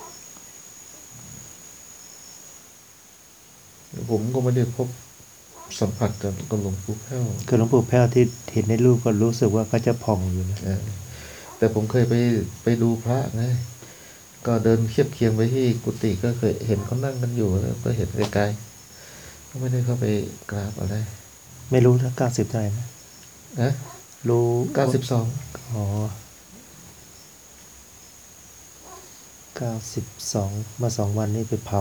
ผมก็ไม่ได้พบสัมผัสกับหลวงปู่แพ้วคือหลวงปู่แพ้วที่เห็นในรูปก็รู้สึกว่าก็จะผ่องอยู่นะแต่ผมเคยไปดูพระไงก็เดินเทียบเคียงไปที่กุฏิก็เคยเห็นเขานั่งกันอยู่แล้วก็เห็นไกลๆก็ไม่ได้เข้าไปกราบอะไรไม่รู้นะ90เท่าไหร่นะนะรู้ 92 อ๋อ92มา2 วันนี้ไปเผา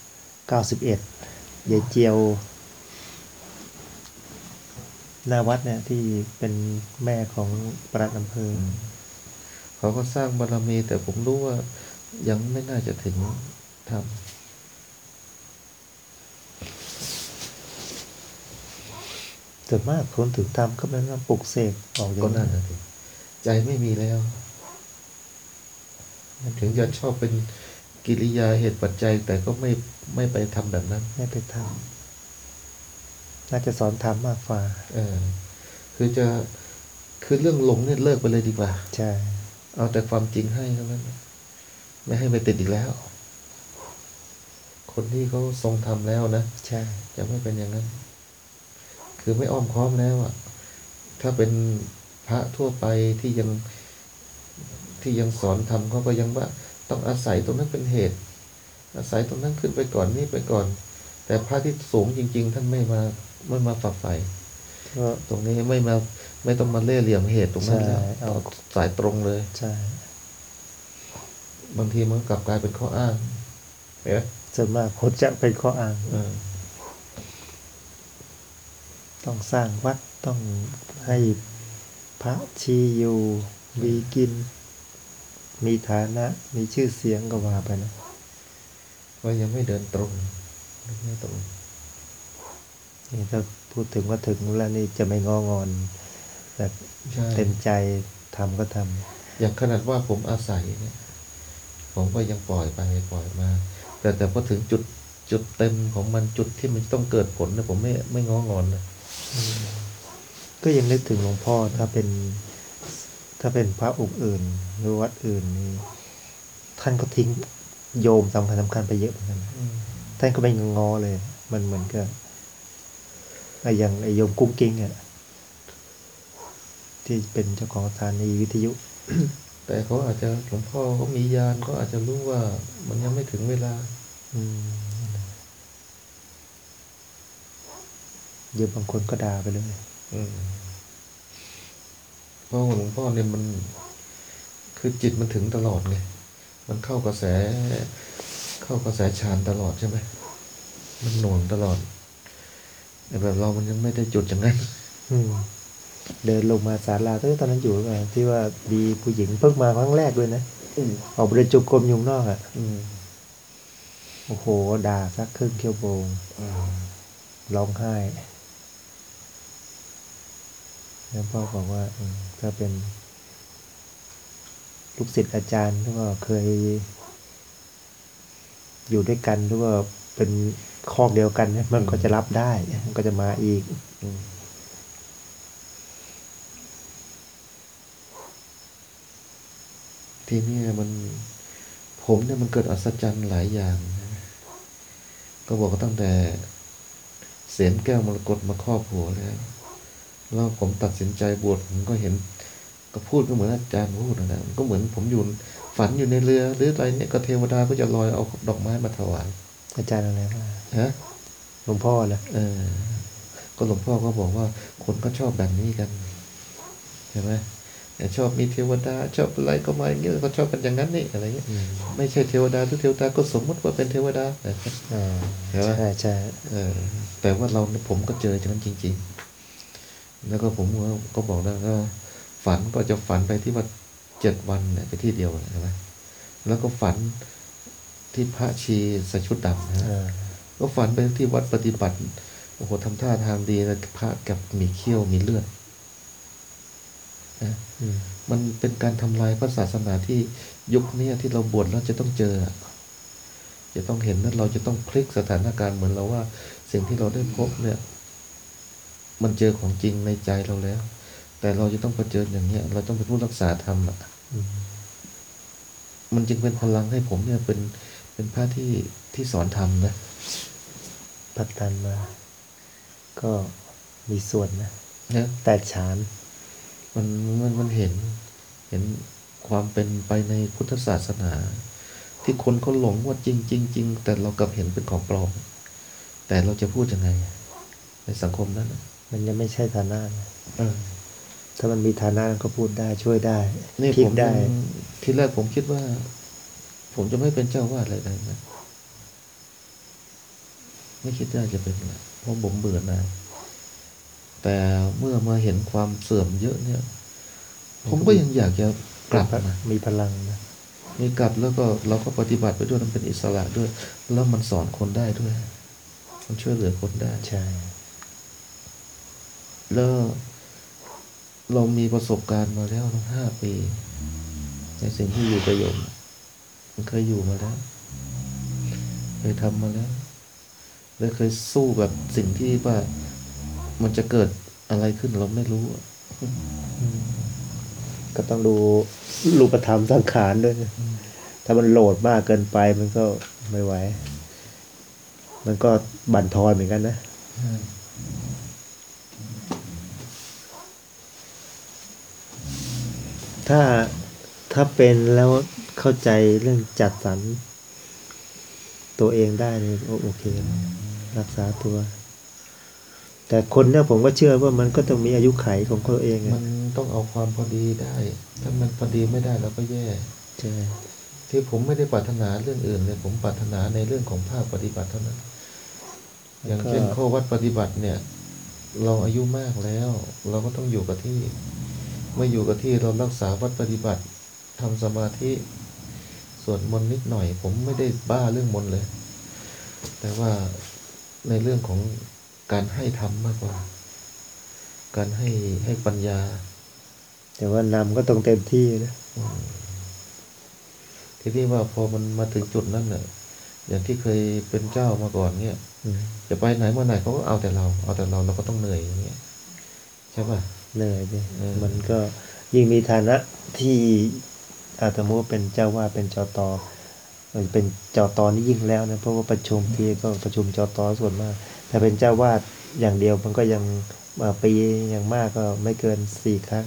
91ยายเจียวหน้าวัดเนี่ยที่เป็นแม่ของปลัดอำเภอเขาก็สร้างบารมี แต่ผมรู้ว่ายังไม่น่าจะถึงทส่วนมากคนถึงทำก็เป็นว่าปลุกเสกออกอำย่าก็งนั่นั้น นนะสิใจไม่มีแล้ว ถึงจะชอบเป็นกิริยาเหตุปัจจัย แต่ก็ไม่ไปทำแบบนั้นไม่ไปทำน่าจะสอนทำมากกว่าเออคือเรื่องหลงเนี่ยเลิกไปเลยดีกว่าใช่เอาแต่ความจริงให้เท่านั้นไม่ให้ไปติดอีกแล้ว คนที่เขาทรงทำแล้วนะใช่จะไม่เป็นอย่างนั้น คือไม่อ้อมค้อมแล้วอ่ะ ถ้าเป็นพระทั่วไปที่ยังสอนทำเขาก็ยังว่าต้องอาศัยตรงนั้นเป็นเหตุ อาศัยตรงนั้นขึ้นไปก่อนนี่ไปก่อน แต่พระที่สูงจริง ๆ ท่านไม่มาฝักใฝ่ก็ตรงนี้ไม่ต้องมาเล่ห์เหลี่ยมเหตุตรงนั้นแล้วใช่เอาสายตรงเลยใช่บางทีมันกลับกลายเป็นข้ออ้างเห็นไหมส่วนมากคนจะเป็นข้ออ้างเออต้องสร้างวัดต้องให้พระชีอยู่มีกิน มีฐานะ มีชื่อเสียงก็ว่าไปนะว่ายังไม่เดินตรงไม่ตรงนี่ถ้าพูดถึงว่าถึงแล้วนี่จะไม่งองอนแบบใช่เต็มใจทำก็ทำอย่างขนาดว่าผมอาศัยเนี่ย ผมก็ยังปล่อยไปปล่อยมา แต่พอถึงจุดเต็มของมันจุดที่มันต้องเกิดผลเนี่ยผมไม่ง้องอนเลยก็ยังนึกถึงหลวงพ่อถ้าเป็นพระองค์อื่น หรือวัดอื่นนี่ท่านก็ทิ้งโยมสำคัญไปเยอะเหมือนกันนะท่านก็ไม่งอเลย มันเหมือนกับไอ้อย่างไอ้โยมกุ้งกิ้งอ่ะที่เป็นเจ้าของสถานีวิทยุแต่เขาอาจจะหลวงพ่อเขามีญาณเขาอาจจะรู้ว่ามันยังไม่ถึงเวลาเดี๋ยวบางคนก็ด่าไปเลยเพราะหลวงพ่อเนี่ยมันคือจิตมันถึงตลอดไงมันเข้ากระแสฌานตลอดใช่ไหมมันหน่วงตลอดแต่แบบเรามันยังไม่ได้จุดอย่างนั้นเดินลงมาศาลาตอนนั้นอยู่ไงที่ว่ามีผู้หญิงเพิ่งมาครั้งแรกด้วยนะออกไปเดินจงกรมอยู่ข้างนอกอ่ะโอ้โหด่าสักครึ่งชั่วโมงร้องไห้แล้วพ่อบอกว่าถ้าเป็นลูกศิษย์อาจารย์ที่ว่าเคยอยู่ด้วยกันหรือว่าเป็นคอกเดียวกันเนี่ยมันก็จะรับได้มันก็จะมาอีกทีนี้ผมเนี่ยมันเกิดอัศจรรย์หลายอย่างนะก็บอกว่าตั้งแต่เสียนแก้วมรกตมาครอบหัวแล้วผมตัดสินใจบวชผมก็เห็นก็พูดก็เหมือนอาจารย์พูดนะมันก็เหมือนผมอยู่ฝันอยู่ในเรือหรืออะไรเนี่ยก็เทวดาก็จะลอยเอาดอกไม้มาถวายอาจารย์อะไรว่าฮะหลวงพ่อเหรอก็หลวงพ่อก็บอกว่าคนก็ชอบแบบนี้กันเห็นไหมชอบมีเทวดาชอบอะไรก็มาอย่างเงี้ยก็ชอบกันอย่างนั้นนี่อะไรเงี้ยไม่ใช่เทวดาทุกเทวดาก็สมมติว่าเป็นเทวดาเห็นไหมใช่แต่ว่าผมก็เจออย่างนั้นจริงๆแล้วก็ผมก็บอกแล้วก็ฝันก็จะฝันไปที่ว่า7 วันเนี่ยไปที่เดียวใช่ไหมแล้วก็ฝันที่พระชีใส่ชุดดำนะก็ฝันไปที่วัดปฏิบัติโอ้โหทำท่าทางดีนะพระกับมีเขี้ยวมีเลือดนะมันเป็นการทำลายพระศาสนาที่ยุคนี้ที่เราบวชแล้วจะต้องเจอจะต้องเห็นนั้นเราจะต้องพลิกสถานการณ์เหมือนเราว่าสิ่งที่เราได้พบเนี่ยมันเจอของจริงในใจเราแล้วแต่เราจะต้องเผชิญอย่างเนี้ยเราต้องเป็นผู้รักษาธรรมมันจึงเป็นพลังให้ผมเนี่ยเป็นพระที่สอนธรรมนะพัฒนมาก็มีส่วนนะนะแต่ฌานมันเห็นความเป็นไปในพุทธศาสนา ที่คนเขาหลงว่าจริงจริงจริงแต่เรากลับเห็นเป็นของปลอม แต่เราจะพูดยังไงในสังคมนั้นน่ะมันยังไม่ใช่ฐานะนะเออถ้ามันมีฐานะก็พูดได้ช่วยได้นี่พลิผกมได้ทีแรกผมคิดว่า ผมจะไม่เป็นเจ้าวาดอะไรเลยนะไม่คิดว่าจะเป็นอะไรเพราะผมเบื่อหน่ายแต่เมื่อมาเห็นความเสื่อมเยอะเนี่ย ผมก็ยังอยากจะกลับนะมีพลังนะมีกลับแล้วก็เราก็ปฏิบัติไปด้วยมันเป็นอิสระด้วย แล้วมันสอนคนได้ด้วย มันช่วยเหลือคนได้ใช่แล้วเรามีประสบการณ์มาแล้วทั้ง5 ปี ในสิ่งที่อยู่ประโยชน์มันเคยอยู่มาแล้วเคยทำมาแล้วและเคยสู้กับสิ่งที่ว่ามันจะเกิดอะไรขึ้นเราไม่รู้อะก็ต้องดูรูปธรรมสังขารด้วยนะถ้ามันโหลดมากเกินไปมันก็ไม่ไหว มันก็บั่นทอนเหมือนกันนะ ถ้าเป็นแล้วเข้าใจเรื่องจัดสรรตัวเองได้นี่โอเคนะรักษาตัว แต่คนเนี่ยผมก็เชื่อว่ามันก็ต้องมีอายุไขของตัวเองมัอะนต้องเอาความพอดีได้ ถ้ามันพอดีไม่ได้เราก็แย่ใช่ที่ผมไม่ได้ปรารถนาเรื่องอื่นเลยผมปรารถนาในเรื่องของภาคปฏิบัติเท่านั้น อย่างเช่นข้อวัดปฏิบัติเนี่ย เราอายุมากแล้ว เราก็ต้องอยู่กับที่ไม่อยู่กับที่เรารักษาวัดปฏิบัติทำสมาธิสวดมนต์นิดหน่อย ผมไม่ได้บ้าเรื่องมนต์เลย แต่ว่าในเรื่องของการให้ธรรมมากกว่า การให้ปัญญาแต่ว่านำก็ต้องเต็มที่นะทีนี้ว่าพอมันมาถึงจุดนั้นเนี่ยอย่างที่เคยเป็นเจ้ามาก่อนเนี่ย จะไปไหนมาไหนเขาก็เอาแต่เราเราก็ต้องเหนื่อยอย่างเงี้ยใช่ป่ะเหนื่อยดิเออมันก็ยิ่งมีฐานะที่อาตมาว่าเป็นเจ้าว่าเป็นจตเป็นจตนี่ยิ่งแล้วนะเพราะว่าประชุมทีก็ประชุมจตส่วนมากถ้าเป็นเจ้าวาดอย่างเดียวมันก็ยังปีอย่างมากก็ไม่เกิน4 ครั้ง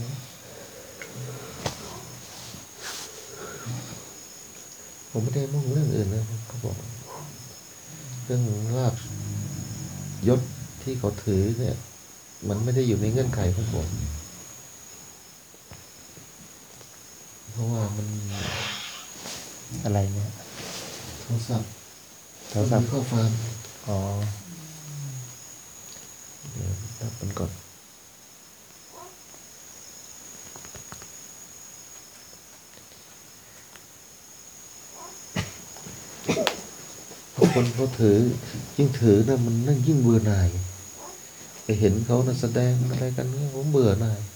ผมไม่ได้มุ่งเรื่องอื่นนะเขาบอกเรื่องลาภยศที่เขาถือเนี่ย มันไม่ได้อยู่ในเงื่อนไขของผมเพราะว่ามันอะไรเนี่ยโทรศัพท์โทรศัพท์มีข้อความอ๋อเดี๋ยวรับมันก่อนเพราะคนเขาถือยิ่งถือนะมันนั่งยิ่งเบื่อหน่ายไปเห็นเขานะแสดงอะไรกันเนี่ยผมเบื่อหน่าย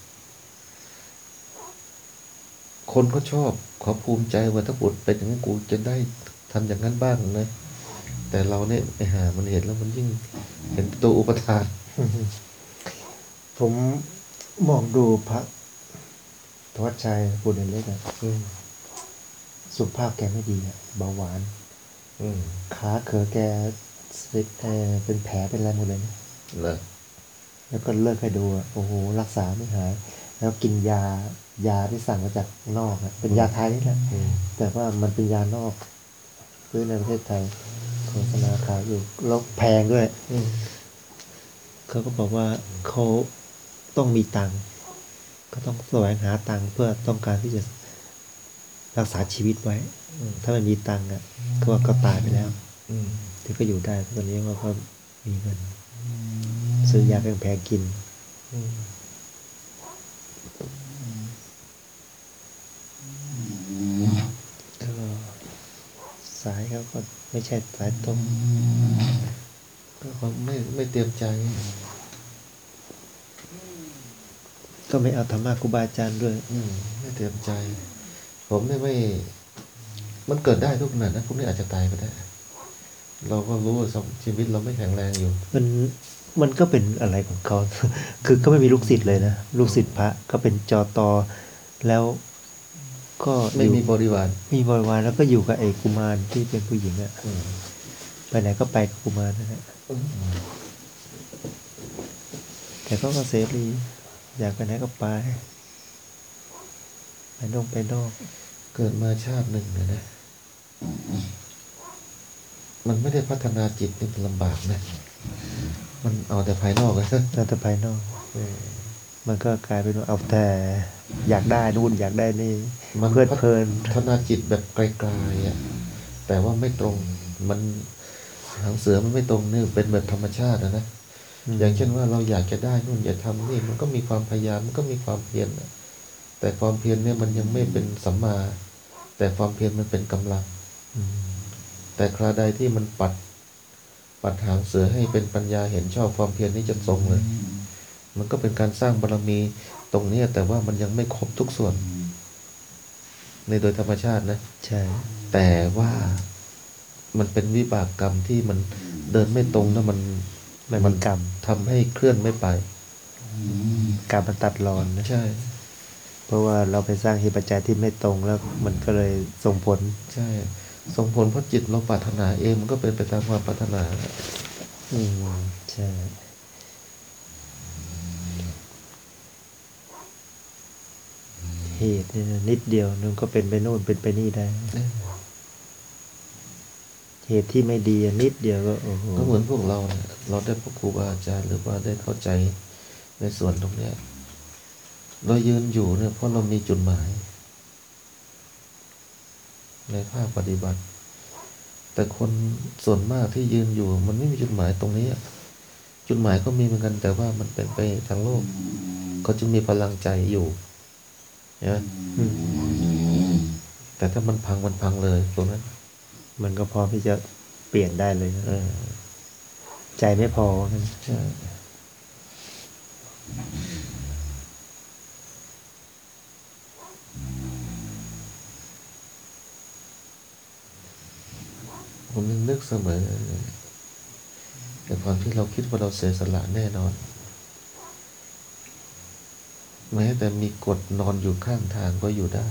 คนเขาชอบเขาภูมิใจว่าถ้าบุตรเป็นอย่างนั้นกูจะได้ทำอย่างนั้นบ้างนะแต่เราเนี่ยไอ้ห่ามันเห็นแล้วมันยิ่งเห็นตัวอุปทานผมมองดูพระธวัชชัยบุญเล็กอะสุขภาพแกไม่ดีอะเบาหวาน ขาเขอแกเป็นแผลเป็นอะไรหมดเลยนะเหรอแล้วก็เลิกให้ดูอะโอ้โหรักษาไม่หาย แล้วกินยที่สั่งมาจากนอกอะเป็นยาไทยนี่แหละแต่ว่ามันเป็นยานอกซื้อในประเทศไทยโฆษณาขายอยู่แล้วแพงด้วยเขาก็บอกว่าเขาต้องมีตังค์ก็ต้องแสวงหาตังค์เพื่อต้องการที่จะรักษาชีวิตไว้ ถ้าไม่มีตังค์อ่ะก็ตายไปแล้วถึงก็อยู่ได้ตอนนี้ว่าก็มีเงินซื้อยาแพงๆกินก็สายเขาก็ไม่ใช่สายตรงก็เขาไม่เตรียมใจก็ไม่เอาธรรมะครูบาอาจารย์ด้วยไม่เตรียมใจ ผมเนี่ยไม่ มันเกิดได้ทุกขณะนะพวกนี้อาจจะตายก็ได้ เราก็รู้ว่าชีวิตเราไม่แข็งแรงอยู่มันก็เป็นอะไรของเขา คือก็ไม่มีลูกศิษย์เลยนะ ลูกศิษย์พระก็เป็นจตแล้วก็ไม่มีบริวารมีบริวารแล้วก็อยู่กับไอ้กุมารที่เป็นผู้หญิงอะไปไหนก็ไปกับกุมารนั่นแหละแต่เขาก็เสรีอยากไปไหนก็ไปไปนอกเกิดมาชาติหนึ่งเนี่ยนะมันไม่ได้พัฒนาจิตนี่มันลำบากนะ มันเอาแต่ภายนอกเลยแต่ภายนอก มันก็กลายเป็นว่าเอาแต่อยากได้นู่นอยากได้นี่มันเพลิดเพลินพัฒนาจิตแบบไกลๆอ่ะแต่ว่าไม่ตรงมันหางเสือมันไม่ตรงนี่เป็นแบบธรรมชาตินะ อย่างเช่นว่าเราอยากจะได้นู่นอยากทำนี่มันก็มีความพยายามมันก็มีความเพียรนะแต่ความเพียรเนี่ยมันยังไม่เป็นสัมมา แต่ความเพียรมันเป็นกำลังแต่คราใดที่มันปัดหางเสือให้เป็นปัญญาเห็นชอบความเพียรนี้จะทรงเลย มันก็เป็นการสร้างบารมีตรงเนี้ยแต่ว่ามันยังไม่ครบทุกส่วน ในโดยธรรมชาตินะใช่แต่ว่ามันเป็นวิบากกรรมที่มันเดินไม่ตรงแล้วมันมันกรรมทำให้เคลื่อนไม่ไปกรรมมันตัดรอนนะใช่เพราะว่าเราไปสร้างเหตุปัจจัยที่ไม่ตรงแล้วมันก็เลยส่งผลใช่ส่งผลเพราะจิตเราปรารถนาเองมันก็เป็นไปตามความปรารถนาใช่เหตุเนี่ยนิดเดียวนึงก็เป็นไปโน่นเป็นไปนี่ได้ เหตุที่ไม่ดีนิดเดียวก็โอ้โหก็เหมือนพวกเราเนี่ยเราได้พบครูบาอาจารย์หรือว่าได้เข้าใจในส่วนตรงเนี้ยเรายืนอยู่เนี่ยเพราะเรามีจุดหมาย ในภาคปฏิบัติ แต่คนส่วนมากที่ยืนอยู่มันไม่มีจุดหมายตรงนี้อะจุดหมายก็มีเหมือนกันแต่ว่ามันเป็นไปทางโลกเขาจึงมีพลังใจอยู่เห็นไหมแต่ถ้ามันพังมันพังเลยตรงนั้นมันก็พร้อมที่จะเปลี่ยนได้เลยนะ ใจไม่พอนะใช่ผมยังนึกเสมอแต่ความที่เราคิดว่าเราเสียสละแน่นอนแม้แต่มีกฎนอนอยู่ข้างทางก็อยู่ได้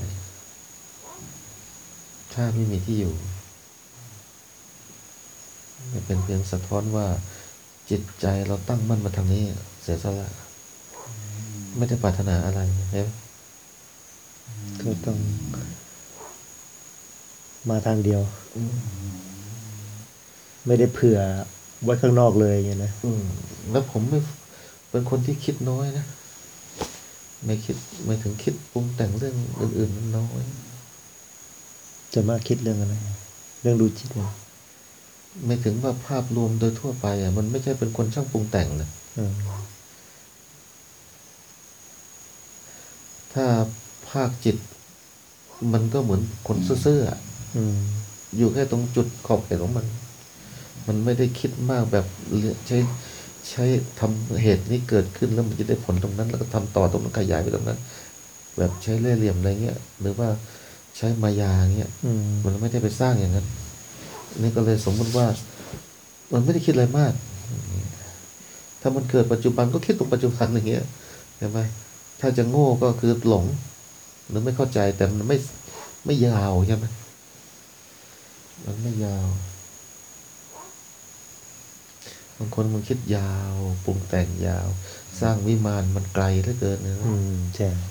ถ้าไม่มีที่อยู่นี่เป็นเพียงสะท้อนว่าจิตใจเราตั้งมั่นมาทางนี้เสียสละ ไม่ได้ปรารถนาอะไรเห็นไหมก็ต้องมาทางเดียว ไม่ได้เผื่อไว้ข้างนอกเลยอย่างนี้นะแล้วผมไม่เป็นคนที่คิดน้อยนะ ไม่ถึงคิดปรุงแต่งเรื่องอื่นๆมันน้อยจะมาคิดเรื่องอะไร เรื่องดูจิตเลยไม่ถึงว่าภาพรวมโดยทั่วไปมันไม่ใช่เป็นคนช่างปรุงแต่งนะ ถ้าภาคจิต มันก็เหมือนคนซื่อๆอยู่แค่ตรงจุดขอบเขตของมัน มันไม่ได้คิดมากแบบใช้ทำเหตุนี้เกิดขึ้นแล้วมันจะได้ผลตรงนั้น แล้วก็ทำต่อตรงนั้นขยายไปตรงนั้น แบบใช้เล่ห์เหลี่ยมอะไรเงี้ย หรือว่าใช้มายาเงี้ยมันไม่ได้ไปสร้างอย่างนั้นนี่ก็เลยสมมติว่า มันไม่ได้คิดอะไรมาก ถ้ามันเกิดปัจจุบันก็คิดตรงปัจจุบันอย่างเงี้ยเห็นไหมถ้าจะโง่ก็คือหลง หรือไม่เข้าใจแต่มันไม่ยาวใช่ไหมมันไม่ยาวบางคนมันคิดยาวปรุงแต่งยาว สร้างวิมานมันไกลเหลือเกินนะใช่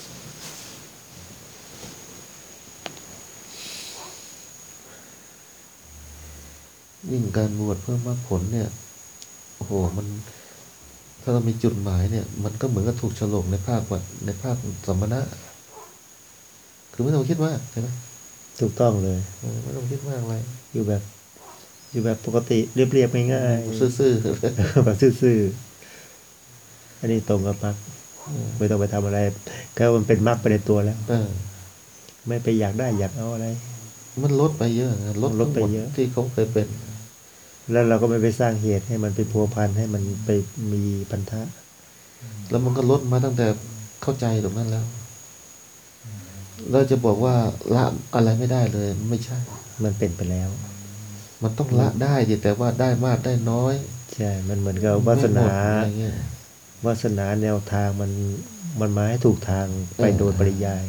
ยิ่งการบวชเพื่อมรรคผลเนี่ยโอ้โหมันถ้าเรามีจุดหมายเนี่ย มันก็เหมือนกับถูกฉลกในภาคสมณะคือไม่ต้องคิดมากใช่ไหมถูกต้องเลยไม่ต้องคิดมากอะไรอยู่แบบปกติเรียบๆง่ายๆซื่อแบบซื่อๆอันนี้ตรงกับมรรคไม่ต้องไปทำอะไรก็มันเป็นมรรคไปในตัวแล้ว ไม่ไปอยากได้อยากเอาอะไรมันลดไปเยอะนะลดไปเยอะที่เขาเคยเป็นแล้วเราก็ไม่ไปสร้างเหตุให้มันไปพัวพันให้มันไปมีพันธะแล้วมันก็ลดมาตั้งแต่เข้าใจตรงนั้นแล้วเราจะบอกว่าละอะไรไม่ได้เลยไม่ใช่มันเป็นไปแล้วมันต้องละได้ดิแต่ว่าได้มากได้น้อยใช่ มันเหมือนกับวาสนาไม่หมดอะไรเงี้ยวาสนาแนวทางมันมาให้ถูกทางไปโดยปริยาย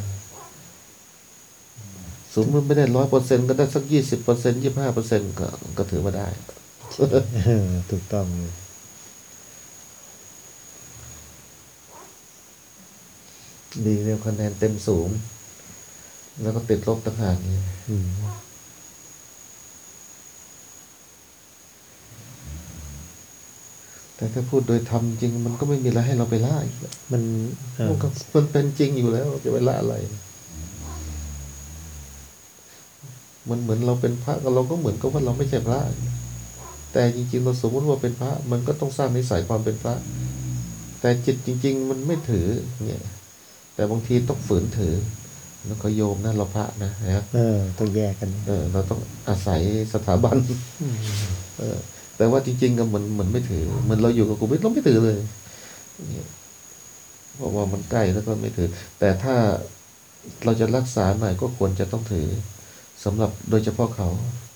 สมมติไม่ได้100%ก็ได้สัก20% 25%ก็ถือว่าได้ถูกต้องเลยดีเรียกคะแนนเต็มสูง แล้วก็ติดลบต่างหากเนี่ยอืมแต่ถ้าพูดโดยธรรมจริงมันก็ไม่มีอะไรให้เราไปล่าอีกแล้วมันมันก็มันเป็นจริงอยู่แล้วจะไปล่าอะไร มันเหมือนเราเป็นพระเราก็เหมือนกับว่าเราไม่ใช่พระ แต่จริงๆเราสมมติว่าเป็นพระ มันก็ต้องสร้างนิสัยความเป็นพระ แต่จิตจริง ๆ มันไม่ถือเนี่ย แต่บางทีต้องฝืนถือ แล้วก็โยมนะเราพระนะฮะต้องแยกกันเราต้องอาศัยสถาบัน แต่ว่าจริงๆก็เหมือนไม่ถือเหมือนเราอยู่กับกูไม่เราไม่ถือเลยเนี่ยเพราะว่ามันใกล้แล้วก็ไม่ถือ แต่ถ้าเราจะรักษาหน่อยก็ควรจะต้องถือสำหรับโดยเฉพาะเขา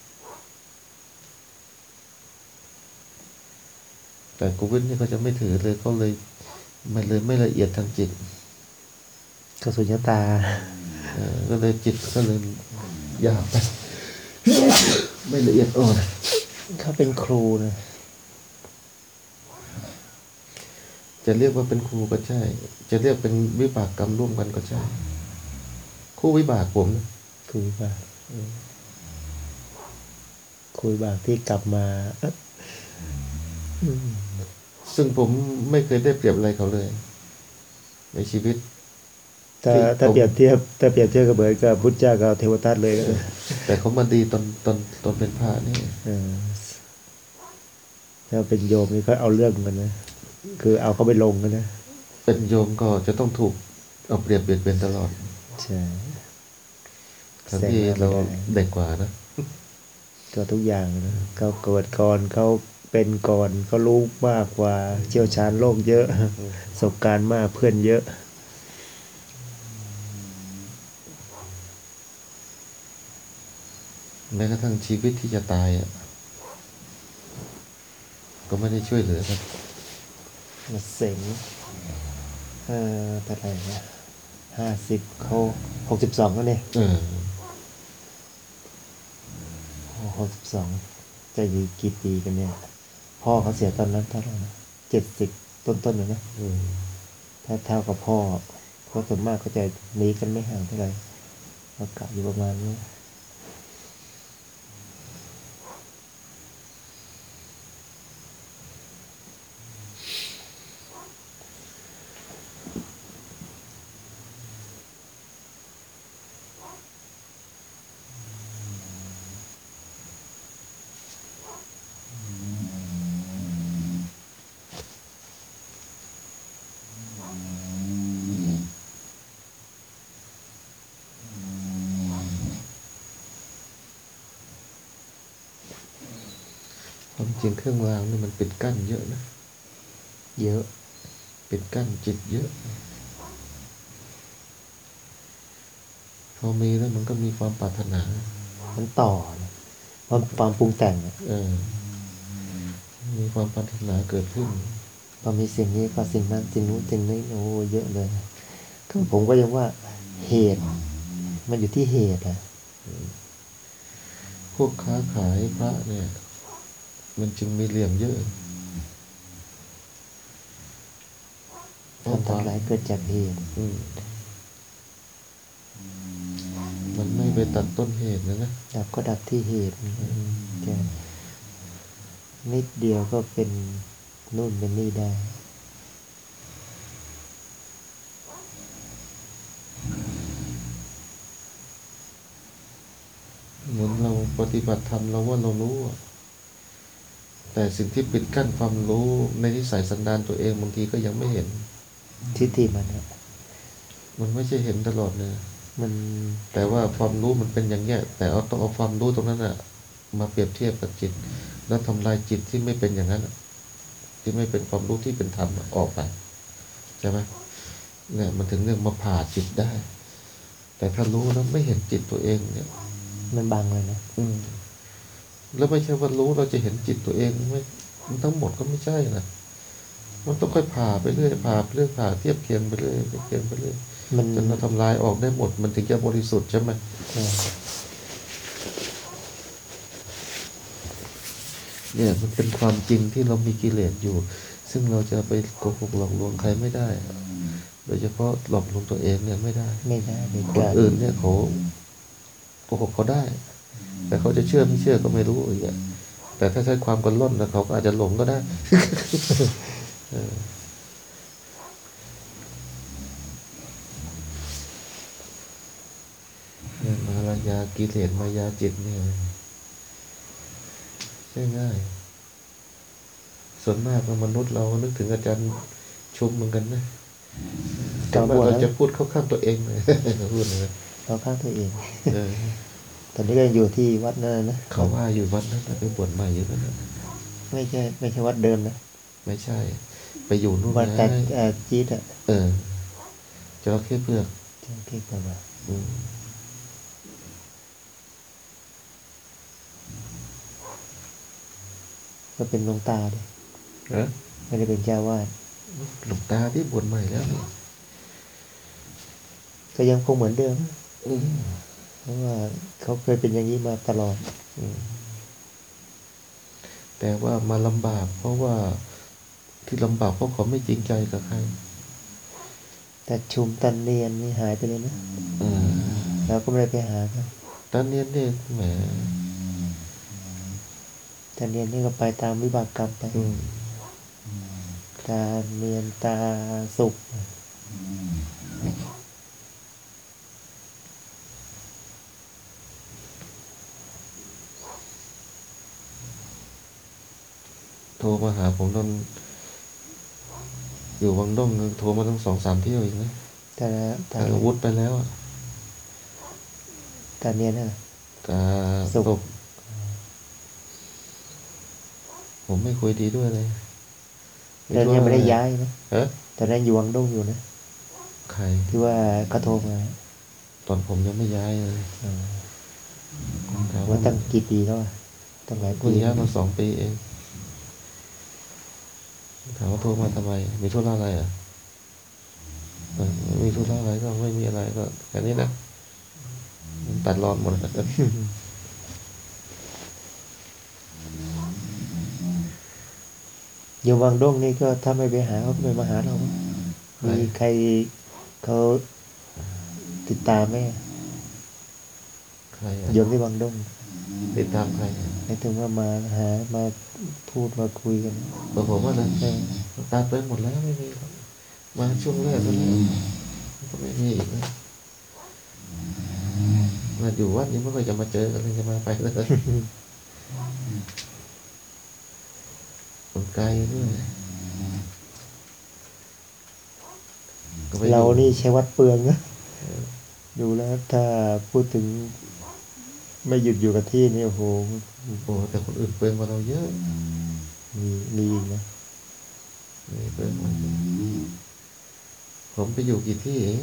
แต่กูวิทย์นี่เขาจะไม่ถือเลยเขาเลยไม่ละเอียดทางจิตก็สุญญตาก็เลยจิตก็เลยยากไป ไม่ละเอียดอ่อนเขาเป็นครูนะจะเรียกว่าเป็นครูก็ใช่ จะเรียกเป็นวิบากกรรมร่วมกันก็ใช่ คู่วิบากผมนะครูวิบากครูวิบากที่กลับมาซึ่งผมไม่เคยได้เปรียบอะไรเขาเลย ในชีวิตถ้าเปรียบเทียบกับเหมือนกับพุทธเจ้ากับเทวทัตเลยก็แต่เขามาดีตอนเป็นพระนี่ถ้าเป็นโยมนี่เขาเอาเรื่องกันนะ คือเอาเขาไปลงกันนะเป็นโยมก็จะต้องถูกเอาเปรียบเบียดเบียนตลอดใช่ทั้งที่เราเด็กกว่านะก็ทุกอย่างนะเขาเกิดก่อนเขาเป็นก่อนเขารู้มากกว่าเชี่ยวชาญโลกเยอะประสบการณ์มากเพื่อนเยอะแม้กระทั่งชีวิตที่จะตายอ่ะก็ไม่ได้ช่วยเหลือกันมาเส็งเท่าไหร่นะ50เขา62ก็เนี่ย62จะอยู่กี่ปีกันเนี่ย พ่อเขาเสียตอนนั้นเท่าไหร่นะ70ต้นๆเลยนะถ้าเท่ากับพ่อเพราะส่วนมากก็จะหนีกันไม่ห่างเท่าไหร่อากาศอยู่ประมาณนี้ความจริงเครื่องรางนี่มันปิดกั้นเยอะนะเยอะปิดกั้นจิตเยอะ พอมีแล้วมันก็มีความปรารถนามันต่อนะความปรุงแต่งอะมีความปรารถนาเกิดขึ้นพอมีสิ่งนี้ก็สิ่งนั้นสิ่งนู้นสิ่งนี้โอ้เยอะเลยคือผมก็ยังว่าเหตุมันอยู่ที่เหตุอะพวกค้าขายพระเนี่ย มันจึงมีเหลี่ยมเยอะความทำร้ายเกิดจากเหตุมันไม่ไปตัดต้นเหตุนะดับก็ดับที่เหตุแค่นิดเดียวก็เป็นนู่นเป็นนี่ได้เหมือนเราปฏิบัติธรรมเราว่าเรารู้อะแต่สิ่งที่ปิดกั้นความรู้ในนิสัยสันดานตัวเองบางทีก็ยังไม่เห็นทิฏฐิมันอะมันไม่ใช่เห็นตลอดเลยมันแต่ว่าความรู้มันเป็นอย่างเงี้ย แต่ต้องเอาความรู้ตรงนั้นอะมาเปรียบเทียบกับจิต แล้วทำลายจิตที่ไม่เป็นอย่างนั้นอะที่ไม่เป็นความรู้ที่เป็นธรรมอะออกไปใช่ไหมเนี่ยมันถึงเรื่องมาผ่าจิตได้ แต่ถ้ารู้แล้วไม่เห็นจิตตัวเองเนี่ยมันบังเลยนะแล้วไม่ใช่ว่ารู้เราจะเห็นจิตตัวเองไม่ทั้งหมดก็ไม่ใช่นะมันต้องค่อยผ่าไปเรื่อยผ่าไปเรื่อยผ่าเทียบเคียงไปเรื่อยเทียบเคียงไปเรื่อยมันจนเราทำลายออกได้หมด มันถึงจะบริสุทธิ์ใช่ไหมเนี่ยมันเป็นความจริงที่เรามีกิเลสอยู่ ซึ่งเราจะไปโกหกหลอกลวงใครไม่ได้โดยเฉพาะหลอกลวงตัวเองเนี่ยไม่ได้ไม่ได้เด็ดคนขาดอื่นเนี่ยเขาโกหกเขาได้ แต่เขาจะเชื่อไม่เชื่อก็ไม่รู้อีกอะแต่ถ้าใช้ความกันล่นนะเขาก็อาจจะหลงก็ได้ เออเนี่ยมายากิเลสมายาจิตเนี่ยใช่ง่าย ส่วนมากมนุษย์เรานึกถึงอาจารย์ชุมเหมือนกันนะตอนแต่บวว่าชเราแล้วจะพูดเข้าข้างตัวเองเลย พูดเลยเราข้างตัวเองเออตอนนี้ก็ยังอยู่ที่วัดนั่นนะเขาว่าอยู่วัดนั้นนะไปบวชใหม่อยู่นั่นนะไม่ใช่วัดเดิมนะไม่ใช่ ไปอยู่นู่นวัดแต่นะจี๊ดอ่ะเออจระเข้เผือกจำเก่งกว่าอืมก็เป็นหลวงตาดิเออไม่ได้เป็นเจ้าวาดหลวงตาที่บวชใหม่แล้วนี่ก็ยังคงเหมือนเดิมอืมเพราะว่าเขาเคยเป็นอย่างนี้มาตลอดแต่ว่ามาลำบาก เพราะว่าที่ลำบากเพราะเขาไม่จริงใจกับใครแต่ชุมตันเนียนนี่หายไปเลยนะอืมแล้วก็ไม่ได้ไปหาเขาตอนนี้เนี่ยแหมตันเนียนนี่ก็ไปตามวิบากกรรมไปอืมตาเนียนตาสุกโทรมาหาผมตอนอยู่วังด้งโทรมาตั้ง2-3 เที่ยวเองนะตาแต่วุฒิไปแล้วอะตาเนียนน่ะตาสุตขกผมไม่คุยดีด้วยเลยแต่ยังไม่ได้ย้ายนะเอ๊ะตอนนั้นอยู่วังด้งอยู่นะใครที่ว่าเขาโทรมาตอนผมยังไม่ย้ายเลย ถามว่าตั้งกี่ปีแล้วอะตั้งหลายเพิ่ปีงย้ายมา2 ปีเอง ถามว่าโทรมาทำไม มีธุระอะไรอ่ะไม่มีธุระอะไรก็ไม่มีอะไรก็แค่นี้นะตัดรอนหมดอยู่วังด้งนี่ก็ถ้าไม่ไปหาเขาก็ไม่มาหาเรามั้งมีใครเขาติดตามไหมใครอ่ะโยมที่วังด้งติดตามใครหมายถึงว่ามาหามาพูดมาคุยกันบอกผมว่านะตัดไปหมดแล้วไม่มีหรอกมาช่วงแรกก็แล้วก็ไม่มีอีกนะมาอยู่วัดนี้ไม่ค่อยจะมาเจอกันเลยจะมาไปแล้วคนไกลด้วยก็ไปอยู่เรานี่ใช้วัดเปลืองนะดูแล้วถ้าพูดถึงไม่หยุดอยู่กับที่นี่โอ้โหโอ้แต่คนอื่นเปลืองกว่าเราเยอะมีอีกนะเปลืองกว่าเยอะผมไปอยู่กี่ที่เอง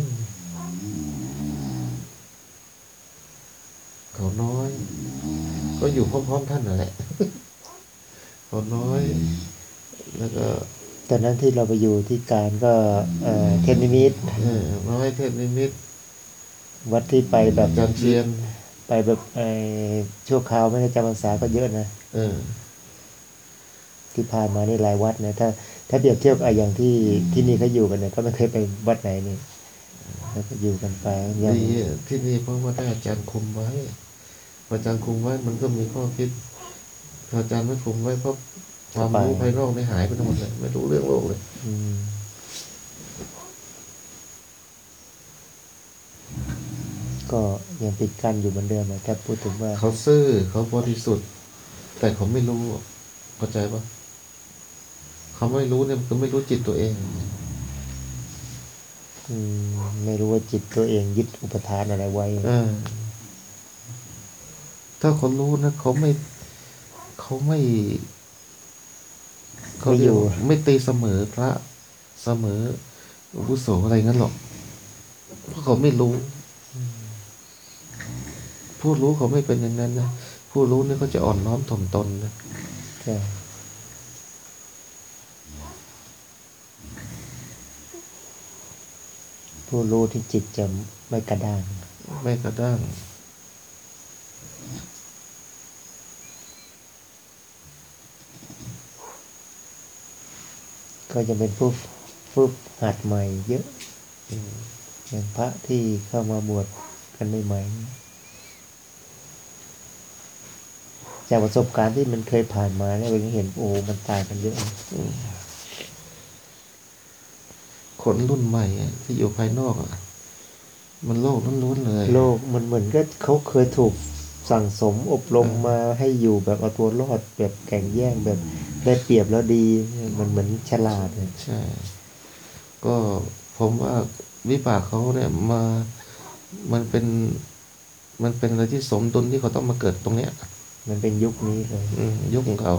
เขาน้อย ก็อยู่พร้อมๆท่านนั่นแหละ เขาน้อย แล้วก็ตอนนั้นที่เราไปอยู่ที่การก็เทพนิมิตรน้อยเทพนิมิตรวัดที่ไปแบบจำเชียนไปแบบชั่วคราวไม่ได้จำพรรษาก็เยอะนะเออที่ผ่านมานี่หลายวัดนะถ้าเปรียบเทียบอย่างที่นี่เขาอยู่กันเนี่ยก็ไม่เคยไปวัดไหนนี่แล้วก็อยู่กันไปอย่างดีที่นี่เพราะว่าได้อาจารย์คุมไว้พออาจารย์คุมไว้มันก็มีข้อคิดพออาจารย์ไม่คุมไว้เพราะความรู้ภายนอกไม่หายไปทั้งหมดเลยไม่รู้เรื่องโลกเลยก็ยังปิดกั้นอยู่เหมือนเดิมนะถ้าพูดถึงว่าเขาซื่อเขาบริสุทธิ์ แต่เขาไม่รู้เข้าใจปะเขาไม่รู้เนี่ยคือไม่รู้จิตตัวเองไม่รู้ว่าจิตตัวเองยึดอุปทานอะไรไว้ถ้าคนรู้นะเขาไม่เขาเรียกว่าไม่ตีเสมอพระเสมออาวุโสอะไรงั้นหรอกเพราะเขาไม่รู้ ผู้รู้เขาไม่เป็นอย่างนั้นนะผู้รู้เนี่ยเขาจะอ่อนน้อมถ่อมตนนะใช่ผู้รู้ที่จิตจะไม่กระด้างไม่กระด้างก็จะเป็นผู้หัดใหม่เยอะอย่างพระที่เข้ามาบวชกันใหม่ๆจากประสบการณ์ที่มันเคยผ่านมาเนี่ยเราเห็นโอ้มันตายกันเยอะนะคนรุ่นใหม่อะที่อยู่ภายนอกอะมันโลกล้วนๆเลยโลกมันเหมือนก็เขาเคยถูกสั่งสมอบรมมาให้อยู่แบบเอาตัวรอดแบบแข่งแย่งแบบได้เปรียบแล้วดีมันเหมือนฉลาดเลยใช่ ก็ผมว่าวิบากเขาเนี่ยมันเป็นมันเป็นอะไรที่สมดุลที่เขาต้องมาเกิดตรงเนี้ยมันเป็นยุคนี้เลยยุคของเขา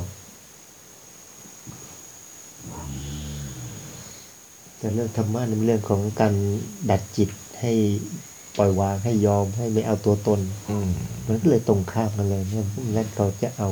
แต่เรื่องธรรมะนี่เป็นเรื่องของการดัดจิตให้ปล่อยวางให้ยอมให้ไม่เอาตัวตน มันก็เลยตรงข้ามกันเลยเนี่ยนั่นเขาจะเอา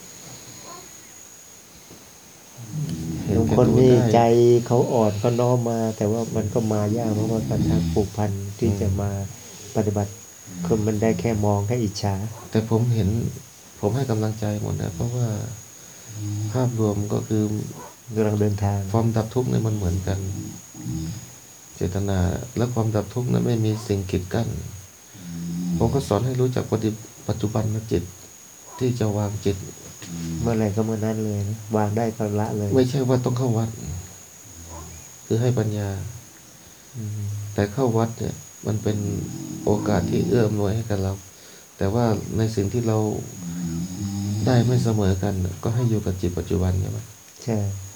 เห็นบางแก่คนตัวนี่ได้ใจเขาอ่อนเขาน้อมมา แต่ว่ามันก็มายากเพราะว่าการทางผูกพันที่จะมาปฏิบัติคนมันได้แค่มองแค่อิจฉาแต่ผมเห็น ผมให้กำลังใจหมดนะ เพราะว่าภาพรวมก็คือกำลังเดินทางความดับทุกข์เนี่ยมันเหมือนกัน เจตนาและความดับทุกข์นั้นไม่มีสิ่งกีดกั้น ผมก็สอนให้รู้จักปัจจุบันจิตที่จะวางจิตเมื่อไหร่ก็เมื่อนั้นเลยนะวางได้ก็ละเลยไม่ใช่ว่าต้องเข้าวัด คือให้ปัญญา แต่เข้าวัดเนี่ย มันเป็นโอกาสที่เอื้ออำนวยให้กับเรา แต่ว่าในสิ่งที่เราได้ไม่เสมอกัน ก็ให้อยู่กับจิตปัจจุบันใช่ไหมใช่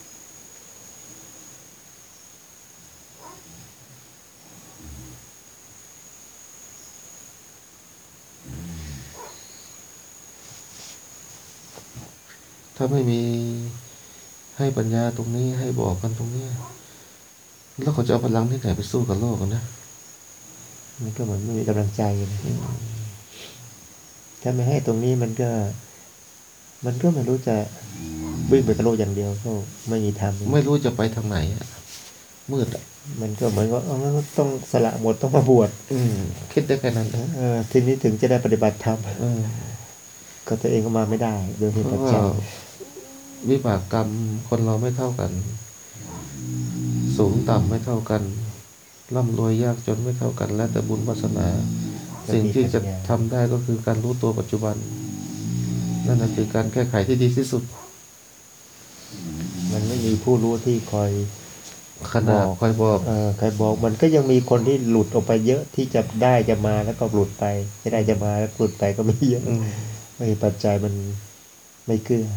ถ้าไม่มีให้ปัญญาตรงนี้ให้บอกกันตรงนี้ แล้วเขาจะเอาพลังที่ไหนไปสู้กับโลกกันนะมันก็เหมือนไม่มีกำลังใจนะถ้าไม่ให้ตรงนี้มันก็ไม่รู้จะวิ่งไปกับโลกอย่างเดียวก็ไม่มีทางไม่รู้จะไปทางไหนอะมืดอะมันก็เหมือนว่างั้นก็ต้องสละหมดต้องมาบวชคิดได้แค่นั้นนะทีนี้ถึงจะได้ปฏิบัติธรรมเออก็ตัวเองก็มาไม่ได้โดยเหเพตุปัราะจว่าจัยวิบากกรรมคนเราไม่เท่ากัน สูงต่ำไม่เท่ากัน ร่ำรวยยากจนไม่เท่ากัน และแต่บุญวาสนา สิ่งที่จะทำได้ก็คือการรู้ตัวปัจจุบัน นั่นคือการแก้ไขที่ดีที่สุดมันไม่มีผู้รู้ที่คอยขนาดคอยบอกใครบอกมันก็ยังมีคนที่หลุดออกไปเยอะที่จะได้จะมาแล้วก็หลุดไปจะได้จะมาแล้วหลุดไปก็ไม่เยอะไม่ปัจจัยมันไม่เกื้อ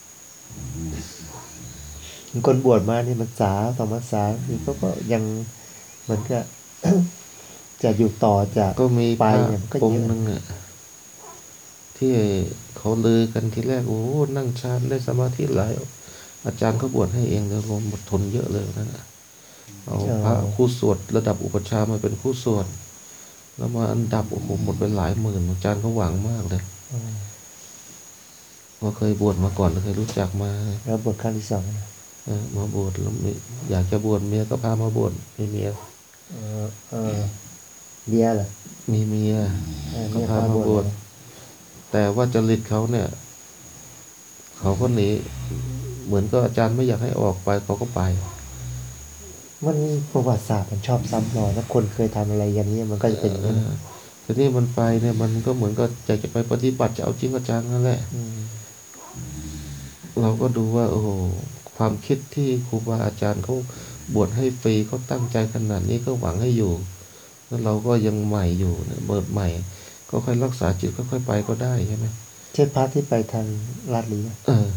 คนบวชมานี่มันสาสองพรรษานี่ก็ยังเหมือนกับ จะอยู่ต่อจะก็มีพไประเนี่ยมันก็องเยค์อะหนึ่งอะที่เขาลือกันทีแรกโอ้นั่งฌานได้สมาธิหลายอาจารย์เขาบวชให้เองเลยรวมหมดทนเยอะเลยนั่นน่ะเอาพระคู่สวดระดับอุปชฌาย์มาเป็นคู่สวดแล้วมาอันดับโอ้โหหมดไปหลายหมื่นอาจารย์เขาหวังมากเลยเพราะเคยบวชมาก่อนเคยรู้จักมาแล้วบทครั้งที่สองนะมาบวชแล้วอยากจะบวชเมียก็พามาบวชมีเมียเบียร์เหรอมีเมีย ก็เมียพาพามาบบ ววชชแต่ว่าจริตเขาเนี่ย เขาก็หนีเหมือนก็อาจารย์ไม่อยากให้ออกไปเขาก็ไปมันประวัติศาสตร์มันชอบซ้ำรอยถ้าคนเคยทำอะไรอย่างนี้มันก็จะเป็นอย่างนั้นทีนี้มันไปเนี่ยมันก็เหมือนก็อยากจะไปปฏิบัติจะเอาจริงเอาจังนั่นแหละ เราก็ดูว่า โอ้โหความคิดที่ครูบาอาจารย์เขาบวชให้ฟรีเขาตั้งใจขนาดนี้ก็หวังให้อยู่ แล้วเราก็ยังใหม่อยู่เนี่ยเบิดใหม่ ก็ค่อยรักษาจิตค่อยๆไปก็ได้ใช่ไหมใช่พระที่ไปทางลาดหลีนะ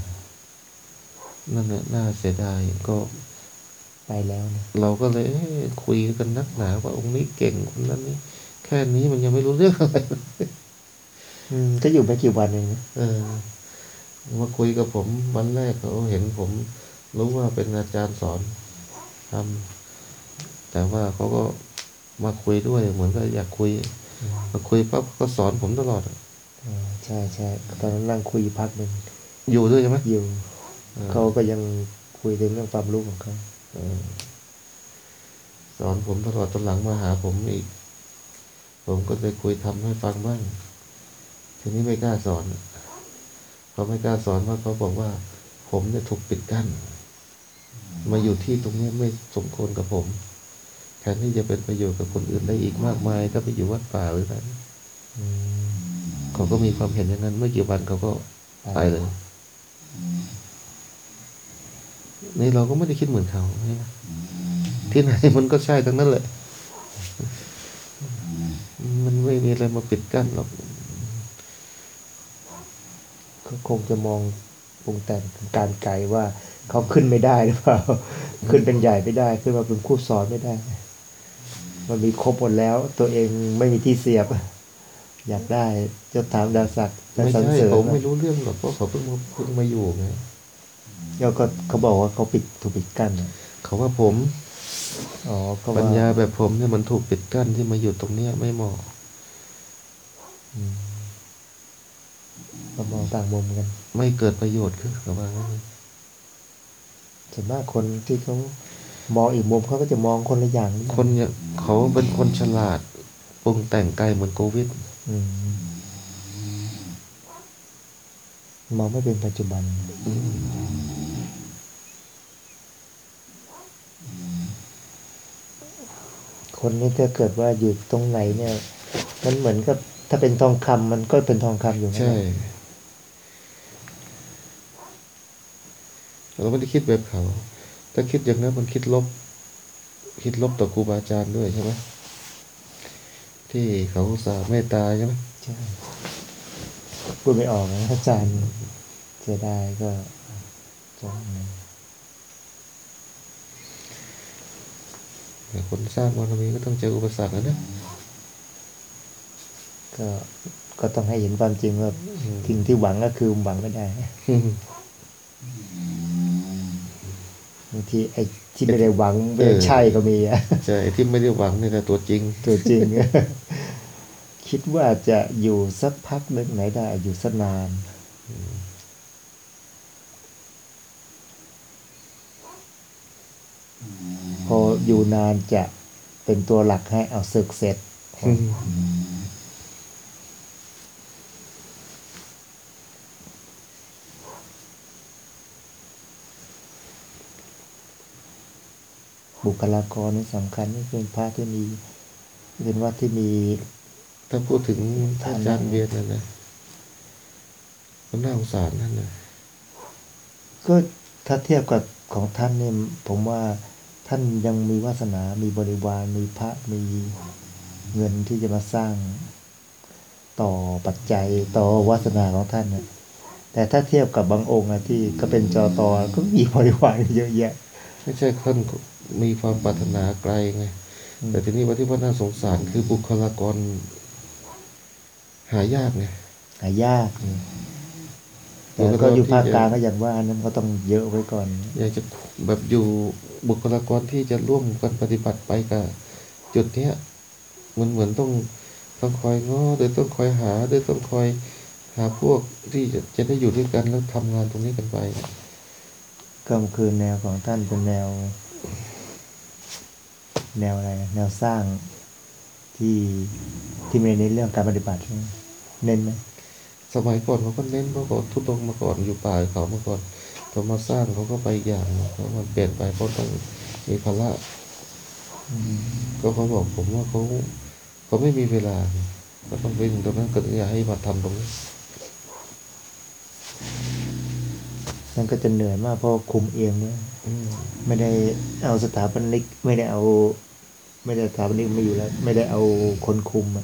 นั่นแหละน่าเสียดายก็ไปแล้วนะเราก็เลยคุยกันนักหนาว่าองค์นี้เก่งคนนั้นนี่แค่นี้มันยังไม่รู้เรื่องอะไรก็อยู่ไปกี่วันเองนะมาคุยกับผมวันแรกเขาเห็นผมรู้ว่าเป็นอาจารย์สอนทำแต่ว่าเขาก็มาคุยด้วยเหมือนก็อยากคุยมาคุยปั๊บก็สอนผมตลอดใช่ใช่ตอนนั้นนั่งคุยพักหนึ่งอยู่ด้วยใช่ไหมอยู่เขาก็ยังคุยถึงเรื่องความรู้ของเขาสอนผมตลอดตอนหลังมาหาผมอีก ผมก็เลยคุยทำให้ฟังบ้างทีนี้ไม่กล้าสอนเขาไม่กล้าสอนเพราะเขาบอกว่า ผมเนี่ยถูกปิดกั้นมาอยู่ที่ตรงนี้ไม่สมควรกับผมแทนที่จะเป็นประโยชน์กับคนอื่นได้อีกมากมายก็ไปอยู่วัดป่าหรืออะไรเขาก็มีความเห็นอย่างนั้นเมื่อกี่วันเขาก็ไปเลย นี่เราก็ไม่ได้คิดเหมือนเขาใช่ไหมที่ไหนมันก็ใช่ทั้งนั้นแหละมันไม่มีอะไรมาปิดกั้นหรอกก็คงจะมองปรุงแต่งการไกลว่าเขาขึ้นไม่ได้หรือเปล่า ขึ้นเป็นใหญ่ไม่ได้ ขึ้นมาเป็นผู้สอนไม่ได้ มันมีครบหมดแล้ว ตัวเองไม่มีที่เสียบ อยากได้เจะถามดาศักดิ์จะไม่สรรใช่เสริญเขาไม่รู้เรื่องหรอกเพราะเขาเพิ่งมาอยู่ไงแล้วก็เขาบอกว่าเขาถูกปิดกั้นเขาว่าผมอ๋อก็ปัญว่าญาแบบผมเนี่ยมันถูกปิดกั้นที่มาอยู่ตรงเนี้ยไม่เหมาะก็มองต่างมุมกันไม่เกิดประโยชน์คือเขาว่างั้นส่วนมากคนที่เขามองอีกมุมเขาก็จะมองคนละอย่างนี่คนเนี่ยเขาเป็นคนฉลาดปรุงแต่งไกลเหมือนโควิดอืมมองไม่เป็นปัจจุบัน คนนี้ถ้าเกิดว่าอยู่ตรงไหนเนี่ย มันเหมือนกับถ้าเป็นทองคำมันก็เป็นทองคำอยู่นะใช่เราไม่ได้คิดแบบเขา ถ้าคิดอย่างนั้นมันคิดลบต่อครูบาอาจารย์ด้วยใช่ไหมที่เขาอุตสาห์เมตตาใช่ไหมใช่พูดไม่ออกนะอาจารย์เสียดายก็จะแต่คนสร้างบารมีก็ต้องเจออุปสรรคนะก็ต้องให้เห็นความจริงว่าสิ่งที่หวังก็คือหวังไม่ได้บางทีไอ้ที่ไม่ได้หวังไม่ใช่ก็มีอะใช่ที่ไม่ได้หวังนี่แหละตัวจริงตัวจริง คิดว่าจะอยู่สักพักนึงไหนได้อยู่สักนานพออยู่นานจะเป็นตัวหลักให้เอาศึกเสร็จ บุคลากรนี่สำคัญนี่เป็นพระที่มีเป็นวัดที่มีถ้าพูดถึงอาจารย์เวียนนั่นนะก็น่าสงสารนั่นนะก็ถ้าเทียบกับของท่านเนี่ยผมว่าท่านยังมีวาสนามีบริวารมีพระมีเงินที่จะมาสร้างต่อปัจจัยต่อวาสนาของท่านนะแต่ถ้าเทียบกับบางองค์นะที่ก็เป็นจอตอก็มีบริวารเยอะแยะไม่ใช่ท่านมีความปรารถนาไกลไงแต่ทีนี้ว่าที่ว่าน่าสงสารคือบุคลากรหายากไงหายากแต่ก็อยู่ภาคกลางก็อย่างว่านั้นก็ต้องเยอะไว้ก่อนอยากจะแบบอยู่บุคลากรที่จะร่วมกันปฏิบัติไปกับจุดเนี้ยมันเหมือนต้องคอยง้อโดยต้องคอยหาโดยต้องคอยหาพวกที่จะได้อยู่ด้วยกันแล้วทำงานตรงนี้กันไปก็คือแนวของท่านเป็นแนวอะไรแนวสร้างที่ไม่เน้นเรื่องการปฏิบัติใช่ไหมเน้นไหมสมัยก่อนเขาก็เน้นเขาก็ทุรดงมาก่อนอยู่ป่าเขามาก่อนพอมาสร้างเขาก็ไปอีกอย่างเขามันเปลี่ยนไปเพราะต้องมีภาระก็เขาบอกผมว่าเขาไม่มีเวลาก็ต้องวิ่งตรงนั้นก็อยากให้มาทำตรงนี้นั่นก็จะเหนื่อยมากเพราะคุมเองเนี่ยไม่ได้เอาสถาปนิกไม่ได้สถาปนิกมาอยู่แล้ว ไม่ได้เอาคนคุมอะ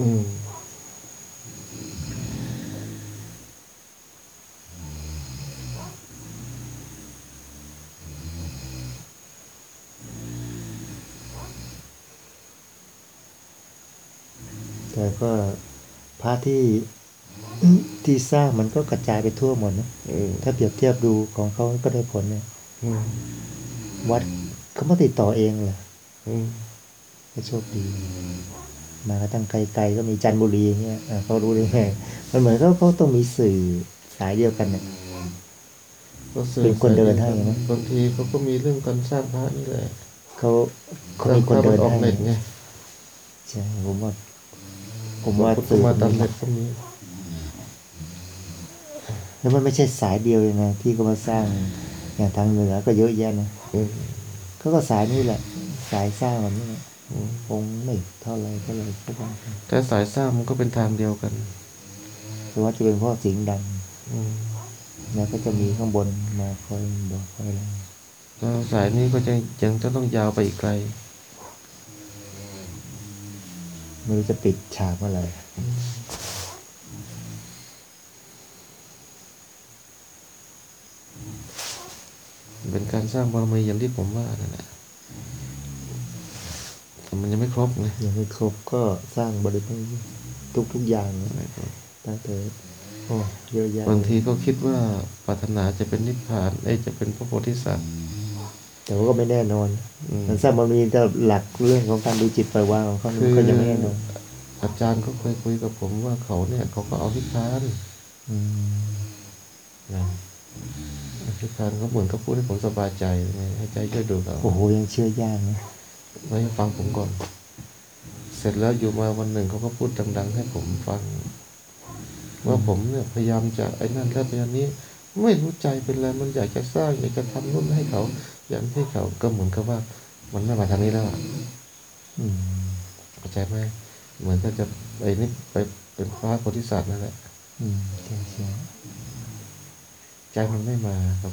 แต่ก็พระที่สร้างมันก็กระจายไปทั่วหมดนะถ้าเปรียบเทียบดูของเขาก็ได้ผลเนี่ยวัดเขาไม่ติดต่อเองเหรอก็โชคดีมาก็ตั้งไกลๆก็มีจันทบุรีอย่างเงี้ยเขารู้ได้ไงมันเหมือนเขาต้องมีสื่อสายเดียวกันเนี่ยเป็นคนเดินให้นะบางทีเขาก็มีเรื่องการสร้างพระนี่แหละเขามีคนเดินออกให้เน็ตไงใช่ผมว่าพุทธมาตามเน็ตก็มีแล้วมันไม่ใช่สายเดียวเลยนะที่เขามาสร้างอย่างทางเหนือก็เยอะแยะนะเขาก็สายนี่แหละ สายสร้างแบบนี้นะคงไม่เท่าไรก็เลยก็ว่าไปแต่สายสร้างมันก็เป็นทางเดียวกันแต่ว่าจะเป็นเพราะเสียงดังอืมแล้วก็จะมีข้างบนมาคอยบอกคอยอะไรแล้วสายนี้ก็จะยังจะต้องยาวไปอีกไกลไม่รู้จะปิดฉากเมื่อไหร่เป็นการสร้างบารมีอย่างที่ผมว่านั่นแหละแต่มันยังไม่ครบไงยังไม่ครบก็สร้างบริบททุกอย่างนะไม่ครบตั้งแต่โอ้เยอะแยะบางทีก็คิดว่าปรารถนาจะเป็นนิพพานจะเป็นพระโพธิสัตว์แต่ว่าก็ไม่แน่นอนอืมมันสร้างบารมีแต่หลักเรื่องของการดูจิตปล่อยวางของเขาคือก็ยังไม่แน่นอนอาจารย์ก็เคยคุยกับผมว่าเขาเนี่ยเขาก็เอานิพพานอืมนะนิพพานเขาเหมือนเขาพูดให้ผมสบายใจไงให้ใจช่วยดูเขาโอ้โหยังเชื่อยากนะไว้ฟังผมก่อน เสร็จแล้วอยู่มาวันหนึ่งเขาก็พูดดังๆให้ผมฟัง ว่าผมเนี่ยพยายามจะไอ้นั่นแล้วพยายามนี้ ไม่รู้ใจเป็นอะไรมันอยากจะสร้างอยากจะทำนู่นให้เขาอย่างที่เขาก็เหมือนกับว่า มันไม่มาทางนี้แล้วอะอืมเข้าใจไหมเหมือนก็จะไอ้นี่ไปเป็นพระโพธิสัตว์นั่นแหละอืมใช่ใช่ใจมันไม่มาครับ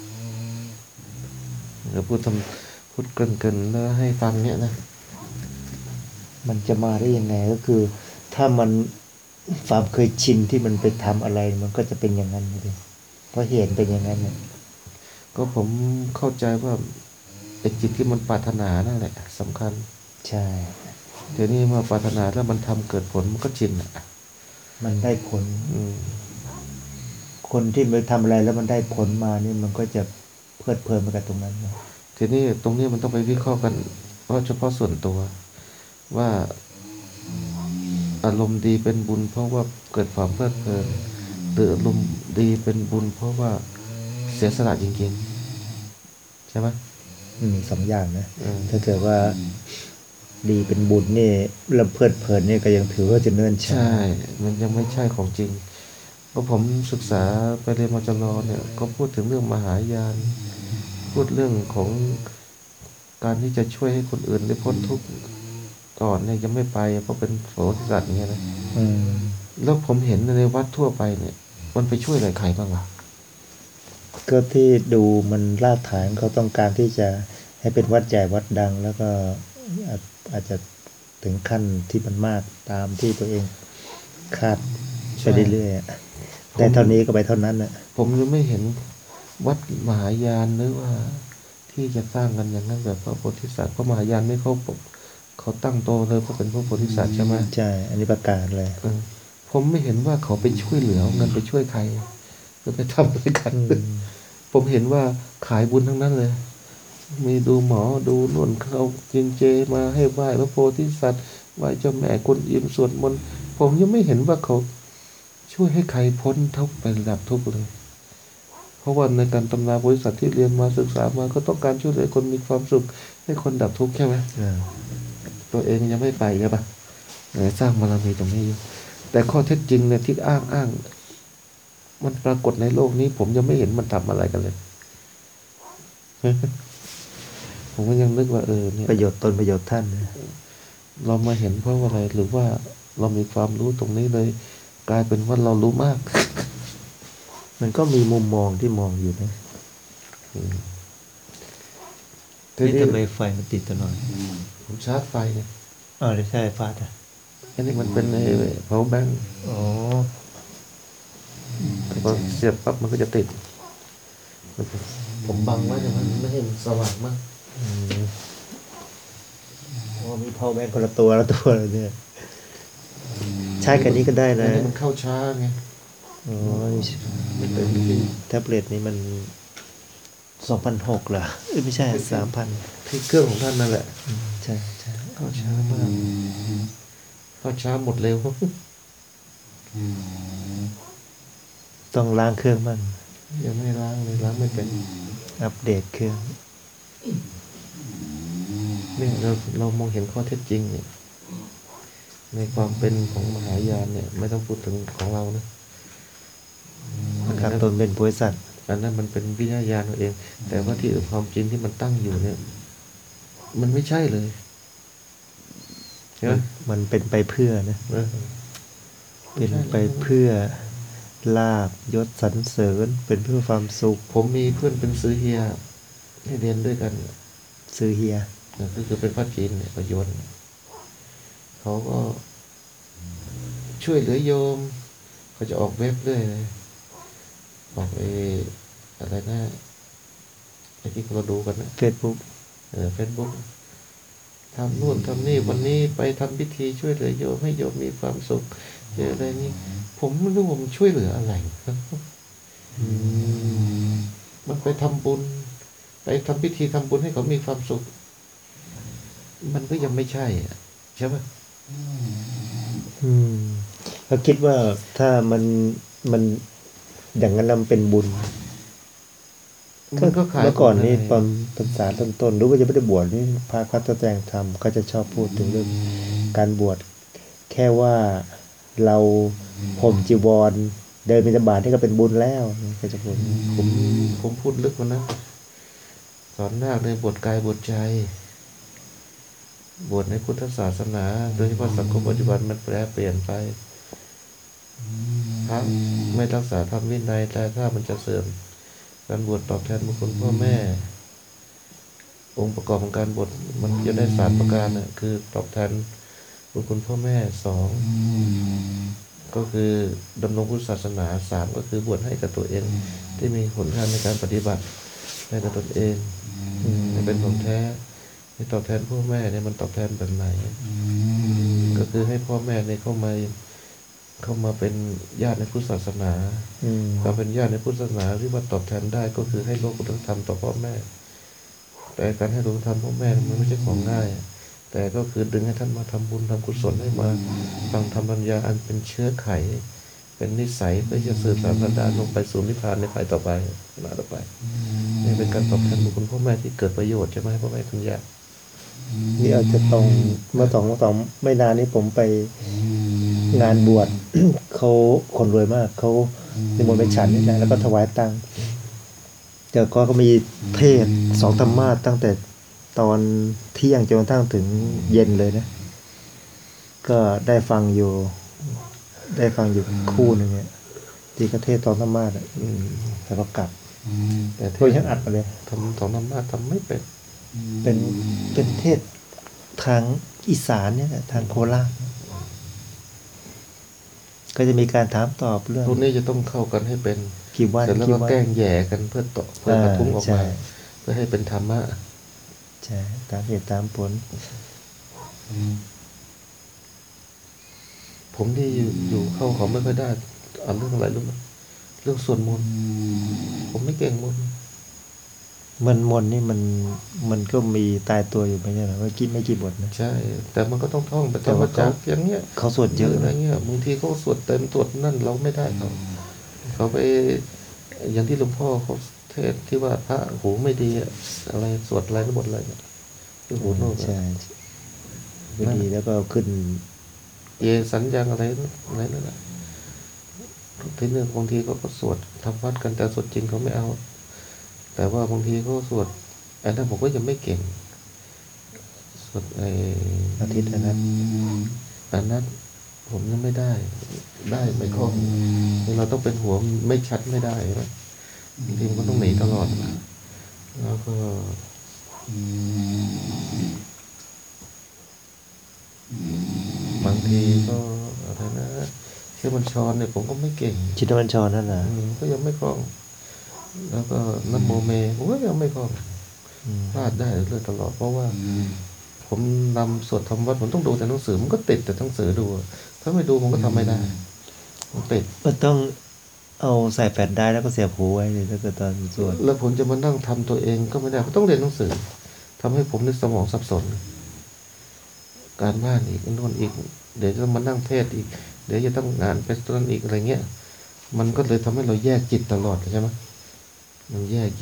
เดี๋ยวพูดเกินๆแล้วให้ฟังเนี่ยนะมันจะมาได้ยังไงก็คือ ถ้ามันความเคยชินที่มันไปทำอะไร มันก็จะเป็นอย่างนั้นเลยเพราะเหตุเป็นอย่างนั้นเนี่ยก็ผมเข้าใจว่าไอ้จิตที่มันปรารถนานั่นแหละสำคัญใช่เดี๋ยวนี้เมื่อปรารถนาแล้วมันทำเกิดผลมันก็ชินอ่ะมันได้ผลอืมคนที่ไปทำอะไรแล้วมันได้ผลมานี่มันก็จะเพลิดเพลินไปกับตรงนั้นนะทีนี้ตรงนี้มันต้องไปวิเคราะห์กันเพราะเฉพาะส่วนตัว ว่าอารมณ์ดีเป็นบุญ เพราะว่าเกิดความเพลิดเพลินหรืออารมณ์ดีเป็นบุญ เพราะว่าเสียสละจริงๆใช่ไหมสองอย่างนะอืมถ้าเกิดว่าดีเป็นบุญนี่แล้วเพลิดเพลินนี่ก็ยังถือว่าจะเนิ่นช้าใช่ มันยังไม่ใช่ของจริงเพราะผมศึกษาไปเรียนมจรเนี่ย ก็พูดถึงเรื่องมหายาน พูดเรื่องของการที่จะช่วยให้คนอื่นได้พ้นทุกข์ก่อนเนี่ยยังไม่ไปเพราะเป็นโสดสัตว์อย่างเงี้ยนะอืมแล้วผมเห็นในวัดทั่วไปเนี่ย มันไปช่วยอะไรใครบ้างล่ะก็ที่ดูมันรากฐานเขาต้องการที่จะให้เป็นวัดใหญ่วัดดัง แล้วก็อาจจะถึงขั้นที่มันมากตามที่ตัวเองคาดไปเรื่อยๆอะแต่เท่านี้ก็ไปเท่านั้นนะผมยังไม่เห็นวัดมหายานหรือว่าที่จะสร้างกันอย่างนั้นแบบพระโพธิสัตว์เพราะมหายานไม่เขาตั้งโตเลยเพราะเป็นพระโพธิสัตว์ใช่ไหมใช่ อันนี้ประกาศเลยผมไม่เห็นว่าเขาไปช่วยเหลือเอาเงินไปช่วยใครหรือไปทำอะไรกัน ผมเห็นว่าขายบุญทั้งนั้นเลย มีดูหมอดูนุ่นเขากินเจมาให้ไหว้พระโพธิสัตว์ไหว้เจ้าแม่กวนอิมสวดมนต์ผมยังไม่เห็นว่าเขาช่วยให้ใครพ้นทุกข์ไประดับทุกข์เลย เพราะว่าในการตำราบริษัทที่เรียนมาศึกษามาก็ต้องการช่วยเหลือคนมีความสุขให้คนดับทุกข์ใช่ไหม ตัวเองยังไม่ไปใช่ปะสร้างบารมีตรงนี้อยู่แต่ข้อเท็จจริงเนี่ยที่อ้างมันปรากฏในโลกนี้ ผมยังไม่เห็นมันทำอะไรกันเลย ผมก็ยังนึกว่าเนี่ยประโยชน์ตนประโยชน์ท่านนะเรามาเห็นเพราะอะไรหรือว่าเรามีความรู้ตรงนี้เลย กลายเป็นว่าเรารู้มากมันก็มีมุมมองที่มองอยู่นะทีนี่นี้ทำไมไฟมันติดตลอดผมชาร์จไฟเนี่ยอ๋อใช่ฟาดอ่ะอันนี้มันเป็นpower bank อ๋อพอเสียบปั๊บมันก็จะติด ผมบังไว้แต่มันไม่ให้มันสว่างมากอ๋อมี power bank คนละตัวละตัวเลยเนี่ย ใช้กันนี้ก็ได้นะอันนี้มันเข้าช้าไงอ๋อไม่เต็มที่แท็บเล็ตนี้มัน 2,600เหรอไม่ใช่ 3,000 ที่เครื่องของท่านนั่นแหละใช่ใช่เข้าช้ามากเข้าช้าหมดเร็วต้องล้างเครื่องมั่งยังไม่ล้างเลยล้างไม่เป็นอัปเดตเครื่องนี่เรามองเห็นข้อเท็จจริงเนี่ยในความเป็นของมหายานเนี่ย ไม่ต้องพูดถึงของเรานะนะครับตนเป็นบริษัทอันนั้นมันเป็นวิทยาญาณเราเอง แต่ว่าที่ความจริงที่มันตั้งอยู่เนี่ย มันไม่ใช่เลยช่ไหมมันเป็นไปเพื่อนะเออเป็นไปเพื่อลาบยศสรรเสริญเป็นเพื่อความสุขผมมีเพื่อนเป็นซื้อเฮียให้เรียนด้วยกันซื้อเฮียก็คือเป็นพระจีนเนี่ยประยชน์เขาก็ช่วยเหลือโยมเขาจะออกเว็บเรื่อยเลยออกอะไรนะไอ้ที่เราดูกันนะเฟซบุ๊กเฟซบุ๊กทำนู่นทำนี่วันนี้ไปทำพิธีช่วยเหลือโยมให้โยมมีความสุขเจออะไรนี่ผมไม่รู้ผมช่วยเหลืออะไรมันไปทำบุญไปทำพิธีทำบุญให้เขามีความสุข มันก็ยังไม่ใช่อ่ะใช่ไหมเราคิดว่าถ้ามันอย่างนั้นมันเป็นบุญมันก็ขายเมื่อก่อนนี่บุญตอนพรรษาต้นๆรู้ว่าจะไม่ได้บวชนี่พระเขาจะแสดงธรรมก็จะชอบพูดถึงเรื่องการบวชแค่ว่าเราห่มจีวรเดินบิณฑบาตนี่ก็เป็นบุญแล้วก็จะพูดผมพูดลึกกว่านะสอนนาคในบทกายบทใจบทในพุทธศาสนา โดยเฉพาะสังคมปัจจุบันมันแปรเปลี่ยนไปพระไม่รักษาธรรมวินัยแต่ถ้ามันจะเสื่อมการบวชตอบแทนบุญคุณพ่อแม่ องค์ประกอบของการบวชมันจะได้สามประการน่ะคือตอบแทนบุญคุณพ่อแม่สองก็คือดำรงพุทธศาสนาสามก็คือบวชให้กับตัวเองที่มีหนทางในการปฏิบัติให้กับตนเองให้เป็นของแท้ให้ตอบแทนพ่อแม่เนี่ยมันตอบแทนแบบไหนก็คือให้พ่อแม่เนี่ยเข้ามาเป็นญาติในพุทธศาสนาเราเป็นญาติในพุทธศาสนาที่ว่าตอบแทนได้ก็คือให้โลกุตตรธรรมต่อพ่อแม่แต่การให้โลกุตตรธรรมพ่อแม่มันไม่ใช่ของง่ายแต่ก็คือดึงให้ท่านมาทำบุญทำกุศลให้มาฟังธรรมปัญญาอันเป็นเชื้อไขเป็นนิสัยเพื่อจะสืบสานสันดานลงไปสู่นิพพานในภายต่อไปหน้าต่อไปนี่เป็นการตอบแทนบุญคุณพ่อแม่ที่เกิดประโยชน์ใช่ไหมพ่อแม่คุณย่านี่อาจจะตรงเมื่อสองไม่นานนี้ผมไปงานบวช เขาคนรวยมากเขานิมนต์ไปฉันนี่แหละแล้วก็ถวายตังค์แต่ก็มีเทศสองธรรมาสตั้งแต่ตอนเที่ยงจนกระทั่งถึงเย็นเลยนะ ก็ได้ฟังอยู่คู่หนึ่งเนี่ยที่ก็เทศตอนธรรมาสแล้วก็กลับแต่เพื่อยังอัดมาเลยทำสองธรรมะทำไม่เป็นเป็นเทศทางอีสานเนี่ยแหละทางโคราชก็จะมีการถามตอบเรื่องพวกนี้จะต้องเข้ากันให้เป็นกี่วันเสร็จแล้วก็แกล้งแย่กันเพื่อกระทุ้งออกมาเพื่อให้เป็นธรรมะใช่ตามเหตุตามผลผมที่อยู่เข้าเขาไม่ค่อยได้อ่านเรื่องอะไรรู้ไหมเรื่องสวดมนต์ผมไม่เก่งมนต์มนนี่มันก็มีตายตัวอยู่ไม่ใช่เหรอว่าไม่กี่บทนะใช่ แต่มันก็ต้องท่องไปแต่ธรรมว่าจักรอย่างเงี้ยเขาสวดเยอะอะไรนะเงี้ยบางทีเขาสวดเต็มสวดนั่นเราไม่ได้เขาไปอย่างที่หลวงพ่อเขาเทศที่ว่าพระหูไม่ดีอะไรสวดอะไรทั้งหมดเลยที่หูโน่นใช่ไม่ดีแล้วก็ขึ้นสัญญาณอะไรนั่นแหละทีนึงบางทีเขาก็สวดทำวัดกันแต่สวดจริงเขาไม่เอา แต่ว่าบางทีเขาสวดอันนั้นผมก็ยังไม่เก่งสวดอาทิตย์นะอันนั้นผมยังไม่ได้ไม่คล่องเราต้องเป็นหัวไม่ชัดไม่ได้ไหมบางทีมันก็ต้องหนีตลอดแล้วก็บางทีก็อะไรนะเชื่อมันชอนเนี่ยผมก็ไม่เก่งชินวันชรนั่นแหละก็ยังไม่คล่อง แล้วก็นับโมเมผมก็ยังไม่คล่องพลาดได้เรื่อยตลอดเพราะว่าผมนำสวดทำวัดผมต้องดูแต่หนังสือมันก็ติดแต่หนังสือดูถ้าไม่ดูผมก็ทำไม่ได้มันติดก็ต้องเอาใส่แปดได้แล้วก็เสียบหูไว้เลยถ้าเกิดตอนสวดแล้วผมจะมานั่งทำตัวเองก็ไม่ได้ผมต้องเรียนหนังสือทำให้ผมในสมองสับสน การบ้านอีกโน่นอีก เดี๋ยวจะมานั่งเทศอีก เดี๋ยวจะต้องงานไปตอนอีกอะไรเงี้ยมันก็เลยทำให้เราแยกจิตตลอดใช่ไหมมันแยก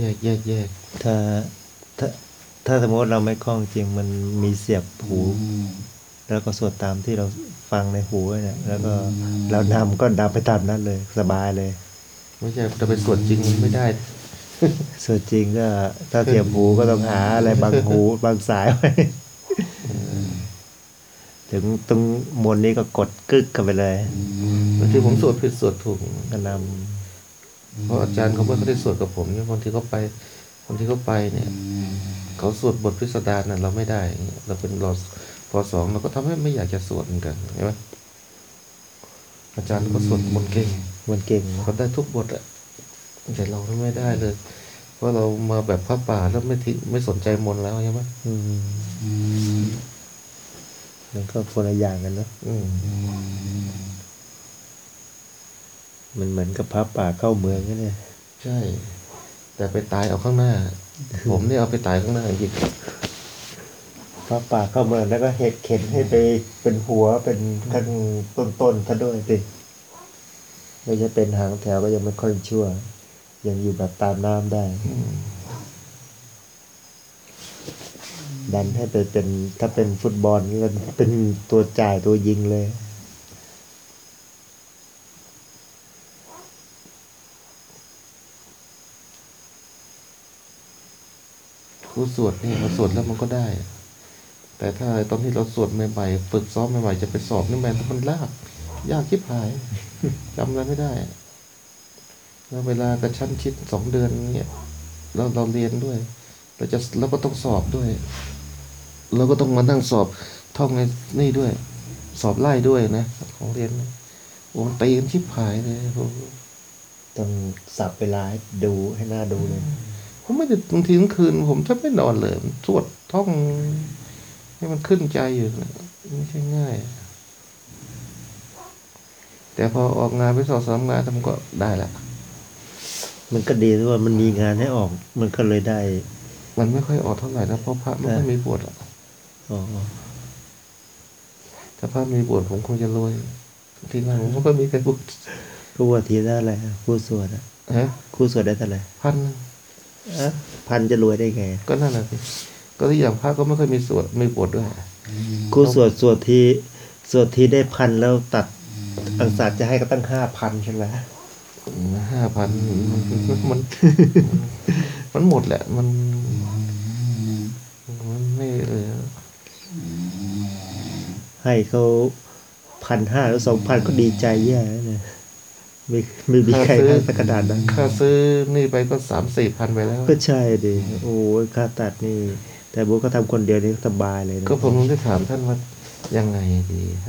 ถ้าสมมติเราไม่คล่องจริงมันมีเสียบหู แล้วก็สวดตามที่เราฟังในหูเนี่ยแล้วก็เรานำก็นำไปตามนั้นเลยสบายเลยไม่ใช่จะไปสวดจริงไม่ได้สวดจริงก็ถ้าเสียบหูก็ต้องหาอะไรบางหูบางสายไว้ จถึงตรงมนต์นี้ก็กดกึกกันไปเลยบางทีผมสวดผิดสวดถูกก็นเพราะอาจารย์เขาไม่ได้สวดกับผมเนี่ยบางทีเขาไปเนี่ยเขาสวดบทพิสดารน่ะเราไม่ได้ เราเป็นรอป .2 เราก็ทำให้ไม่อยากจะสวดเหมือนกันใช่ไหมอาจารย์ก็สวดมนต์เก่งำมันเก่งเขาได้ทุกบทอะแต่เราไม่ได้เลย เพราะเรามาแบบพระป่าแล้วไม่สนใจมนต์แล้วใช่ไหมมันก็คนละอย่างกันเนอะอืมมันเหมือนกับพระป่าเข้าเมืองนี่เนี่ยใช่ แต่ไปตายเอาข้างหน้า ผมเนี่ยเอาไปตายข้างหน้าจริงพระป่าเข้าเมืองแล้วก็เหตุเข็นให้ไปเป็นหัวเป็นขั้นต้นๆซะด้วยสิไม่ใช่เป็นหางแถวก็ยังไม่ค่อยชั่ว ยังอยู่แบบตามน้ำได้ ดันให้ไปเป็นถ้าเป็นฟุตบอลนี่ก็เป็นตัวจ่ายตัวยิงเลยครูสวดนี่เราสวดแล้วมันก็ได้ แต่ถ้าตอนที่เราสวดใหม่ๆฝึกซ้อมใหม่ๆจะไปสอบนี่มันยากชิบหาย จำอะไรไม่ได้ แล้วเวลากระชั้นชิด2 เดือนเนี่ยเราเรียนด้วย เราก็ต้องสอบด้วย เราก็ต้องมานั่งสอบท่องในนี่ด้วย สอบไล่ด้วยนะของเรียนนะโอ้มันตีกันชิบหายเลยโอ้ต้องสับเวลาให้ดูให้หน้าดูเลยผมไม่ได้บางทีกลางคืน ผมแทบไม่นอนเลยสวดท่องให้มันขึ้นใจอยู่นะไม่ใช่ง่าย แต่พอออกงานไป2-3 งานมันก็ได้ละมันก็ดีที่ว่ามันมีงานให้ออก มันก็เลยได้มันไม่ค่อยออกเท่าไหร่นะเพราะพระไม่ค่อยมีบวชอะอ๋อถ้าพระมีบวชผมคงจะรวยที่นั่นผมก็ไม่มีใครบวชก็ว่าทีได้อะไรคู่สวดอะฮะคู่สวดได้เท่าไหร่ 1,000 พันจะรวยได้ไงก็นั่นแหละสิก็ที่อย่างพระก็ไม่ค่อยมีมีบวชด้วยคู่สวดที่ได้พันแล้วตัดอังสารจะให้ก็ตั้ง5,000ใช่ไหม 5,000มันหมดแหละมันไม่เลยให้เขา1,500แล้ว2,000ก็ดีใจแย่แล้วเนี่ยไม่มีใครให้สักกระดาษนั้นค่าซื้อนี่ไปก็3-4 พันไปแล้วก็ใช่ดิโอ้ยค่าตัดนี่ แต่บุ๊กก็ทำคนเดียวนี่สบายเลยนะก็ผมได้ถามท่านว่ายังไงดีให้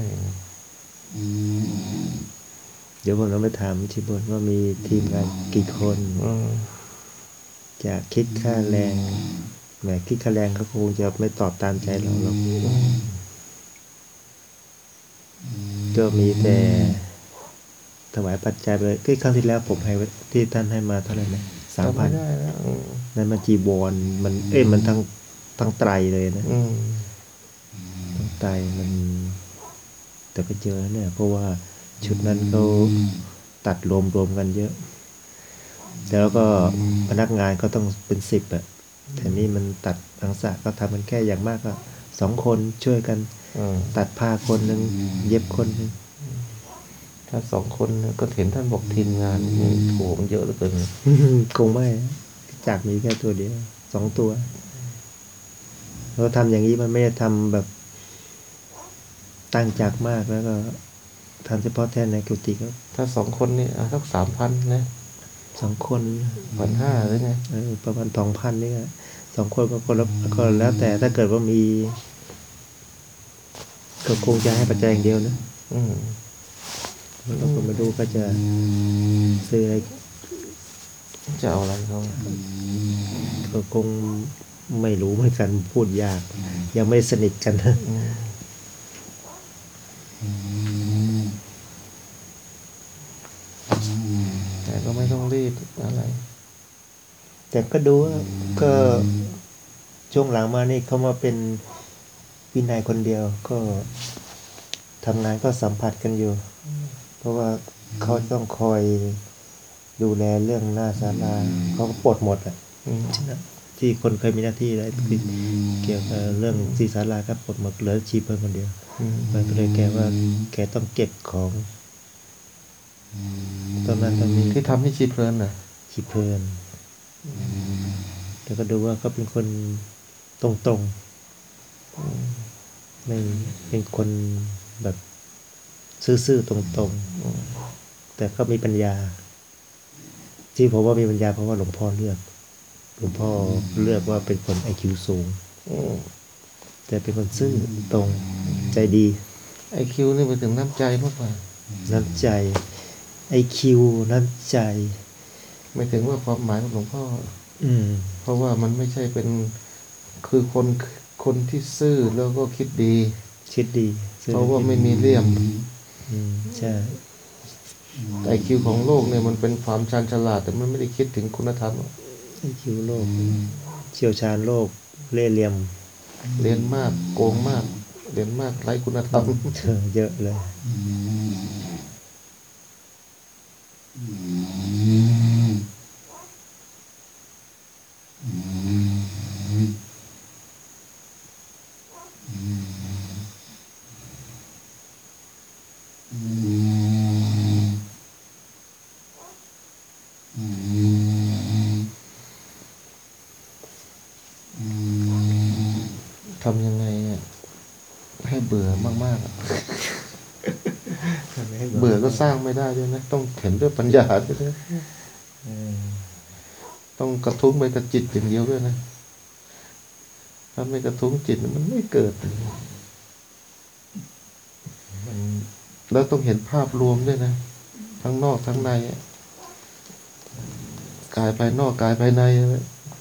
เดี๋ยวผมต้องไปถามชิบนว่ามีทีมงานกี่คน จะคิดค่าแรงแหมคิดค่าแรงเขาคงจะไม่ตอบตามใจเราหรอกก็มีแต่ถวายปัจจัยไปที่ครั้งที่แล้วผมให้ที่ท่านให้มาเท่าไหร่นะจำไม่ 3,000 ได้แล้วนั่นมันจีวรมันมันทั้งไตรเลยนะทั้งไตรมัน แต่ก็เจอแล้วเนี่ยเพราะว่าชุดนั้นเขาตัดรวมกันเยอะ แล้วก็พนักงานก็ต้องเป็น10อะแต่นี่มันตัดอังสะก็ทำมันแค่อย่างมากก็2 คนช่วยกัน ตัดผ้าคนหนึ่งเย็บคนหนึ่งถ้า2 คนก็เห็นท่านบอกทีมงานโถมันเยอะเหลือเกินคงไม่จากมีแค่ตัวเดียว2 ตัวเราทำอย่างนี้มันไม่ได้ทำแบบตั้งจากมากแล้วก็ทำเฉพาะแทนในกุฏิก็ถ้า2 คนนี่สัก3,000นะ 2 คน 1,500หรือไงประมาณ2,000นี่ก็2 คนก็คนละก็แล้วแต่ถ้าเกิดว่ามีก็คงจะให้ปัจจัยอย่างเดียวนะเราก็มาดูก็จะซื้ออะไรจะเอาอะไรเขาก็คงไม่รู้เหมือนกันพูดยาก ยังไม่สนิทกันนะแต่ก็ไม่ต้องรีบอะไรแต่ก็ดูว่าก็ช่วงหลังมานี่เขามาเป็นวินัยคนเดียวก็ทำงานก็สัมผัสกันอยู่ เพราะว่าเขาต้องคอยดูแลเรื่องหน้าศาลาเขาก็ปลดหมดอ่ะที่คนเคยมีหน้าที่อะไรเกี่ยวกับเรื่องที่ศาลาก็ปลดหมดเหลือชีเพิ่มคนเดียวมันก็เลยแกว่าแกต้องเก็บของตอนนั้นตอนนี้ที่ทำให้ชีเพลินน่ะชีเพิ่มแล้วก็ดูว่าเขาเป็นคนตรงไม่เป็นคนแบบซื่อๆตรงๆแต่ก็มีปัญญา ที่ผมว่ามีปัญญาเพราะว่าหลวงพ่อเลือกว่าเป็นคนไอคิวสูงอืมแต่เป็นคนซื่อตรงใจดีไอคิวนี่ไปถึงน้ำใจมากกว่าน้ำใจไอคิวน้ำใจไม่ถึงว่าความหมายของหลวงพ่ออืมเพราะว่ามันไม่ใช่เป็นคือคนที่ซื่อแล้วก็คิดดีคิดดีซื่อเพราะว่าไม่มีเหลี่ยมใช่ไอคิวของโลกเนี่ยมันเป็นความชาญฉลาด แต่มันไม่ได้คิดถึงคุณธรรมไอคิวโลกเชี่ยวชาญโลกเล่ห์เหลี่ยมเรียนมากโกงมาก เรียนมากไร้คุณธรรมเยอะเลยทำยังไงอะให้เบื่อมากๆอะเบื่อก็สร้างไม่ได้ด้วยนะ ต้องเห็นด้วยปัญญาด้วยนะต้องกระทุ้งไปกับจิตอย่างเดียวด้วยนะ ถ้าไม่กระทุ้งจิตมันไม่เกิด แล้วต้องเห็นภาพรวมด้วยนะ ทั้งนอกทั้งในอะกายภายนอกกายภายในอะไร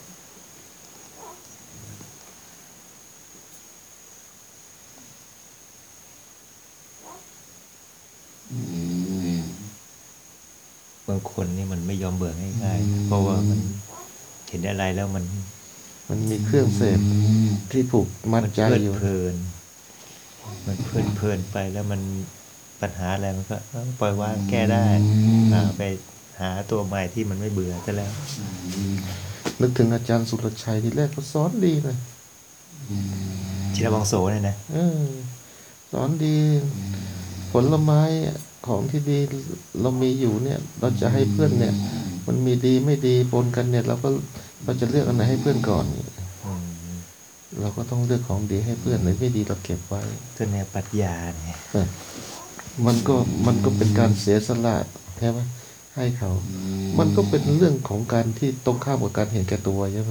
บางคนนี่มันไม่ยอมเบื่อง่ายๆเพราะว่ามันเห็นอะไรแล้วมันมันมีเครื่องเสพที่ผูกมัดใจเพลิดอยู่เพลินมันเพลินไปแล้วมันปัญหาอะไรมันก็ปล่อยวางแก้ได้ไปหาตัวใหม่ที่มันไม่เบื่อซะแล้วนึกถึงอาจารย์สุรชัยที่แรกก็สอนดีเลยชินบังโสเนี่ยนะสอนดี ผลไม้ของที่ดีเรามีอยู่เนี่ย เราจะให้เพื่อนเนี่ย มันมีดีไม่ดีปนกันเนี่ยเราจะเลือกอันไหนให้เพื่อนก่อน เราก็ต้องเลือกของดีให้เพื่อนไหนไม่ดีเราเก็บไว้ตัวแนวปรัชญาเนี่ยมันก็เป็นการเสียสละใช่ไหมให้เขา มันก็เป็นเรื่องของการที่ตรงข้ามกับการเห็นแก่ตัวใช่ไหม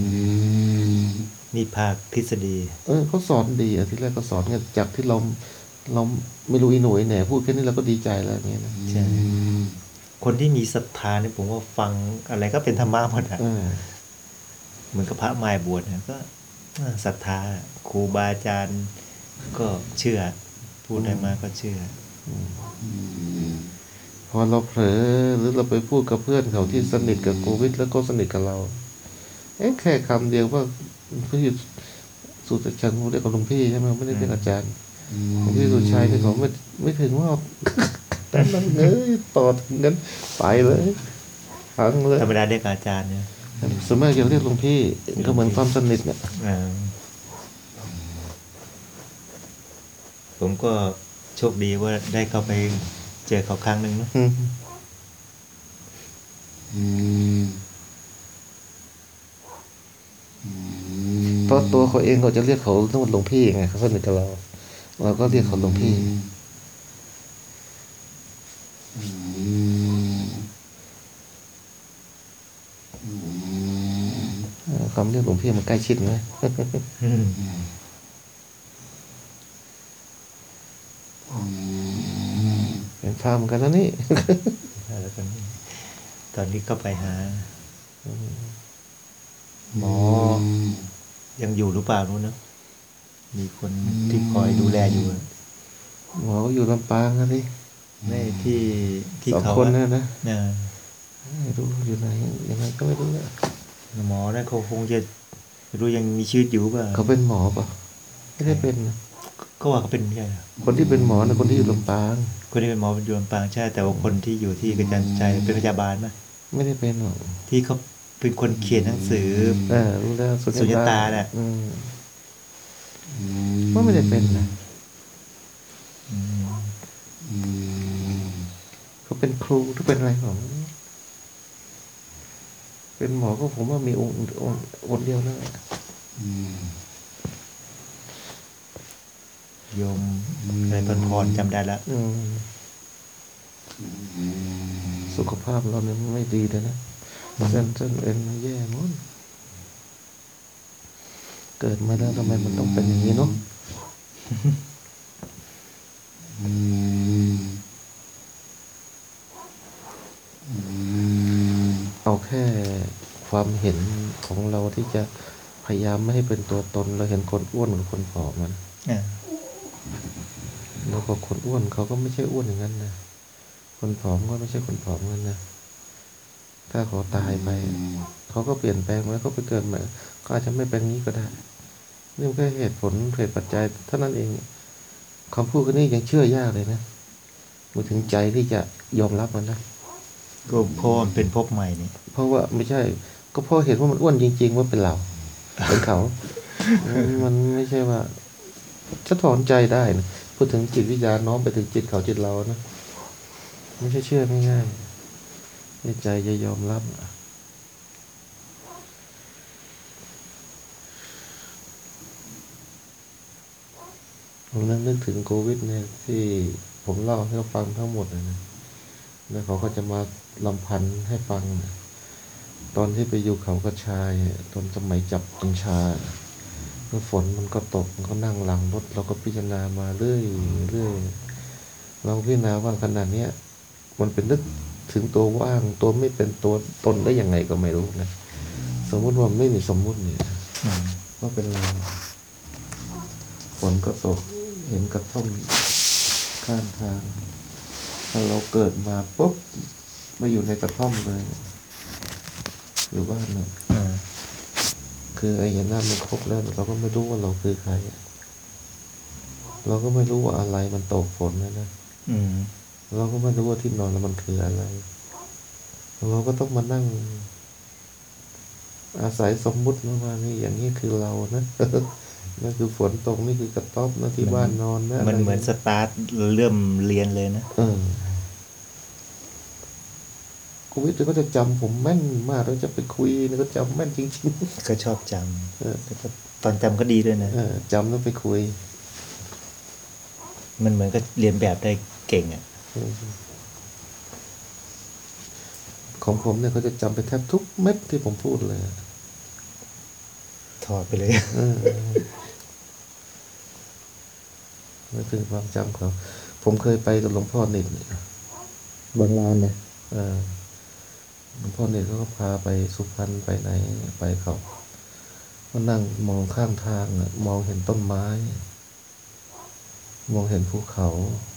นี่ภาคทฤษฎีเขาสอนดีทีแรกก็สอนกันจากที่เราไม่รู้อีหน่วยแหน่พูดแค่นี้เราก็ดีใจแล้วอย่างเงี้ยนะใช่ คนที่มีศรัทธาเนี่ยผมว่าฟังอะไรก็เป็นธรรมะหมดอ่ะ เหมือนกับพระมายบวชเนี่ยก็ศรัทธาครูบาอาจารย์ก็เชื่อ พูดได้มาก็เชื่อพอเราเผลอหรือเราไปพูดกับเพื่อนเขาที่สนิทกับโควิดแล้วก็สนิทกับเรา แค่คำเดียวว่าพี่สุดชันพูดได้กับหลวงพี่ใช่ไหมไม่ได้เป็นอาจารย์หลวงพี่สุดชัยเนี่ยเขาไม่ถึงว่า แต่นั้นต่อถึงนั้นไปเลยพังเลยธรรมดาเรียกอาจารย์เนี่ยส่วนมากจะเรียกหลวงพี่ก็เหมือนความสนิทเนี่ยผมก็โชคดีว่าได้เข้าไปเจอเขาครั้งหนึ่งเนอะเพราะตัวเขาเองเขาจะเรียกเขาต้องหลวงพี่ไงเขาสนิทกับเราเราก็เรียกเขาหลวงพี่คำเรียกหลวงพี่มันใกล้ชิดไหมเป็นพระเหมือนกันนะนี่แล้วก็ตอนนี้ก็ไปหาหมอยังอยู่หรือเปล่านู้นเนอะมีคนที่คอยดูแลอยู่อะหมอก็อยู่ลำปางนะนี่ไม่ที่สองเขาคนนะเนี่ยไม่รู้อยู่ไหนยังไงก็ไม่รู้อะหมอนั่นเขาคงจะไม่รู้ยังมีชีวิตอยู่เปล่าเขาเป็นหมอป่ะไม่ได้เป็นนะก็ว่าเขาเป็นไม่ใช่เหรอคนที่เป็นหมอนะคนที่อยู่ลำปางคนที่เป็นหมอเป็นอยู่ลำปางใช่ แต่ว่าคนที่อยู่ที่กระจันใจเป็นพยาบาลไหมไม่ได้เป็นหรอกที่เขาเป็นคนเขียนหนังสือรู้แล้วสุญญตาน่ะว่าไม่ได้เป็นนะเขาเป็นครูหรือเป็นอะไรของเป็นหมอก็ผมว่ามีองค์เดียวนั่นแหละโยมอะไรพรจำได้แล้วสุขภาพเราเนี่ยไม่ดีเลยนะเส้นเอ็นมันแย่หมดเกิดมาแล้วทำไมมันต้องเป็นอย่างนี้เนาะเอาแค่ความเห็นของเราที่จะพยายามไม่ให้เป็นตัวตนเราเห็นคนอ้วนกับคนผอมมัน แล้วก็คนอ้วนเขาก็ไม่ใช่อ้วนอย่างนั้นนะคนผอมก็ไม่ใช่คนผอมงั้นนะถ้าเขาตายไปเขาก็เปลี่ยนแปลงแล้วเขาไปเกิดใหม่ก็อาจจะไม่เป็นงี้ก็ได้นี่มันแค่เหตุผลเหตุปัจจัยเท่านั้นเองคำพูดกันนี้ยังเชื่อยากเลยนะมาถึงใจที่จะยอมรับมันนะก็เพราะมันเป็นภพใหม่นี่เพราะว่าไม่ใช่ ก็เพราะเห็นว่ามันอ้วนจริง ๆ ว่าเป็นเราเป็นเขา มันไม่ใช่ว่าจะถอนใจได้นะพูดถึงจิตวิญญาณน้อมไปถึงจิตเขาจิตเรานะไม่ใช่เชื่อง่ายๆในใจจะยอมรับผมนึกถึงโควิดเนี่ยที่ผมเล่าให้เขาฟังทั้งหมดเลยนะแล้วเขาก็จะมาลำพันให้ฟังนะตอนที่ไปอยู่เขากระชายตอนสมัยจับกัญชาฝนมันก็ตกมันก็นั่งหลังรถเราก็พิจารณามาเรื่อยเราพิจารณาว่าขนาดเนี้ยมันเป็นนึกถึงตัวว่างตัวไม่เป็นตัวตนได้ยังไงก็ไม่รู้นะสมมุติว่าไม่มีสมมุติเนี่ยว่าเป็นเราฝนก็ตกเห็นกระท่อมข้างทางถ้าเราเกิดมาปุ๊บมาอยู่ในกระท่อมเลยอยู่บ้านเนี่ยคือไอ้เห็นหน้ามันครบแล้วเราก็ไม่รู้ว่าเราคือใครเราก็ไม่รู้ว่าอะไรมันตกฝนนะเราก็ไม่รู้ว่าที่นอนแล้วมันคืออะไรเราก็ต้องมานั่งอาศัยสมมุติมานี่อย่างนี้คือเรานะนั่นคือฝนตกนี่คือกระต๊อบนะที่บ้านนอนนะมันเหมือนสตาร์ทเริ่มเรียนเลยนะครูวิทย์ก็จะจำผมแม่นมากแล้วจะไปคุยนี่ก็จำแม่นจริงๆก็ชอบจำแล้วก็ตอนจำก็ดีด้วยนะจำแล้วไปคุยมันเหมือนก็เรียนแบบได้เก่งอ่ะของผมเนี่ยเขาจะจำไปแทบทุกเม็ดที่ผมพูดเลยถอดไปเลยนั่นคือความจำเขาผมเคยไปกับหลวงพ่อนิดบางลานเนี่ยหลวงพ่อเนี่ยเขาก็พาไปสุพรรณไปไหนไปเขาก็นั่งมองข้างทางมองเห็นต้นไม้มองเห็นภูเขา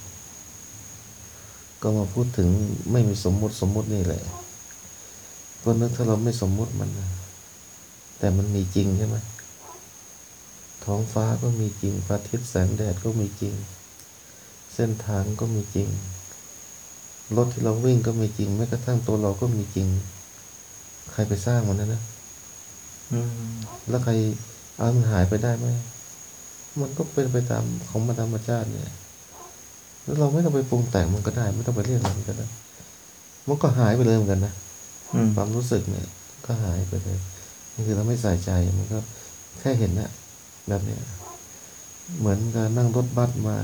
ก็มาพูดถึงไม่มีสมมุตินี่แหละก็นึกถ้าเราไม่สมมุติมันแต่มันมีจริงใช่ไหมท้องฟ้าก็มีจริงพระอาทิตย์แสงแดดก็มีจริงเส้นทางก็มีจริงรถที่เราวิ่งก็มีจริงแม้กระทั่งตัวเราก็มีจริงใครไปสร้างมันนะแล้วใครเอามันหายไปได้ไหมมันก็เป็นไปตามของธรรมชาติเนี่ยแล้วเราไม่ต้องไปปรุงแต่งมันก็ได้ไม่ต้องไปเรียกมันก็ได้มันก็หายไปเลยเหมือนกันนะความรู้สึกเนี่ยก็หายไปเลยนี่คือเราไม่ใส่ใจมันก็แค่เห็นนะแบบเนี้ยเหมือนกับนั่งรถบัสมา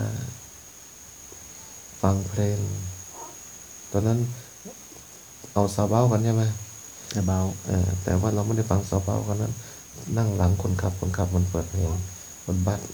ฟังเพลงตอนนั้นเอาซาเบ้ากันใช่ไหมซาเบ้าแต่ว่าเราไม่ได้ฟังซาเบ้ากันนั้นนั่งหลังคนขับมันเปิดเพลงบนบัส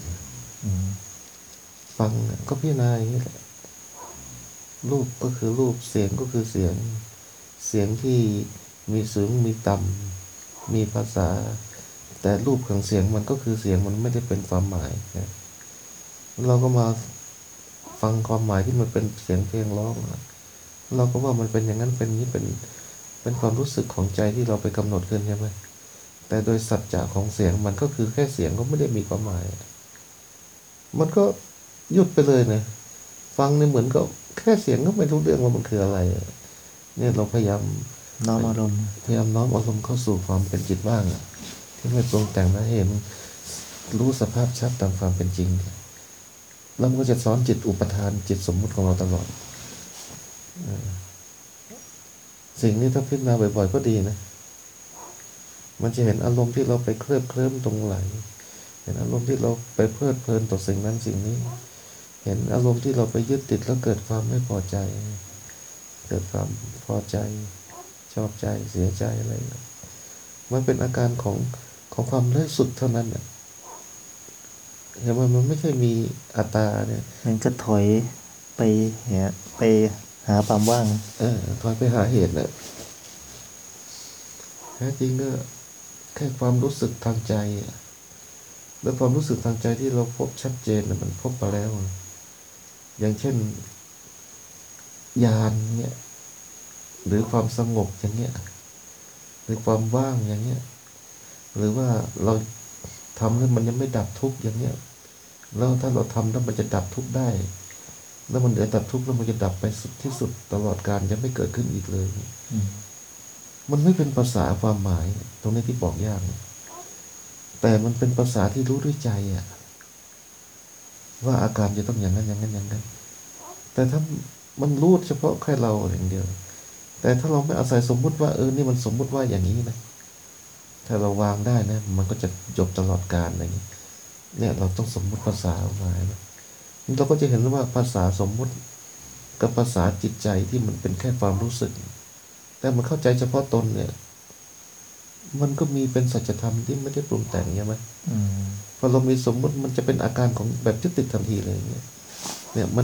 ฟังก็พิจารณาอย่างนี้แหละรูปก็คือรูปเสียงก็คือเสียงที่มีสูงมีต่ำมีภาษาแต่รูปของเสียงมันก็คือเสียงมันไม่ได้เป็นความหมายนะเราก็มาฟังความหมายที่มันเป็นเสียงเพลงร้องเราก็ว่ามันเป็นอย่างนั้นเป็นนี้เป็นความรู้สึกของใจที่เราไปกำหนดขึ้นใช่ไหมแต่โดยสัจจะของเสียงมันก็คือแค่เสียงก็ไม่ได้มีความหมายมันก็หยุดไปเลยนะฟังเนี่ยเหมือนกับแค่เสียงก็ไม่รู้เรื่องว่ามันคืออะไรเนี่ยเราพยายามน้อมอารมณ์เข้าสู่ความเป็นจิตบ้างที่ไม่ปรุงแต่งนะเห็นรู้สภาพชัดตามความเป็นจริงแล้วมันก็จะสอนจิตอุปทานจิตสมมุติของเราตลอดสิ่งนี้ถ้าพิจารณาบ่อยๆก็ดีนะมันจะเห็นอารมณ์ที่เราไปเคลิ้มตรงไหลเห็นอารมณ์ที่เราไปเพลิดเพลินต่อสิ่งนั้นสิ่งนี้เห็นอารมณ์ที่เราไปยึดติดแล้วเกิดความไม่พอใจ เกิดความพอใจ ชอบใจเสียใจอะไรนะมันเป็นอาการของความเลิศสุดเท่านั้นน่ะเห็นไหมมันไม่ใช่มีอัตตาเนี่ยมันก็ถอยไปไปหาความว่างถอยไปหาเหตุนะแท้จริงก็แค่ความรู้สึกทางใจอะแล้วความรู้สึกทางใจที่เราพบชัดเจนนะมันพบมาแล้วอะอย่างเช่นญาณเนี่ยหรือความสงบอย่างเงี้ยหรือความว่างอย่างเงี้ยหรือว่าเราทำแล้วมันยังไม่ดับทุกข์อย่างเงี้ยแล้วถ้าเราทำแล้วมันจะดับทุกข์ได้ แล้วมันจะดับทุกข์แล้วมันจะดับไปสุดที่สุดตลอดกาลจะไม่เกิดขึ้นอีกเลย มันไม่เป็นภาษาความหมาย ตรงนี้ที่บอกยากนะแต่มันเป็นภาษาที่รู้ด้วยใจอะว่าอาการจะต้องอย่างนั้นอย่างนั้นอย่างนั้นแต่ถ้ามันรู้เฉพาะแค่เราอย่างเดียว แต่ถ้าเราไม่อาศัยสมมุติว่านี่มันสมมุติว่าอย่างนี้นะถ้าเราวางได้นะ มันก็จะจบตลอดกาลอะไรอย่างนี้เนี่ยเราต้องสมมุติภาษาออกมานะเราก็จะเห็นว่าภาษาสมมุติกับภาษาจิตใจที่มันเป็นแค่ความรู้สึก แต่มันเข้าใจเฉพาะตนเนี่ย มันก็มีเป็นสัจธรรมที่ไม่ได้ปรุงแต่งใช่ไหมพอเรามีสมมุติมันจะเป็นอาการของแบบยึดติดทันทีเลยเนี่ยมัน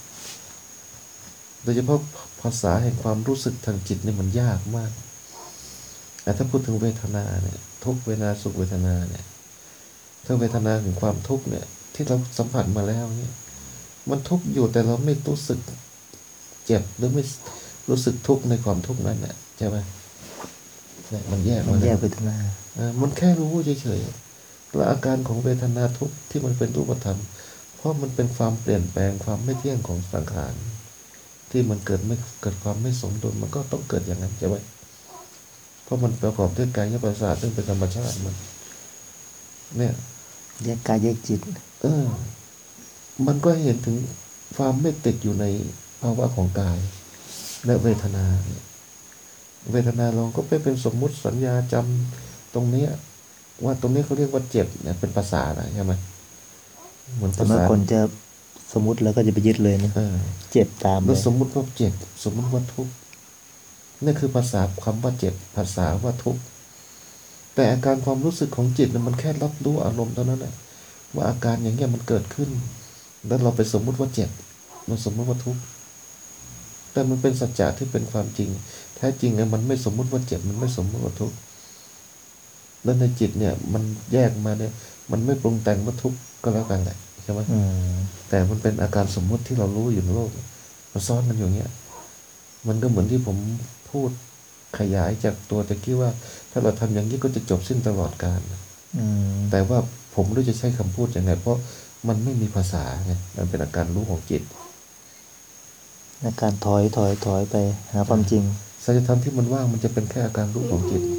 โดยเฉพาะภาษาแห่งความรู้สึกทางจิตเนี่ยมันยากมาก แต่ถ้าพูดถึงเวทนาเนี่ยทุกเวทนาสุขเวทนาเนี่ยถ้าเวทนาถึงความทุกข์เนี่ย ที่เราสัมผัสมาแล้วเนี่ย มันทุกข์อยู่แต่เราไม่รู้สึกเจ็บหรือไม่รู้สึกทุกข์ในความทุกข์นั้นเนี่ยใช่ไหมเนี่ยมันแยกมันแยกแล้วเวทนามันแค่รู้เฉยๆและอาการของเวทนาทุกข์ที่มันเป็นรูปธรรม เพราะมันเป็นความเปลี่ยนแปลงความไม่เที่ยงของสังขารที่มันเกิดความไม่สมดุลมันก็ต้องเกิดอย่างนั้นใช่ไหมเพราะมันประกอบด้วยกายประสาทซึ่งเป็นธรรมชาติมัน เนี่ยแยกกายแยกจิตมันก็เห็นถึงความไม่ติดอยู่ในภาวะของกายและเวทนาเนี่ยเวทนาเราก็ไปเป็นสมมุติสัญญาจำตรงเนี้ยว่าตรงนี้เขาเรียกว่าเจ็บเนี่ยเป็นภาษาอะไรใช่ไหมเหมือนแต่ภาเมื่อษาคนจะสมมติแล้วก็จะไปยึดเลยนะเออเจ็บตามเลแล้วยสมมุติว่าเจ็บสมมุติว่าทุกข์นี่คือภาษาคำว่าเจ็บภาษาว่าทุกข์แต่อาการความรู้สึกของจิตเนี่ยมันแค่รับรู้อารมณ์เท่านั้นแหละว่าอาการอย่างเงี้ยมันเกิดขึ้น แล้วเราไปสมมุติว่าเจ็บเราสมมุติว่าทุกข์แต่มันเป็นสัจจะที่เป็นความจริงแท้จริงอะมันไม่สมมุติว่าเจ็บมันไม่สมมุติว่าทุกข์แล้วในจิตเนี่ย มันแยกมาเนี่ย มันไม่ปรุงแต่งว่าทุกข์ก็แล้วกันแหละใช่ไหมแต่มันเป็นอาการสมมุติที่เรารู้อยู่ในโลกมันซ้อนกันอยู่เงี้ยมันก็เหมือนที่ผมพูดขยายจากตัวตะกี้ว่า ถ้าเราทำอย่างนี้ก็จะจบสิ้นตลอดกาลแต่ว่าผมไม่รู้จะใช้คำพูดยังไง เพราะมันไม่มีภาษาไงมันเป็นอาการรู้ของจิตอาการถอยไปหาความจริงสัจธรรมที่มันว่างมันจะเป็นแค่อาการรู้ของจิต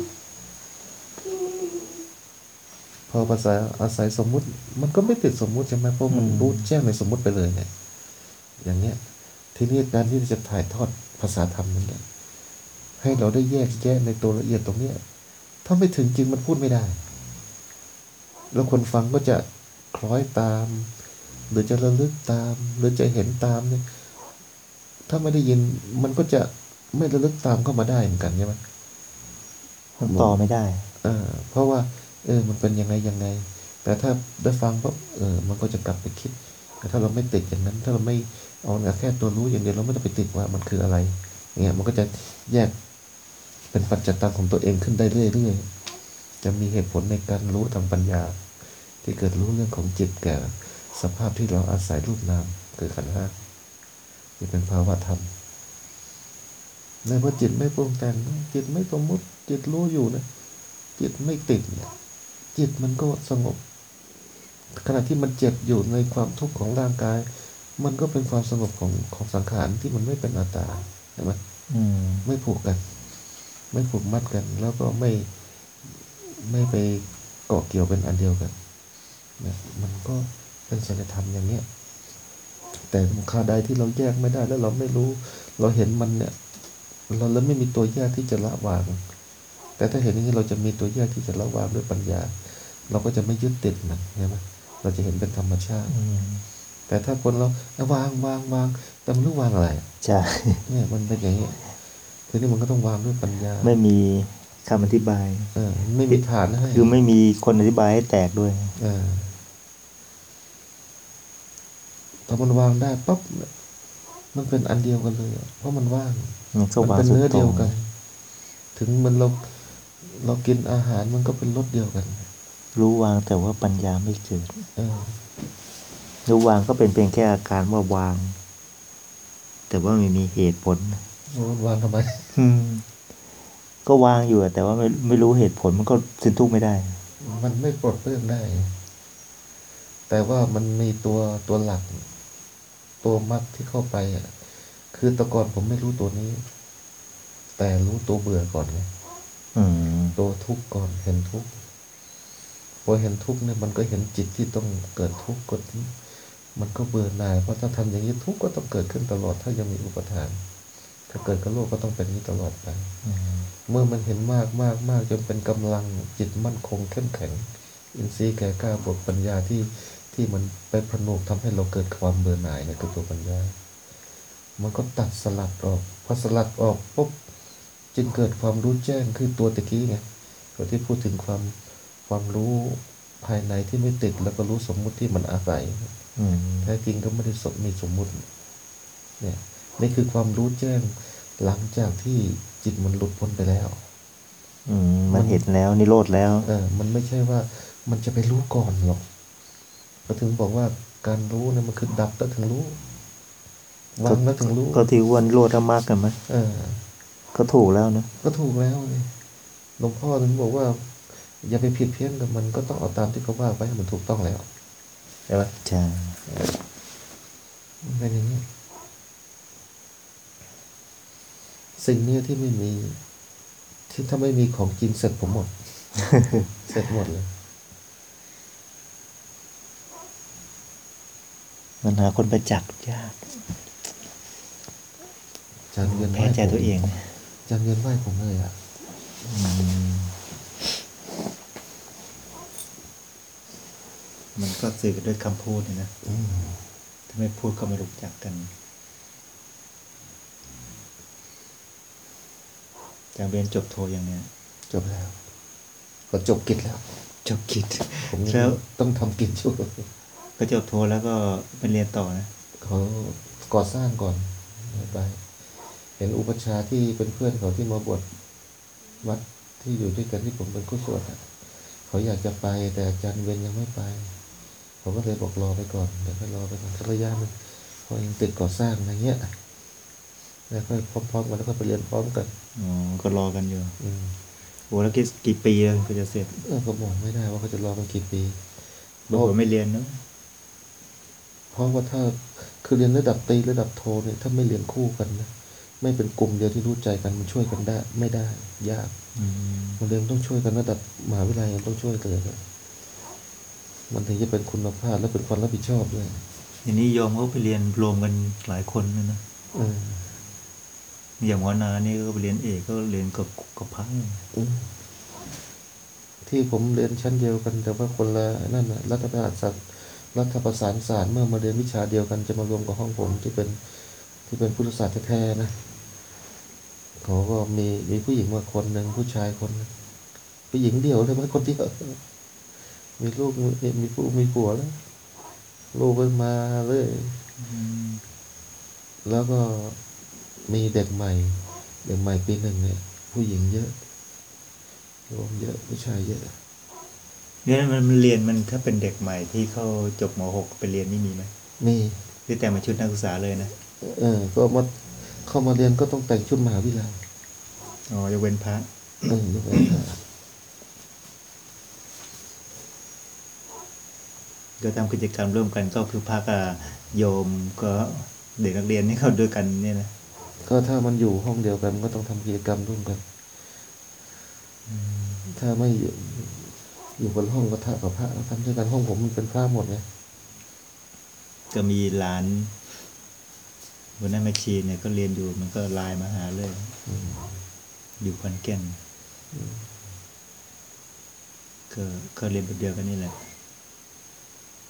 พอภาษาอาศัยสมมุติ มันก็ไม่ติดสมมุติใช่ไหมเพราะมันรู้แจ้งในสมมุติไปเลยเนี่ยอย่างเนี้ยทีนี้การที่จะถ่ายทอดภาษาธรรมนั้นเนี่ยให้เราได้แยกแยะในตัวละเอียดตรงเนี้ยถ้าไม่ถึงจริงมันพูดไม่ได้ แล้วคนฟังก็จะคล้อยตาม หรือจะระลึกตาม หรือจะเห็นตามเนี่ยถ้าไม่ได้ยินมันก็จะไม่ระลึกตามเข้ามาได้เหมือนกันใช่ไหมมันต่อไม่ได้เพราะว่ามันเป็นยังไงยังไง แต่ถ้าได้ฟังปั๊บมันก็จะกลับไปคิด แต่ถ้าเราไม่ติดอย่างนั้น ถ้าเราไม่เอาแค่ตัวรู้อย่างเดียวเราไม่ต้องไปติดว่ามันคืออะไรอย่างเงี้ยมันก็จะแยกเป็นปัจจัยตังของตัวเองขึ้นได้เรื่อยๆจะมีเหตุผลในการรู้ทางปัญญา ที่เกิดรู้เรื่องของจิตแก่สภาพที่เราอาศัยรูปนามคือขันธ์ห้าที่เป็นภาวะธรรมในเมื่อจิตไม่ปรุงแต่งจิตไม่สมมติจิตรู้อยู่นะจิตไม่ติดเนี่ยจิตมันก็สงบขณะที่มันเจ็บอยู่ในความทุกข์ของร่างกาย มันก็เป็นความสงบของสังขารที่มันไม่เป็นอัตตาใช่ไหมไม่ผูกกัน ไม่ผูกมัดกัน แล้วก็ไม่ไปเกาะเกี่ยวเป็นอันเดียวกันนะมันก็เป็นสัจธรรมอย่างเนี้ยแต่คาใดที่เราแยกไม่ได้แล้วเราไม่รู้ เราเห็นมันเนี่ย เราแล้วไม่มีตัวแยกที่จะละวาง แต่ถ้าเห็นอย่างนี้เราจะมีตัวแยกที่จะละวางด้วยปัญญา เราก็จะไม่ยึดติดมันใช่ไหมเราจะเห็นเป็นธรรมชาติ พแต่ถ้าคนเราวางแต่ไม่รู้วางอะไรใช่เนี่ยมันเป็นอย่างนี้ทีนี้มันก็ต้องวางด้วยปัญญาไม่มีคำอธิบายไม่มีฐานให้คือไม่มีคนอธิบายให้แตกด้วยเออถ้ามันวางได้ปั๊บมันเป็นอันเดียวกันเลยอะเพราะมันว่างมันก็วางเป็นเนื้อสุดโต่งเดียวกัน ถึงมันเรากินอาหารมันก็เป็นรสเดียวกันรู้วางแต่ว่าปัญญาไม่เกิดเออรู้วางก็เป็นเพียงแค่อาการว่าวาง แต่ว่าไม่มีเหตุผลวางทำไมก็วางอยู่อะแต่ว่าไม่รู้เหตุผลมันก็สิ้นทุกข์ไม่ได้มันไม่ปลดเปลื้องได้ แต่ว่ามันมีตัวหลัก ตัวมรรคที่เข้าไปอ่ะ คือแต่ก่อนผมไม่รู้ตัวนี้ แต่รู้ตัวเบื่อก่อนไงอืมตัวทุกข์ก่อนเห็นทุกข์พอเห็นทุกข์เนี่ยมันก็เห็นจิตที่ต้องเกิดทุกข์กดมันก็เบื่อหน่ายเพราะถ้าทำอย่างนี้ทุกข์ก็ต้องเกิดขึ้นตลอดถ้ายังมีอุปทาน ถ้าเกิดกับโลกก็ต้องเป็นนี้ตลอดไป เมื่อมันเห็นมากจนเป็นกำลังจิตมั่นคงเข้มแข็ง อินทรีย์แก่กล้าบวกปัญญาที่มันไปผนวกทำให้เราเกิดความเบื่อหน่ายเนี่ยคือตัวปัญญา มันก็ตัดสลัดออกพอสลัดออกปุ๊บจึงเกิดความรู้แจ้งคือตัวตะกี้ไงตัวที่พูดถึงความรู้ภายในที่ไม่ติดแล้วก็รู้สมมุติที่มันอาศัยอืมแท้จริงก็ไม่ได้มีสมมุติ เนี่ยนี่คือความรู้แจ้งหลังจากที่จิตมันหลุดพ้นไปแล้วมันเห็นแล้วนิโรธแล้วมันไม่ใช่ว่ามันจะไปรู้ก่อนหรอกก็ถึงบอกว่าการรู้เนี่ยมันคือดับแล้วถึงรู้วางแล้วถึงรู้ก็ที่ว่านิโรธมากกันไหมเออก็ถูกแล้วนะก็ถูกแล้วเลยหลวงพ่อถึงบอกว่า อย่าไปผิดเพี้ยนกับมันก็ต้องเอาตามที่เขาว่าไปให้มันถูกต้องแล้วใช่ไหมใช่มันเป็นอย่างนี้ สิ่งนี้ที่ไม่มี ที่ถ้าไม่มีของจริงเสร็จผมหมด เสร็จหมดเลยมันหาคนประจักษ์ยากจานเงินไหแพ้ว้ใจผมตัวเองจานเงินไหว้ผมเลยอ่ะมันก็สื่อกันด้วยคำพูดนี่นะถ้าไม่พูดก็ไม่รู้จักกันจากเรียนจบโทอย่างเนี้ยจบแล้ว ก็จบกิจแล้วจบกิจผมแล้วต้องทำกิจช่วยก็จบโทแล้วก็ไปเรียนต่อนะเขาก่อสร้างก่อนไป เห็นอุปชฌาย์ที่เป็นเพื่อนเขาที่มาบวชวัดที่อยู่ด้วยกันที่ผมเป็นคู่สวดอะเขาอยากจะไปแต่อาจารย์เวนยังไม่ไปเขาก็เลยบอกรอไปก่อนเดี๋ยวค่อยรอไปก่อนสักระยะหนึงพอยังติดก่อสร้างอะไรเงี้ยแล้วค่อยพร้อมๆกันแล้วก็ไปเรียนพร้อมกันอ๋อก็รอกันอยู่อืมโอ้แล้วกี่ปีแล้วก็จะเสร็จก็บอกไม่ได้ว่าเขาจะรอกันกี่ปีบอกว่าไม่เรียนเนอะเพราะว่าถ้าคือเรียนระดับตรีระดับโทเนี่ยถ้าไม่เรียนคู่กันนะไม่เป็นกลุ่มเดียวที่รู้ใจกันมันช่วยกันได้ไม่ได้ ยากมันเรียนต้องช่วยกันระดับมหาวิทยาลัยต้องช่วยกันเลยมันถึงจะเป็นคุณภาพและเป็นความรับผิดชอบด้วยอย่างนี้โยมเขาไปเรียนรวมกันหลายคนเลยนะอืมอย่างหมอนานี่ก็ไปเรียนเอกก็เรียนกับพระที่ผมเรียนชั้นเดียวกันแต่ว่าคนละนั่นนะรัฐประศาสตร์รัฐประสานศาสตร์เมื่อมาเรียนวิชาเดียวกันจะมารวมกับห้องผมที่เป็นพุทธศาสตร์แท้ๆนะเขาก็มีผู้หญิงมาคนหนึ่งผู้ชายคนหนึ่งผู้หญิงเดียวเลยมั้ยคนเดียวมีลูกมีผัวแล้วลูกเพิ่งมาเลยแล้วก็มีเด็กใหม่ปีหนึ่งเนี่ย ผู้หญิงเยอะรวมเยอะผู้ชายเยอะเนี่ยมันเรียนมันถ้าเป็นเด็กใหม่ที่เข้าจบม .6 ไปเรียนนี่มีไหมมีที่แต่งมาชุดนักศึกษาเลยนะก็เข้ามาเรียนก็ต้องแต่งชุดมหาวิทยาลัยอ๋อยกเว้นพระยกเว้นพระก็ทำกิจกรรมร่วมกันก็คือพระกับโยมก็เด็กนักเรียนนี่เขาด้วยกันเนี่ยนะก็ถ้ามันอยู่ห้องเดียวกันก็ต้องทำกิจกรรมร่วมกันถ้าไม่อยู่บนห้องก็ท่ากับพระทำด้วยกันห้องผมมันเป็นพระหมดไงก็มีหลานวันนั้นแม่ชีเนี่ยก็เรียนอยู่มันก็ไลน์มาหาเลยอยู่ขอนแก่นก็เรียนแบบเดียวกันนี่แหละ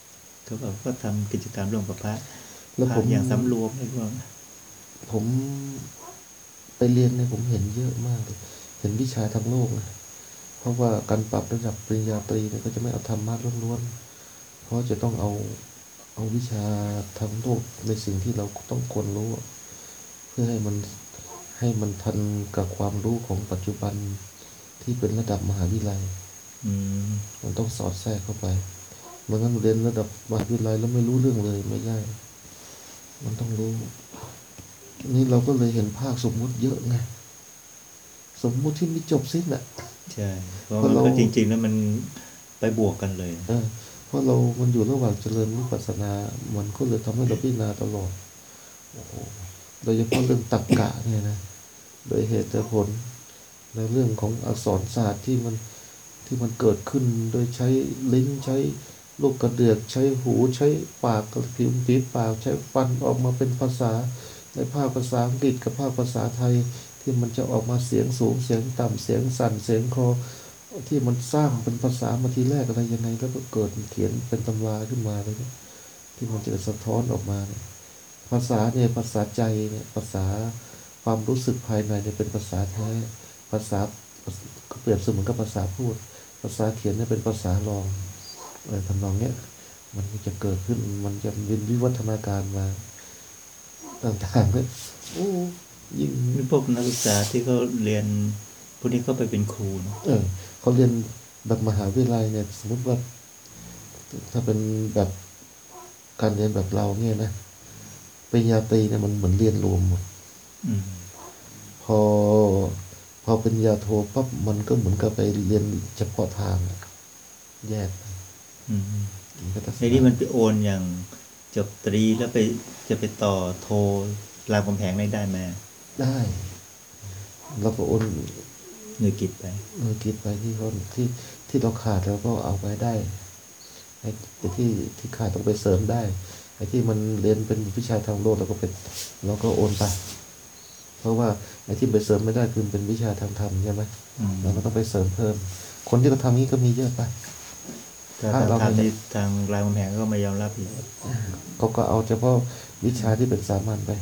ก็แบบก็ทำกิจกรรมร่วมกับพระแล้วพผระมอย่างสำรวมอะไรพวกนั้นผมไปเรียนเนี่ยผมเห็นเยอะมากเลยเห็นวิชาทางโลกนะเพราะว่าการปรับระดับปริญญาตรีเนี่ยก็จะไม่เอาธรรมะล้วนๆเพราะจะต้องเอาวิชาทางโลกในสิ่งที่เราต้องควรรู้อะเพื่อให้มันทันกับความรู้ของปัจจุบันที่เป็นระดับมหาวิทยาลัยอืมมันต้องสอดแทรกเข้าไปไมันงั้นเรียนระดับมหาวิทยาลัยแล้วไม่รู้เรื่องเลยไม่ได้มันต้องรู้ นี่เราก็เลยเห็นภาคสมมุติเยอะไงสมมุติที่ไม่จบสิ้นอ่ะใช่เพราะเพราะมันเราก็จริง ๆ แล้วมันไปบวกกันเลยเพราะมันอยู่ระหว่างเจริญวิปัสสนา มันก็เลยทำให้เราพิจารณาตลอดโอ้โหโดยเฉพาะเรื่องตรรกะเนี่ยนะโดยเหตุและผลในเรื่องของอักษรศาสตร์ที่มันเกิดขึ้นโดยใช้ลิ้นใช้ลูกกระเดือกใช้หูใช้ปากกับผิวฝีปากใช้ฟันออกมาเป็นภาษาในภาษาอังกฤษกับภาษาไทยที่มันจะออกมาเสียงสูงเสียงต่ำเสียงสั่นเสียงคลอที่มันสร้างเป็นภาษามาทีแรกอะไรยังไงแล้วก็เกิดเขียนเป็นตำราขึ้นมาเลยเนี่ยที่มันจะสะท้อนออกมาเนี่ยภาษาเนี่ยภาษาใจเนี่ยภาษาความรู้สึกภายในเนี่ยเป็นภาษาแท้ภาษาก็เปรียบเสมือนกับภาษาพูด ภาษาเขียนเนี่ยเป็นภาษารองอะไรทำนองเนี้ยมันจะเกิดขึ้นมันจะเป็นวิวัฒนาการมาต่างๆเนี่ยโอ้ยิ่งมีพวกนักศึกษาที่เขาเรียนพวกนี้เขาไปเป็นครูเนอะเขาเรียนแบบมหาวิทยาลัยเนี่ยสมมติว่าถ้าเป็นแบบการเรียนแบบเราเนี่ยนะปริญญาตรีเนี่ยมันเหมือนเรียนรวมหมดอืมพอพอปริญญาโทปั๊บมันก็เหมือนกับไปเรียนเฉพาะทางอะแยกไปอืมมันก็จะในนี้มันไปโอนอย่างจบตรีแล้วจะไปต่อโทรามคำแพงได้ไหมได้เราก็โอนหน่วยกิจไปกิจไปที่เขาที่เราขาดเราก็เอาไปได้ไอ้ที่ขาดต้องไปเสริมได้ไอ้ที่มันเรียนเป็นวิชาทางโลกเราก็โอนไปเพราะว่าไอ้ที่ไปเสริมไม่ได้คือเป็นวิชาทางธรรมใช่ไหมอืมเราก็ต้องไปเสริมเพิ่ม คนที่เขาทำนี้ก็มีเยอะไปถ้าทำในทางรามคำแพงก็ไม่ยอมรับอีกเขาก็เอาเฉพาะวิชาที่เป็นสามัญไป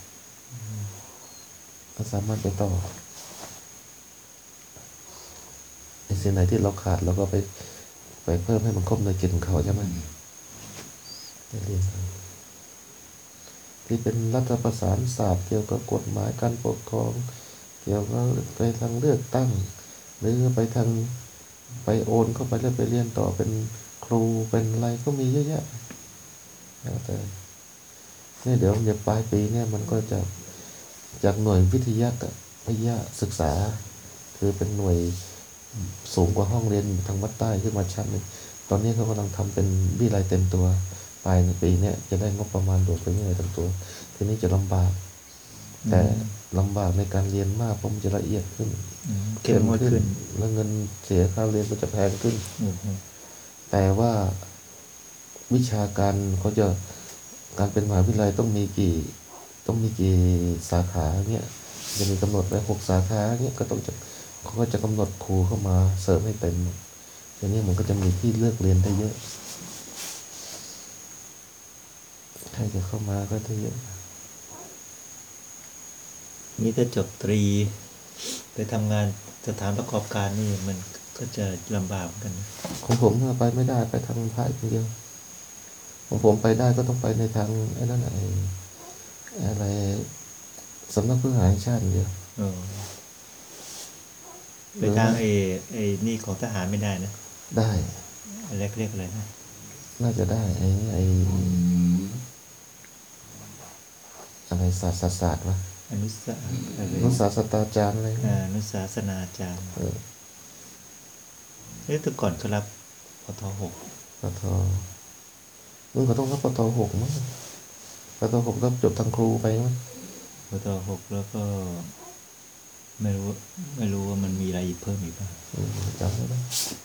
เอาสามัญไปต่อไอ้สิ่งไหนที่เราขาดเราก็ไปเพิ่มให้มันครบในกิจของเขาใช่ไหมได้เรียนเอาที่เป็นรัฐประศาสนศาสตร์เกี่ยวกับกฎหมายการปกครองเกี่ยวกับไปทางเลือกตั้งหรือไปทางไปโอนเข้าไปแล้วไปเรียนต่อเป็นครูเป็นอะไรก็มีเยอะแยะแล้วแต่เนี่ยเดี๋ยวปลายปีเนี่ยมันก็จะจากหน่วยวิทยาศึกษา คือเป็นหน่วยสูงกว่าห้องเรียนทางวัดใต้ขึ้นมาชั้นหนึงตอนนี้เขากำลังทำเป็นวิทยาลัยเต็มตัวปลายปีเนี้ยจะได้งบประมาณโดดไปวิทยาลัยเต็มตัวทีนี้จะลำบาก แต่ลำบากในการเรียนมากเพราะมันจะละเอียดขึ้นเข้มงวดขึ้นแล้วเงินเสียค่าเรียนก็จะแพงขึ้นอืมแต่ว่าวิชาการเขาจะการเป็นมหาวิทยาลัยต้องมีกี่สาขาเนี่ยจะมีกำหนดไว้6 สาขาเนี่ยเขาก็จะกำหนดครูเข้ามาเสริมให้เต็มทีนี้มันก็จะมีที่เลือกเรียนได้เยอะใครจะเข้ามาก็ได้เยอะนี่ถ้าจบตรีไปทำงานสถานประกอบการนี่มันก็จะลำบากเหมือนกันนะของผมไปไม่ได้ไปทางภาคอย่างเดียวของผมไปได้ก็ต้องไปในทางไอ้นั่นอะไรสำนักพุทธศาสนาแห่งชาติอย่างเดียวเออไปทางไอ้นี่ของทหารไม่ได้นะได้อะไรเรียกอะไรนะน่าจะได้อะไรศาสตร์วะอนุสาอะไรนักศาสตราจารย์อะไรอนุศาสนาจารย์เออแต่ก่อนก็รับปทหกปทมึงก็ต้องรับปท6มั้งปท6รับจบทางครูไปมั้งปทหกแล้วก็ ไม่รู้ว่ามันมีอะไรอีกเพิ่มอีกป่ะจำไม่ได้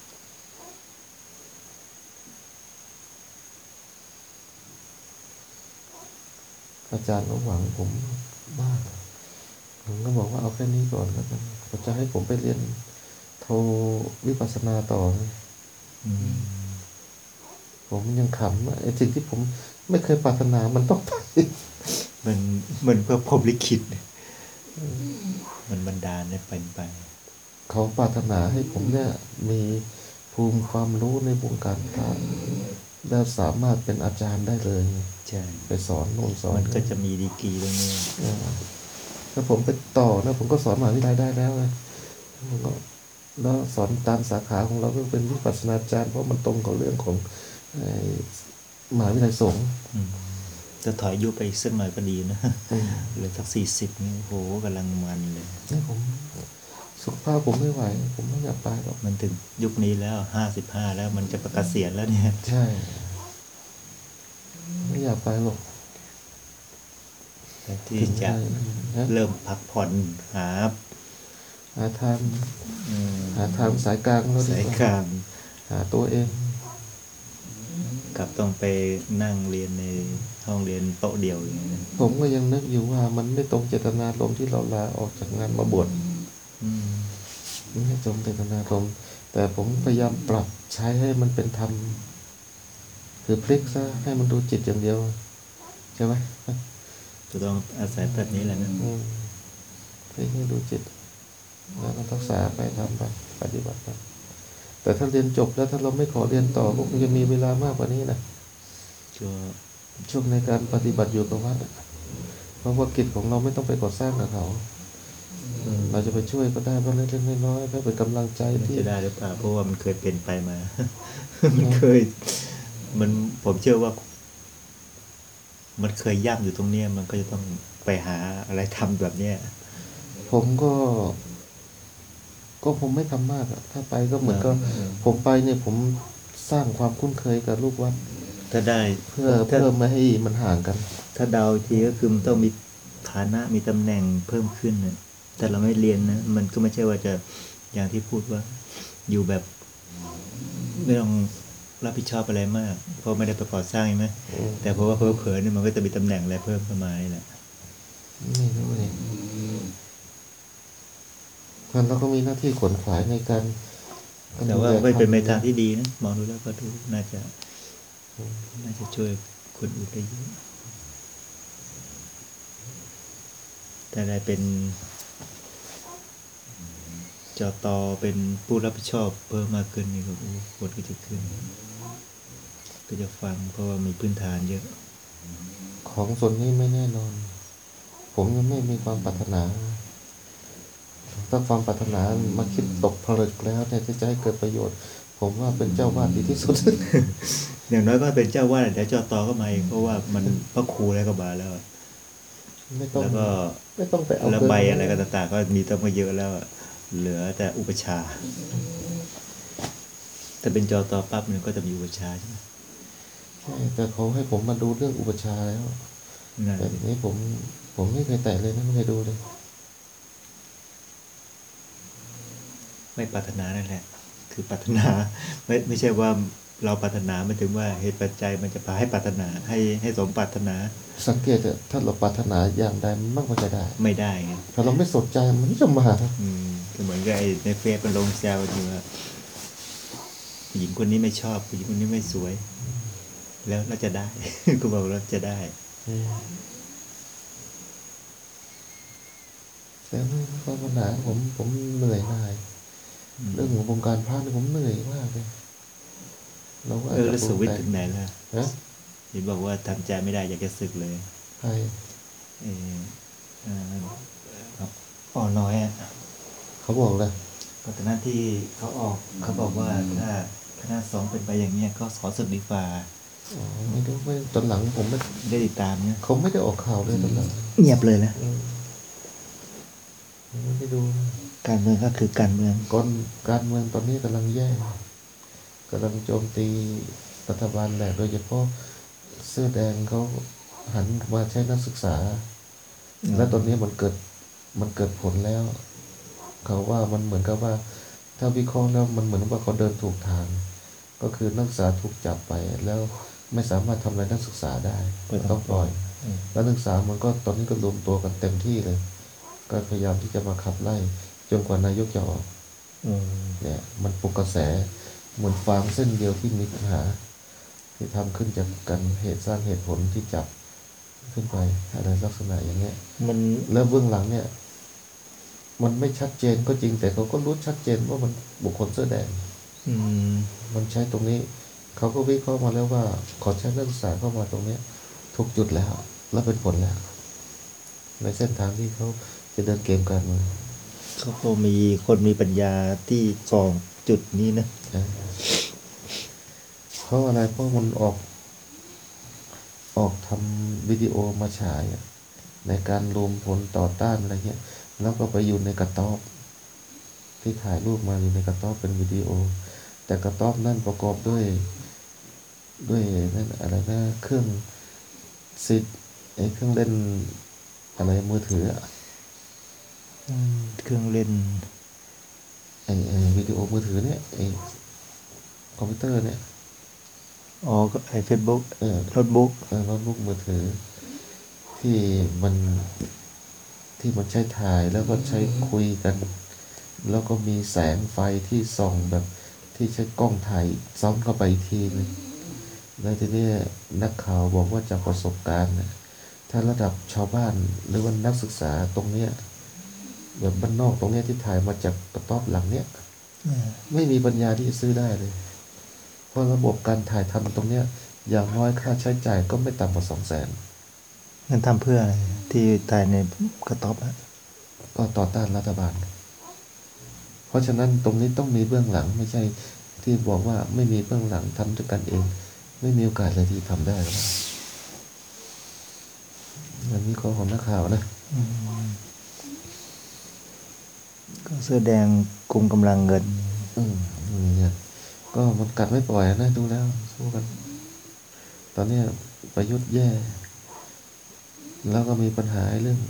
อาจารย์ก็หวังผมมากผมก็บอกว่าเอาแค่นี้ก่อนแล้วกันเขาจะให้ผมไปเรียนโทวิปัสสนาต่ออืมผมยังขำว่าไอ้สิ่งที่ผมไม่เคยปรารถนามันต้องไปมันเพื่อพรหมลิขิตมันบันดาลให้เป็นไปเขาปรารถนาให้ผมเนี่ยมีภูมิความรู้ในวงการพระแล้วสามารถเป็นอาจารย์ได้เลยใช่ไปสอนโน่นสอนมันก็นี่จะมีดีกรีตรงนี้ถ้าผมไปต่อนะผมก็สอนมหาวิทยาลัยได้แล้วนะผมก็แล้วสอนตามสาขาของเราก็เป็นวิปัสสนาจารย์เพราะมันตรงกับเรื่องของไอ้มหาวิทยาลัยสงฆ์จะถอยอายุไปอีกสักหน่อยก็ดีนะเหลือสัก40นี่โอ้โหกำลังมันเลยนี่ผมสุขภาพผมไม่ไหว ผมไม่อยากไปหรอกมันถึงยุคนี้แล้ว55แล้วมันจะประกาศเสียณแล้วเนี่ยใช่ ไม่อยากไปหรอกแต่ที่ถึงจะนะเริ่มพักผ่อนหาหาทางหาทางสายกลางเราดีสายกว่ากลางหาตัวเองกับต้องไปนั่งเรียนในห้องเรียนโต๊ะเดียวอย่างนี้ยผมก็ยังนึกอยู่ว่ามันไม่ตรงเจตนารมณ์ที่เราลาออกจากงานมาบวช มันไม่ตรงเจตนารมณ์แต่ผมพยายามปรับใช้ให้มันเป็นธรรมคือพลิกซะให้มันดูจิตอย่างเดียว ใช่ไหมจะต้องอาศัยแบบนี้แหละนะพลิกให้ดูจิตแล้วก็รักษาไปทำไปปฏิบัติไปแต่ถ้าเรียนจบแล้วถ้าเราไม่ขอเรียนต่อก็คงจะมีเวลามากกว่านี้นะก็ช่วงในการปฏิบัติอยู่กับวัดอะเพราะว่ากิจของเราไม่ต้องไปก่อสร้างกับเขา เราจะไปช่วยก็ได้บ้างเล็กๆน้อยๆเพื่อเป็นกำลังใจมันที่จะได้หรือเปล่าเพราะว่ามันเคยเป็นไปมา มันเคย ผมเชื่อว่า มันเคยย่ำอยู่ตรงเนี้ยมันก็จะต้องไปหาอะไรทำแบบเนี้ยผมก็ผมไม่ทำมากอะถ้าไปก็เหมือนก็ผมไปเนี่ยผมสร้างความคุ้นเคยกับลูกวัดถ้าได้เพื่อไม่ให้มันห่างกันถ้าเดาอีกทีก็คือมันต้องมีฐานะมีตำแหน่งเพิ่มขึ้นนะแต่เราไม่เรียนนะมันก็ไม่ใช่ว่าจะอย่างที่พูดว่า อยู่แบบไม่ต้องรับผิดชอบอะไรมาก เพราะไม่ได้ไปก่อสร้างใช่ไหมแต่เพราะว่าเผลอๆเนี่ยมันก็จะมีตำแหน่งอะไรเพิ่มเข้ามานี่แหละนี่รู้เลยมันเราก็มีหน้าที่ขวนขวายในการแต่ว่าไม่เป็นไปทางที่ดีนะมองดูแล้วก็ดูน่าจะช่วยคนอื่นได้เยอะแต่ได้เป็นจตเป็นผู้รับผิดชอบเพิ่มมากขึ้นนี่ก็โอ้คนก็จะขึ้น ก็จะฟังเพราะว่ามีพื้นฐานเยอะของส่วนนี้ไม่แน่นอน ผมยังไม่มีความปรารถนา ถ้าความปรารถนามาคิดตกผลึกแล้วเนี่ยที่จะให้เกิดประโยชน์ ผมว่าเป็นเจ้าวาดดีที่สุดอย่างน้อยก็เป็นเจ้าวาดเดี๋ยวเจ้าตอก็มาเองเพราะว่ามันพระครูแล้วก็มาแล้วไม่ต้องแล้วก็ไม่ต้องไปเอาแล้วเกินใบอะไรก็ต่างๆก็มีตั้งมาเยอะแล้วอะเหลือแต่อุปชฌาย์แต่เป็นจอตอปั๊บมันก็จะมีอุปชฌาย์ใช่ไหมใช่แต่เขาให้ผมมาดูเรื่องอุปชฌาย์แล้วนั่นแต่ทีนี้ผมไม่เคยแตะเลยนะไม่เคยดูเลยไม่ปรารถนานั่นแหละ คือปรารถนา ไม่ใช่ว่าเราปรารถนาไม่ถึงว่าเหตุปัจจัยมันจะพาให้ปรารถนาให้สมปรารถนาสังเกตเถอะถ้าเราปรารถนาอย่างใดมันมักจะได้ไม่ได้ไงถ้าเราไม่สนใจมันไม่จะมาก็เหมือนกับไอ้ในเฟซมันลงแซวอยู่ว่าผู้หญิงคนนี้ไม่ชอบผู้หญิงคนนี้ไม่สวย แล้วเราจะได้ ก็บอกเราจะได้แต่เรื่องศาสนาผมเหนื่อยหน่ายเรื่องของวงการพระนี่ผมเหนื่อยมากเลยเราก็อาจจะแล้วสวิตช์ถึงไหนล่ะฮะเห็นบอกว่าทำใจไม่ได้อยากจะศึกเลยใครเอออ่อนน้อยอ่ะเขาบอกเลยก็แต่หน้าที่เขาออกเขาบอกว่าถ้าคณะสงฆ์เป็นไปอย่างเนี้ยก็ขอศึกดีกว่าอ๋อไม่รู้ไม่ตอนหลังผมไม่ได้ติดตามเนี่ยเขาไม่ได้ออกข่าวเลยตอนหลังเงียบเลยนะไม่ได้ดูการเมืองก็คือการเมืองก่อนการเมืองตอนนี้กำลังแย่กำลังโจมตีรัฐบาลแหละโดยเฉพาะเสื้อแดงเขาหันมาใช้นักศึกษา และตอนนี้มันเกิดผลแล้ว เขาว่ามันเหมือนกับว่า ถ้าวิเคราะห์แล้วมันเหมือนว่าเขาเดินถูกทาง ก็คือนักศึกษาถูกจับไปแล้วไม่สามารถทำอะไรนักศึกษาได้ต้องปล่อย แล้วนักศึกษามันก็ตอนนี้ก็รวมตัวกันเต็มที่เลย ก็พยายามที่จะมาขับไล่จนกว่านายกจะออกเนี่ย มันปลุกกระแสเหมือนฟางเส้นเดียวที่มีปัญหาที่ทำขึ้นจากการเหตุสร้างเหตุผลที่จับขึ้นไปอะไรลักษณะอย่างเนี้ยมันแล้วเบื้องหลังเนี่ย มันไม่ชัดเจนก็จริงแต่เขาก็รู้ชัดเจนว่ามันบุคคลเสื้อแดงอืมมันใช้ตรงนี้ เขาก็วิเคราะห์มาแล้วว่าขอใช้นักศึกษาเข้ามาตรงเนี้ยทุกจุดแล้ว แล้วเป็นผลแล้ว ในเส้นทางที่เขาจะเดินเกมการเมืองเขาก็มีคนมีปัญญาที่กรองจุดนี้นะเพราะอะไรเพราะมันออกทำวิดีโอมาฉายอะในการรวมผลต่อต้านอะไรเงี้ย แล้วก็ไปอยู่ในกระต๊อบที่ถ่ายรูปมาอยู่ในกระต๊อบเป็นวิดีโอ แต่กระต๊อบนั่นประกอบด้วยนั่นอะไรนะเครื่องซิดเครื่องเล่นอะไรมือถืออะเครื่องเล่นวิดีโอมือถือเนี่ยคอมพิวเตอร์เนี่ยอ๋อก็ไอเฟซบุ๊กเออโน้ตบุ๊กโน้ตบุ๊กมือถือ ที่มันใช้ถ่ายแล้วก็ใช้คุยกัน แล้วก็มีแสงไฟที่ส่องแบบที่ใช้กล้องถ่ายซ้ำเข้าไปอีกทีนึงแล้วทีนี้นักข่าวบอกว่าจากประสบการณ์นะถ้าระดับชาวบ้านหรือว่านักศึกษาตรงเนี้ยแบบบ้านนอกตรงเนี้ยที่ถ่ายมาจากกระต๊อบหลังเนี้ยไม่มีปัญญาที่จะซื้อได้เลย เพราะระบบการถ่ายทำตรงเนี้ยอย่างน้อยค่าใช้จ่ายก็ไม่ต่ำกว่า200,000 เงินทำเพื่ออะไรที่ถ่ายในกระต๊อบอะก็ต่อต้านรัฐบาล เพราะฉะนั้นตรงนี้ต้องมีเบื้องหลังไม่ใช่ที่บอกว่าไม่มีเบื้องหลังทำด้วยกันเอง ไม่มีโอกาสเลยที่ทำได้หรอกอันนี้ข้อของนักข่าวนะก็เสื้อแดงกลุ่มกำลังเงินเนี่ยก็มันกัดไม่ปล่อยนะดูแล้วสู้กัน ตอนเนี้ยประยุทธ์แย่ แล้วก็มีปัญหาเรื่อง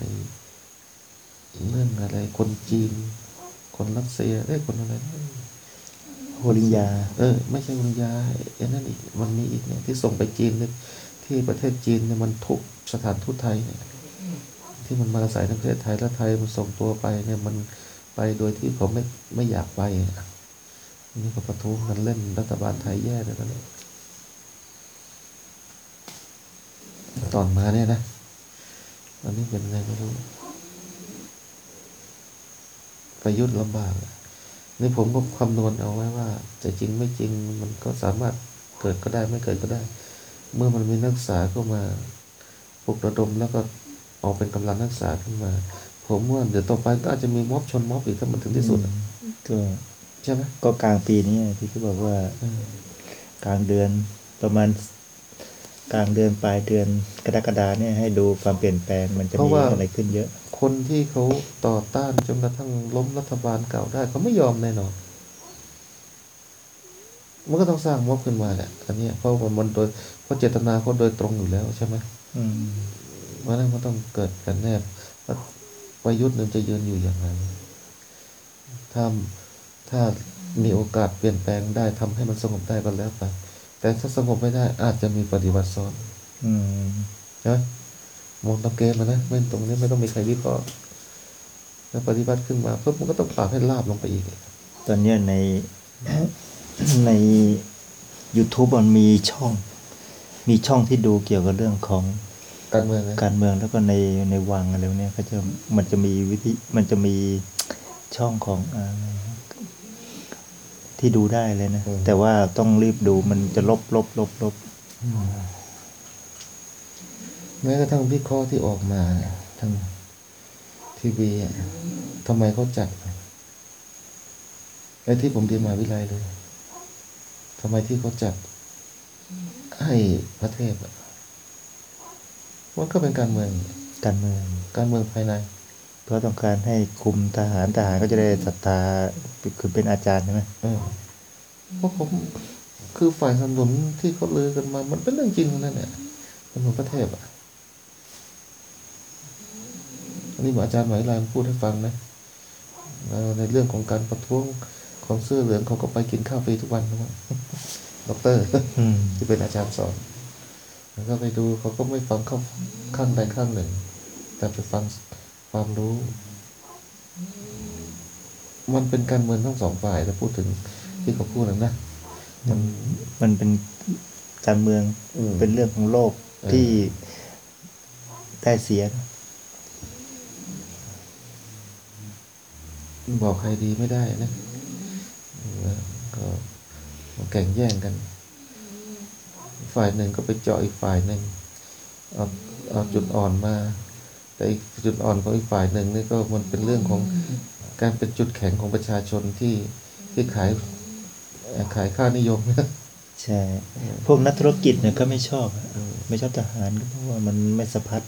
อะไรคนจีน คนรัสเซียคนอะไรนะโฮลิงยาไม่ใช่วิญญานั่นอีกมันมีอีกเนี่ยที่ส่งไปจีนเนี่ยที่ประเทศจีนเนี่ยมันทุกสถานทูตไทยเนี่ยที่มันมาอาศัยในประเทศไทยแล้วไทยมันส่งตัวไปเนี่ยมันไปโดยที่เขาไม่อยากไปนี่ก็ประท้วงกันเล่นรัฐบาลไทยแย่เลยตอนนี้ตอนมาเนี่ยนะตอนนี้เป็นไงไม่รู้ประยุทธ์ลำบากนี่ผมก็คำนวณเอาไว้ว่าจะจริงไม่จริงมันก็สามารถเกิดก็ได้ไม่เกิดก็ได้ เมื่อมันมีนักศึกษาเข้ามาปลุกระดมแล้วก็ออกเป็นกำลังนักศึกษาขึ้นมา ผมว่าเดี๋ยวต่อไปก็อาจจะมีม็อบชนม็อบอีกถ้ามันถึงที่สุดก็ใช่ไหมก็กลางปีนี้ที่เขาบอกว่า กลางเดือนประมาณกลางเดือนปลายเดือนกรกฎาเนี่ยให้ดูความเปลี่ยนแปลงมันจะมีอะไรขึ้นเยอะคนที่เขาต่อต้านจนกระทั่งล้มรัฐบาลเก่าได้เขาไม่ยอมแน่นอนมันก็ต้องสร้างม็อบขึ้นมาแหละอันนี้เพราะมันโดยเพราะเจตนาเขาโดยตรงอยู่แล้วใช่ไหม เพราะนั้นมันต้องเกิดกันแน่ว่าประยุทธ์นั้นจะยืนอยู่อย่างไรถ้ามีโอกาสเปลี่ยนแปลงได้ทำให้มันสงบได้ก็แล้วไปแต่ถ้าสงบไม่ได้อาจจะมีปฏิวัติซ้อนใช่ไหมมองตามเกมนะไม่ตรงนี้ไม่ต้องมีใครวิเคราะห์แล้วปฏิวัติขึ้นมาเพิ่มมันก็ต้องปรับให้ลาบลงไปอีกตอนเนี้ยใน YouTube มันมีช่องที่ดูเกี่ยวกับเรื่องของการเมืองนะการเมืองแล้วก็ในวังอะไรพวกเนี้ยก็จะมันจะมีช่องของที่ดูได้เลยนะ แต่ว่าต้องรีบดูมันจะลบแม้กระทั่งวิเคราะห์ที่ออกมาทางทีวีทำไมเขาจัดไอ้ที่ผมเรียนมหาวิทยาลัยเลยทำไมที่เขาจัดให้พระเทพมันก็เป็นการเมืองการเมืองภายในเพราะต้องการให้คุมทหารก็จะได้ศรัทธาคือเป็นอาจารย์ใช่ไหมเพราะผมคือฝ่ายสนับสนุนที่เขาลือกันมา มันเป็นเรื่องจริงนั่นแหละสนับสนุนพระเทพอันนี้อาจารย์หมายลายพูดให้ฟังนะในเรื่องของการประท้วงของเสื้อเหลืองเขาก็ไปกินข้าวฟรีทุกวันนะด็อกเตอร์ที่เป็นอาจารย์สอนแล้วก็ไปดูเขาก็ไม่ฟังเข้าข้างใดข้างหนึ่ง แต่ไปฟังความรู้ มันเป็นการเมืองทั้งสองฝ่ายถ้าพูดถึงที่เขาพูดนะมันเป็นการเมือง เป็นเรื่องของโลกที่ได้เสียบอกใครดีไม่ได้นะก็แข่งแย่งกัน ฝ่ายหนึ่งก็ไปเจาะอีกฝ่ายหนึ่งเอาจุดอ่อนมา แต่อีกจุดอ่อนของอีกฝ่ายหนึ่งนี่ก็มันเป็นเรื่องของการเป็นจุดแข็งของประชาชนที่ขายค่านิยมใช่ พวกนักธุรกิจเนี่ยก็ไม่ชอบอะไม่ชอบทหารก็เพราะว่ามันไม่สะพัด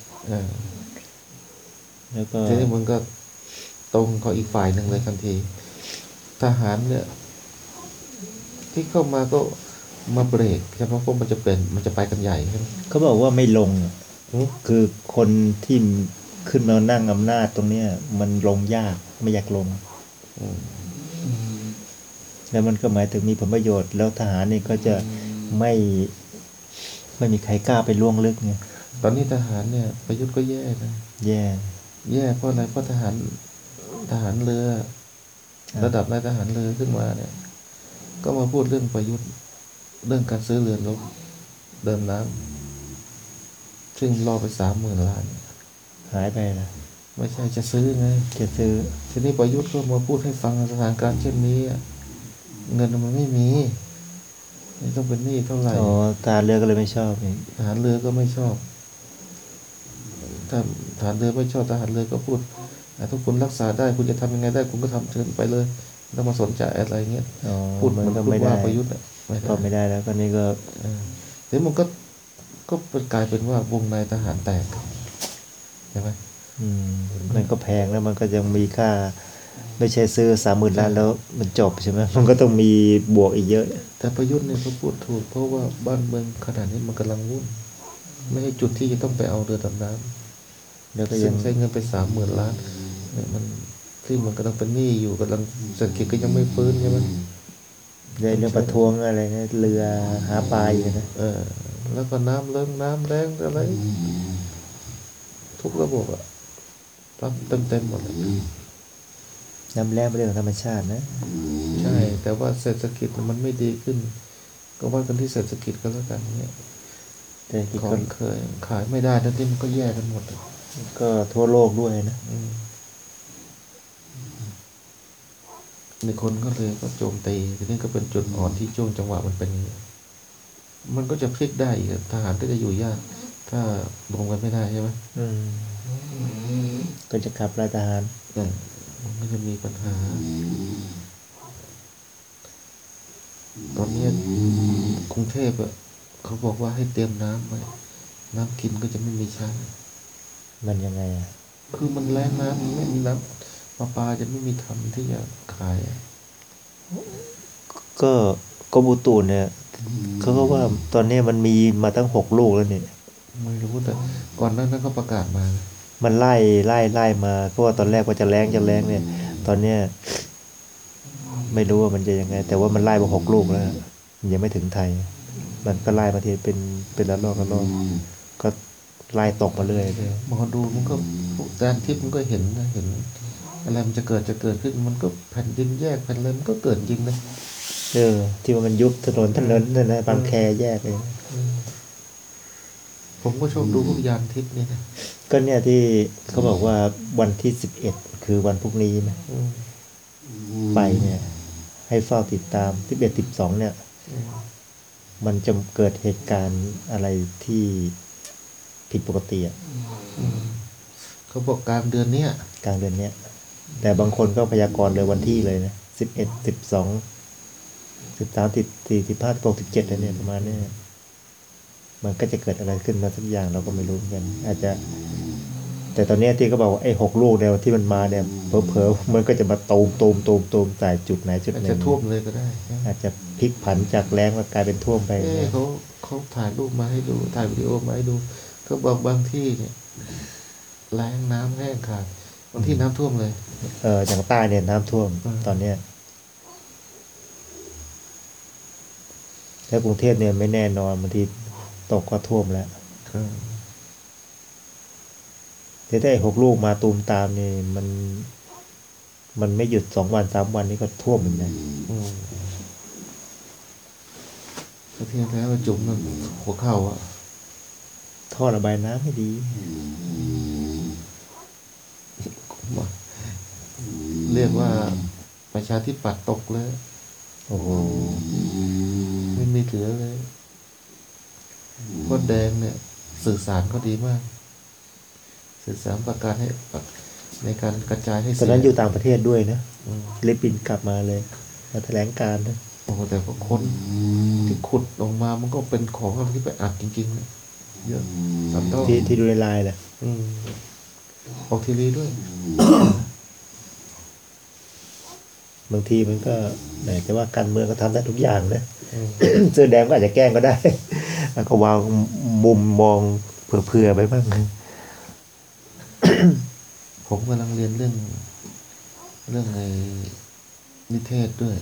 แล้วก็ทีนี้มันก็ตรงกับอีกฝ่ายหนึ่งเลยทันที ทหารเนี่ย ที่เข้ามาก็มาเบรกใช่ไหมเพราะมันจะไปกันใหญ่ใช่ไหมเขาบอกว่าไม่ลงอะคือคนที่ขึ้นมานั่งอำนาจตรงเนี้ย มันลงยากไม่อยากลง แล้วมันก็หมายถึงมีผลประโยชน์ แล้วทหารนี่ก็จะไม่มีใครกล้าไปล่วงลึกไงตอนนี้ทหารเนี่ยประยุทธ์ก็แย่นะแย่แย่เพราะอะไรเพราะทหารเรือ ระดับนายทหารเรือขึ้นมาเนี่ย ก็มาพูดเรื่องประยุทธ์เรื่องการซื้อเรือรบเดินน้ำซึ่งรอไป30,000 ล้านหายไปนะไม่ใช่จะซื้อไงจะซื้อทีนี้ประยุทธ์ก็มาพูดให้ฟังสถานการณ์เช่นนี้อะเงินมันไม่มีไม่ต้องเป็นหนี้เท่าไหร่อ๋อทหารเรือก็เลยไม่ชอบอีกทหารเรือก็ไม่ชอบ ถ้าทหารเรือไม่ชอบทหารเรือก็พูดถ้าคุณรักษาได้คุณจะทำยังไงได้ คุณก็ทำเชิญไปเลยไม่ต้องมาสนใจอะไรเงี้ยอ๋อพูดมันก็พูไม่ดได้ว่าประยุทธ์อะไม่ได้ก็ไม่ได้แล้วก็นี่ก็ทีนี้มันก็เป็นกลายเป็นว่าวงในทหารแตกใช่ไหมมันก็แพงแล้วมันก็ยังมีค่า ไม่ใช่ซื้อ30,000 ล้านแล้วมันจบใช่ไหมมันก็ต้องมีบวกอีกเยอะแต่ประยุทธ์เนี่ยเขาพูดถูกเพราะว่าบ้านเมืองขนาดนี้มันกำลังวุ่น ไม่ใช่จุดที่จะต้องไปเอาเรือดำน้ำแล้วก็ซึ่ยัง งใช้เงินไป30,000 ล้านเนี่ยมันที่มันกำลังเป็นหนี้อยู่กำลังเศรษฐกิจก็ยังไม่ฟื้นใช่ไหมได้เรื่องประท้วงอะไรนะเรือหาปลาอยู่นะแล้วก็น้ำเลิ้งน้ำแรงอะไร ทุกระบบอะรับเต็มหมดเลยน้ำแร่เป็นเรื่องของธรรมชาตินะใช่ แต่ว่าเศรษฐกิจมันไม่ดีขึ้น ก็ว่ากันที่เศรษฐกิจก็แล้วกันเนี่ยแต่ที่ขอคนงเคยขายไม่ได้แล้วที่มันก็แย่กันหมดอะก็ทั่วโลกด้วยนะในคนก็เลยก็โจมตีทีนี้ก็เป็นจุดอ่อนที่ช่วงจังหวะมันเป็นอย่างนี้มันก็จะพลิกได้อีกอะทหารก็จะอยู่ยาก ถ้ารวมกันไม่ได้ใช่ไหมก็จะขับไล่ทหารมันก็จะมีปัญหา ตอนนี้กรุงเทพอะเขาบอกว่าให้เตรียมน้ำไว้น้ำกินก็จะไม่มีใช้มันยังไงอ่ะคือมันแล้งน้ำมันไม่มีน้ำประปาจะไม่มีทำที่จะขายอะก็กรมอุตุเนี่ยเขาก็ว่าตอนนี้มันมีมาตั้ง6 ลูกแล้วเนี่ยไม่รู้แต่ก่อนหนานั้นเขาประกาศมามันไล่มาเพราะว่าตอนแรกว่าจะแรงเนี่ย ตอนเนี้ยไม่รู้ว่ามันจะยังไง แต่ว่ามันไล่มา6 ลูกแล้วมันยังไม่ถึงไทย มันก็ไล่มาทีเป็นละลอกก็ไล่ตกมาเรื่อยหมอดูมันก็แดนทิพย์มันก็เห็นนะเห็น อะไรมันจะเกิดขึ้นมันก็แผ่นดินแยกแผ่นอะไรมันก็เกิดจริงนะที่ว่ามันยุบถนนนั่นนะบางแคแยกเลยผมก็ชอบดูพวกยานทิพย์นี่นะก็เนี่ยที่เขาบอกว่าวันที่11คือวันพรุ่งนี้นะไปเนี่ย ให้เฝ้าติดตาม11 12เนี่ย มันจะเกิดเหตุการณ์อะไรที่ผิดปกติอ่ะเขาบอกกลางเดือนเนี้ยกลางเดือนเนี้ย แต่บางคนก็พยากรณ์เลยวันที่เลยนะ11 12 13 14 15 16 17อะไรเนี่ยประมาณเนี้ยมันก็จะเกิดอะไรขึ้นมาสักอย่างเราก็ไม่รู้เหมือนกัน อาจจะ แต่ตอนเนี้ยที่เขาบอกว่าไอ้6 ลูกเนี่ยที่มันมาเนี่ยเผลอๆมันก็จะมาตูมใส่จุดไหนจุดอาจหนึ่จะงท่วมเลยก็ได้อาจจะพลิกผันจากแรงมากลายเป็นท่วมไปเขาถ่ายรูปมาให้ดูถ่ายวิดีโอมาให้ดูเขาบอกบางที่เนี่ยแล้งน้ำแห้งขาดบางที่น้ำท่วมเลยอย่างใต้เนี่ยน้ำท่วมตอนเนี้ยแล้วกรุงเทพเนี่ยไม่แน่นอนบางทีตกก็ท่วมแล้วแต่ถ้าไอ้6 ลูกมาตูมตามนี่มันไม่หยุด2 วัน 3 วันนี่ก็ท่วมเหมือนกันอาทิตย์แล้วจุ่มนั่นหัวเข่าอ่ะท่อระบายน้ำไม่ดีเรียกว่าประชาธิปัตย์ตกเลยโอ้โหไม่มีเหลือเลยโคตรแดงเนี่ย สื่อสารก็ดีมาก สื่อสารประกาศให้ในการกระจายให้ตอนเสียนั้นอยู่ต่างประเทศด้วยนะอืมเลยบินกลับมาเลยมาแถลงการณ์นะโอ้โหแต่ก็คนที่ขุดออกมามันก็เป็นของอะไรที่ไปอัดจริงๆนะเยอะสามเท่าที่ดูในไลน์แหละอืมออกทีวีด้วยบางทีมันก็ไหนจะว่าการเมืองก็ทำได้ทุกอย่างนะ เสื้อแดงก็อาจจะแกล้งก็ได้ แล้วก็วางมุมมองเผื่อๆไปบ้างผมกำลังเรียนเรื่องไอ้นิเทศด้วย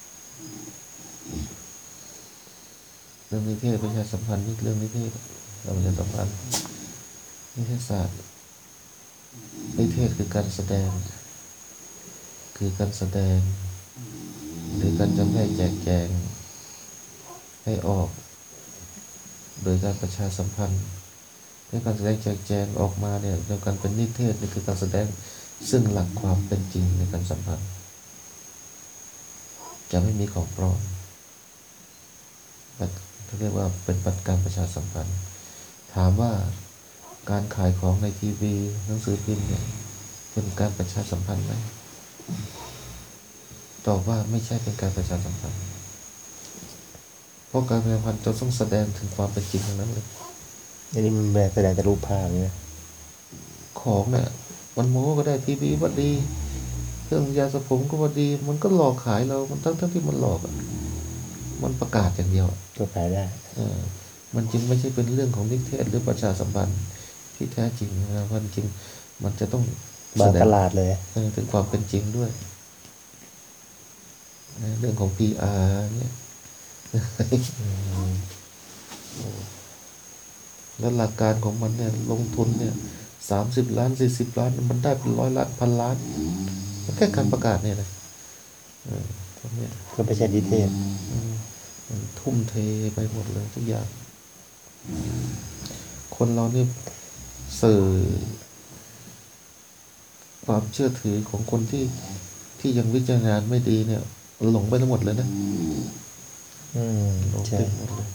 เรื่องนิเทศประชาสัมพันธ์นี่เรื่องนิเทศประชาสัมพันธ์นิเทศศาสตร์นิเทศคือการแสดง คือการแสดง หรือการจำแนกแจกแจงให้ออก โดยการประชาสัมพันธ์ในการแสดงแจกแจงออกมาเนี่ยโดยการเป็นนิเทศนี่คือการแสดงซึ่งหลักความเป็นจริงในการสัมพันธ์ จะไม่มีของปลอมเขาเรียกว่าเป็นปฏิการประชาสัมพันธ์ ถามว่าการขายของในทีวีหนังสือพิมพ์เนี่ยเป็นการประชาสัมพันธ์ไหมตอบว่าไม่ใช่เป็นการประชาสัมพันธ์ เพราะการประชาสัมพันธ์จะต้องแสดงถึงความเป็นจริงทั้งนั้นเลยอันนี้มันแบบแสดงแต่รูปภาพเนี่ยของเนี่ยมันโม้ก็ได้ทีวีว่าดีเครื่องยาสระผมก็ว่าดี มันก็หลอกขายเรา มันทั้งที่มันหลอกอะมันประกาศอย่างเดียวอะก็ขายได้มันจึงไม่ใช่เป็นเรื่องของนิเทศหรือประชาสัมพันธ์ที่แท้จริงนะมันจริงมันจะต้องบางตลาดเลยถึงความเป็นจริงด้วยนะเรื่องของ PR เนี่ย แล้วหลักการของมันเนี่ยลงทุนเนี่ย30 ล้าน 40 ล้านมันได้เป็น100 ล้าน1,000 ล้านมันแค่การประกาศเนี่ยนะตรงเนี้ยก็ไม่ใช่ดีเทลมันทุ่มเทไปหมดเลยทุกอย่าง คนเรานี่สื่อความเชื่อถือของคนที่ยังวิจารณ์ไม่ดีเนี่ยหลงไปทั้งหมดเลยนะหลงใช่ไปหมดเลย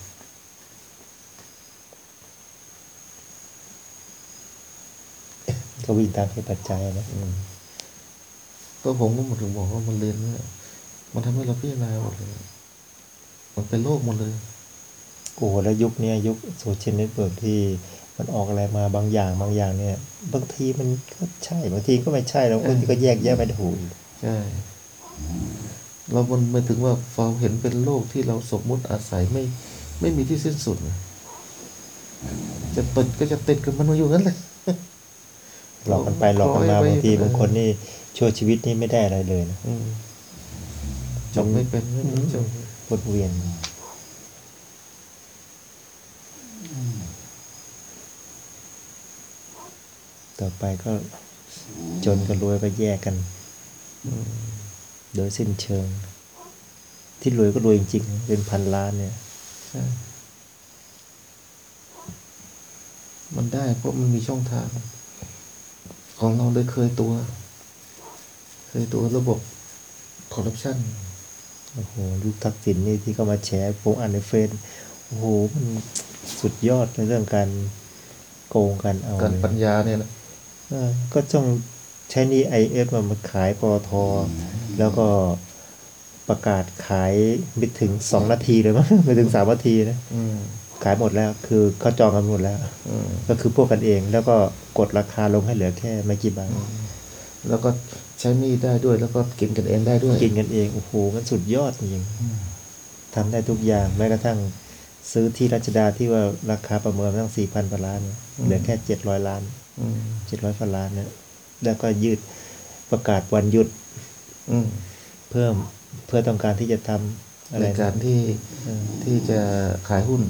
ก็วิ่งตามเหตุปัจจัยนะก็ผมก็ถึงบอกว่ามันเรียนเนี่ยมันทำให้เราพิจารณาหมดเลยมันเป็นโลกหมดเลยโอ้โหแล้วยุคเนี้ยยุคโซเชียลเน็ตเวิร์กที่มันออกอะไรมาบางอย่างเนี่ยบางทีมันก็ใช่บางทีก็ไม่ใช่แล้วบางทีก็แยกแยะไม่ถูกใช่ เรามันหมายถึงว่าเราเห็นเป็นโลกที่เราสมมุติอาศัยไม่มีที่สิ้นสุดนะจะติดก็จะติดกับมันอยู่งั้นเลยหลอกกันไปหลอกกันมาบางทีบางคนนี่ชั่วชีวิตนี่ไม่ได้อะไรเลยนะจบไม่เป็นจบวนเวียนต่อไปก็จนกับรวยก็แยกกันโดยสิ้นเชิง ที่รวยก็รวยจริงๆเป็นพันล้านเนี่ยใช่ มันได้เพราะมันมีช่องทาง ของเราเลยเคยตัวระบบคอร์รัปชันโอ้โหยุคทักษิณนี่ที่เขามาแฉผมอ่านในเฟซโอ้โหมันสุดยอดในเรื่องการโกงกันเอาการเลยปัญญาเนี่ยนะก็ต้องใช้หนี่ IF มาขายปตทแล้วก็ประกาศขายไม่ถึง2 นาทีเลยมั้ง ไม่ถึง3 นาทีนะขายหมดแล้วคือเขาจองกันหมดแล้ว ก็คือพวกกันเองแล้วก็กดราคาลงให้เหลือแค่ไม่กี่บาทแล้วก็ใช้หนี้ได้ด้วย แล้วก็กินกันเองได้ด้วยกินกันเองโอ้โหมันสุดยอดจริงทำได้ทุกอย่างแม้กระทั่งซื้อที่รัชดาที่ว่าราคาประเมินตั้ง 4,000 กว่าล้านเนี่ยเหลือแค่700 ล้าน700 กว่าล้านเนี่ยแล้วก็ยืดประกาศวันหยุดเพิ่มเพื่อต้องการที่จะทำอะไรในการที่จะขายหุ้น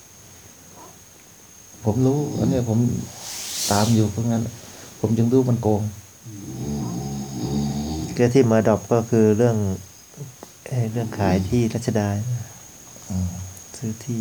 ผมรู้ อันเนี้ยผมตามอยู่เพราะงั้น ผมจึงรู้มันโกงก็ที่มาดรอปก็คือเรื่องขายที่รัชดาซื้อซื้อที่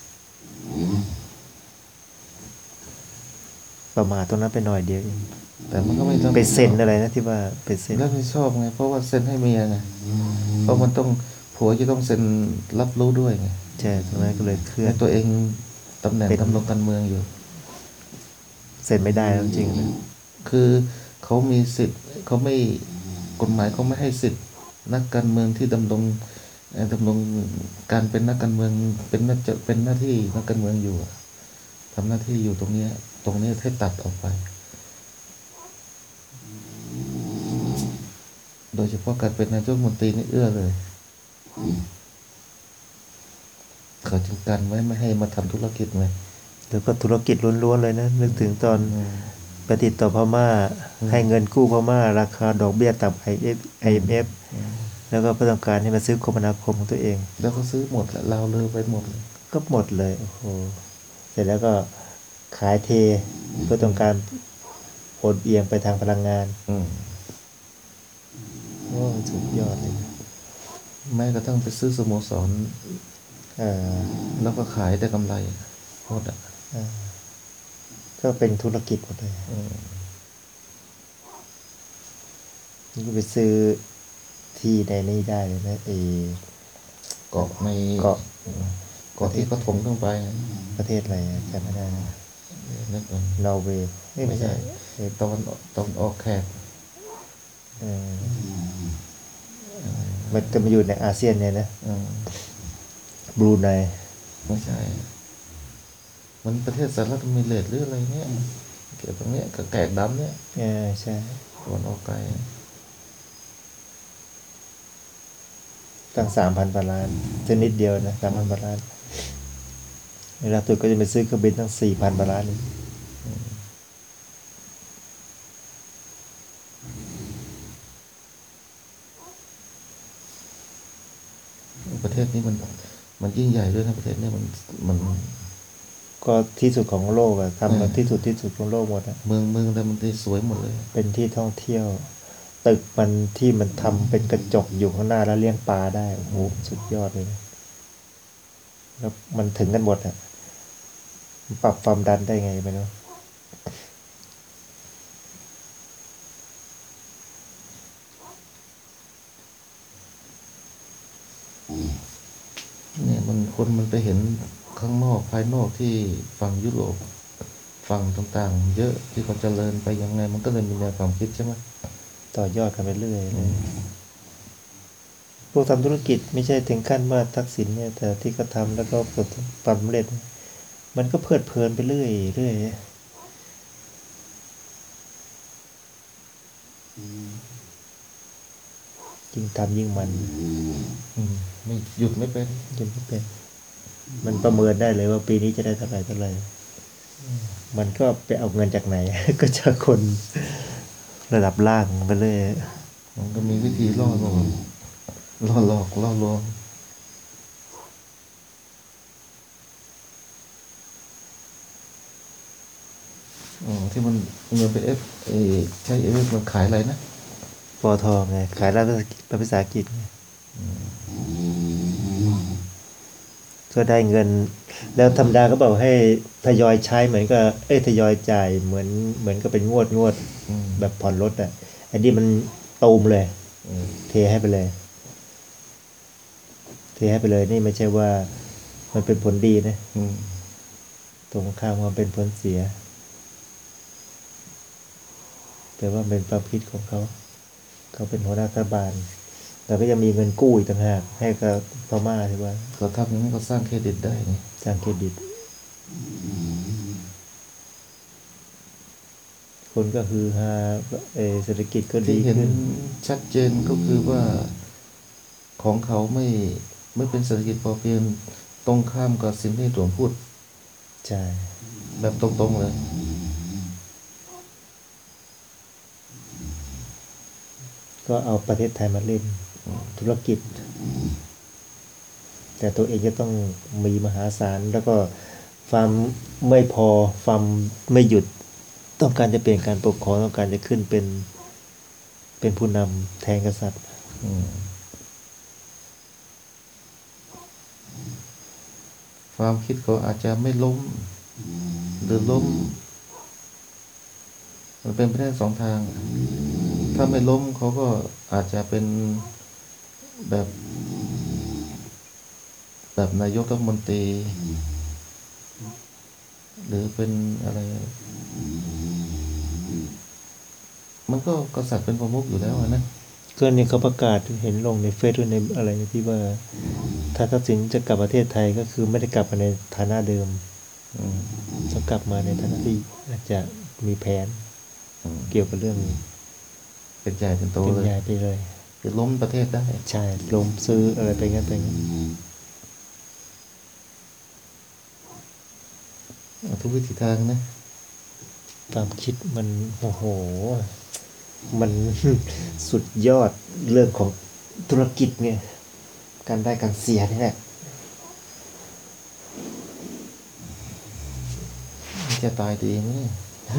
ประมาทตรงนั้นไปหน่อยเดียวเองแต่มันก็ไม่ต้องไปเซ็นอะไรนะที่ว่าไปเซ็นแล้วไม่ชอบไงเพราะว่าเซ็นให้เมียไงเพราะมันต้องผัวจะต้องเซ็นรับรู้ด้วยไงใช่ตรงนั้นก็เลยเคลื่อให้นตัวเองตำแหน่งเป็นดำรงการเมืองอยู่เซ็นไม่ได้แล้วจริงๆนะคือเขามีสิทธิ์เขาไม่กฎหมายเขาไม่ให้สิทธิ์นักการเมืองที่ดำรงการเป็นนักการเมืองเป็นจะเป็นหน้าที่นักการเมืองอยู่อะทำหน้าที่อยู่ตรงเนี้ยให้ตัดออกไป โดยเฉพาะการเป็นนายกรัฐมนตรีนี่เอื้อเลยเขาจึงกันไว้ไม่ให้มาทำธุรกิจไงแล้วก็ธุรกิจล้วนๆเลยนะนึกถึงตอนไปติดต่อพม่าให้เงินกู้พม่าราคาดอกเบี้ยต่ำ IMF แล้วก็เพื่อต้องการให้มาซื้อคมนาคมของตัวเองแล้วก็ซื้อหมดแหละเราเลยไปหมดเลยก็หมดเลยโอ้โหเสร็จแล้วก็ขายเทเพื่อต้องการโอนเอียงไปทางพลังงานอืมโอ้สุดยอดเลยนะแม้กระทั่งไปซื้อสโมสรเออแล้วก็ขายแต่กำไรหมดอ่ะก็เป็นธุรกิจหมดเลยอืมนี่ก็ไปซื้อที่ในนี่ได้เลยนะเกาะในเกาะเกาะที่เขาถมลงไปประเทศอะไรอะจำไม่ได้นะนึกก่อนนอร์เวย์เอ้ยไม่ใช่ตอนออกแขกเออมันจะมาอยู่ในอาเซียนเนี่ยนะอืมบรูไนไม่ใช่ มันประเทศสหรัฐอเมริกาหรืออะไรเนี่ยเกี่ยวกับเนี้ยกับแขกดำเนี่ยใช่ตอนออกไกลตั้ง3,000 กว่าล้านจะนิดเดียวนะ3,000 กว่าล้านเวลาตัวก็จะไปซื้อเครื่องบินตั้ง4,000 กว่าล้านประเทศนี้มันยิ่งใหญ่ด้วยนะประเทศเนี้มันก็ที่สุดของโลกอะทำมาที่สุดของโลกหมดอะเมืองอะไรมันสวยหมดเลยเป็นที่ท่องเที่ยว ตึกมันที่มันทำเป็นกระจกอยู่ข้างหน้าแล้วเลี้ยงปลาได้โอ้โหสุดยอดเลยนะแล้วมันถึงกันหมดอะมันปรับความดันได้ไงไม่รู้เนี่ยคนมันไปเห็นข้างนอกภายนอกที่ฝั่งยุโรปฝั่งต่างๆ เยอะที่เขาเจริญไปยังไง มันก็เลยมีแนวความคิดใช่ไหมต่อยอดกันไปเรื่อยเลยพวกทำธุรกิจไม่ใช่ถึงขั้นว่าทักษิณเนี่ย แต่ที่เขาทำแล้วก็ประสบความสำเร็จ มันก็เพลิดเพลินไปเรื่อยเรื่อยยิ่งทำยิ่งมันไม่หยุดไม่เป็นจนไม่เป็น มันประเมินได้เลยว่าปีนี้จะได้เท่าไหร่ มันก็ไปเอาเงินจากไหน ก็จากคนระดับล่างไปเลยมันก็มีวิธีล่อลวงล่อหลอกล่อลวงที่มันเงินเป็นใช้มันขายอะไรนะปอทไงขายรัฐวิสาหกิจไงก็ได้เงิน แล้วธรรมดาก็บอกให้ทยอยใช้เหมือนกับทยอยจ่ายเหมือนกับเป็นงวดแบบผ่อนรถอ่ะอันนี้มันตูมเลยเทให้ไปเลยนี่ไม่ใช่ว่ามันเป็นผลดีนะตรงข้ามมันเป็นผลเสียแต่ว่าเป็นความคิดของเขาเป็นหัวหน้ารัฐบาลแต่ก็ยังมีเงินกู้อีกต่างหากให้กับพม่าใช่ไหมเขาทำอย่างนี้เขาสร้างเครดิตได้ไงสร้างเครดิตคนก็คือฮาเศรษฐกิจก็ดีที่เห็นขึ้นชัดเจนก็คือว่าของเขาไม่เป็นเศรษฐกิจพอเพียงตรงข้ามกับสิ่งที่หลวงพูดใช่แบบตรงๆเลยก็เอาประเทศไทยมาเล่นธุรกิจ แต่ตัวเองจะต้องมีมหาศาลแล้วก็ความไม่พอความไม่หยุดต้องการจะเปลี่ยนการปกครองต้องการจะขึ้นเป็นผู้นำแทนกษัตริย์ความคิดเขาอาจจะไม่ล้มหรือล้ม มันเป็นไปได้สองทาง ถ้าไม่ล้มเขาก็อาจจะเป็นแบบนายกรัฐมนตรี หรือเป็นอะไร มันก็กษัตริย์เป็นประมุขอยู่แล้วนะก็เนี่ยเขาประกาศเห็นลงในเฟซด้วยในอะไรนะที่ว่า ถ้าทักษิณจะกลับประเทศไทยก็คือไม่ได้กลับมาในฐานะเดิมจะกลับมาในฐานะที่อาจจะมีแผนเกี่ยวกับเรื่องเป็นใหญ่เป็นโตเป็นเลยใหญ่ไปเลยคือล้มประเทศได้ใช่ลงซื้ออะไรไปงั้นไปงั้นทุกวิถีทางนะความคิดมันโอ้โห มัน สุดยอดเรื่องของธุรกิจเนี่ย การได้การเสียนี่แหละจะตายตัวเองไหมเนี่ย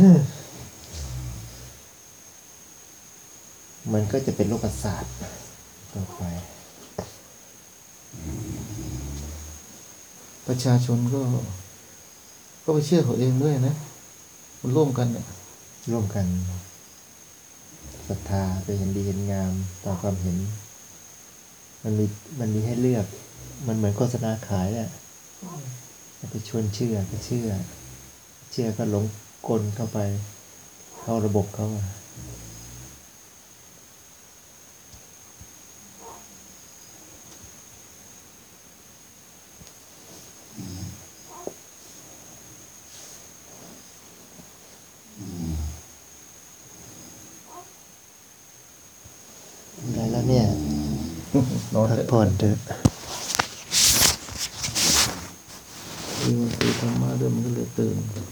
มันก็จะเป็นโรคประสาทต่อไปประชาชนก็ไปเชื่อเขาเองด้วยนะ มันร่วมกันเนี่ยร่วมกันศรัทธาไปเห็นดีเห็นงามตามความเห็น มันมีให้เลือก มันเหมือนโฆษณาขายอ่ะไปชวนเชื่อก็เชื่อก็หลงกลเข้าไป เข้าระบบเขาอะได้แล้วเนี่ยนอนพักเถอะผ่อนเถอะมีมันตื่นธรรมะด้วยมันก็เลยตื่น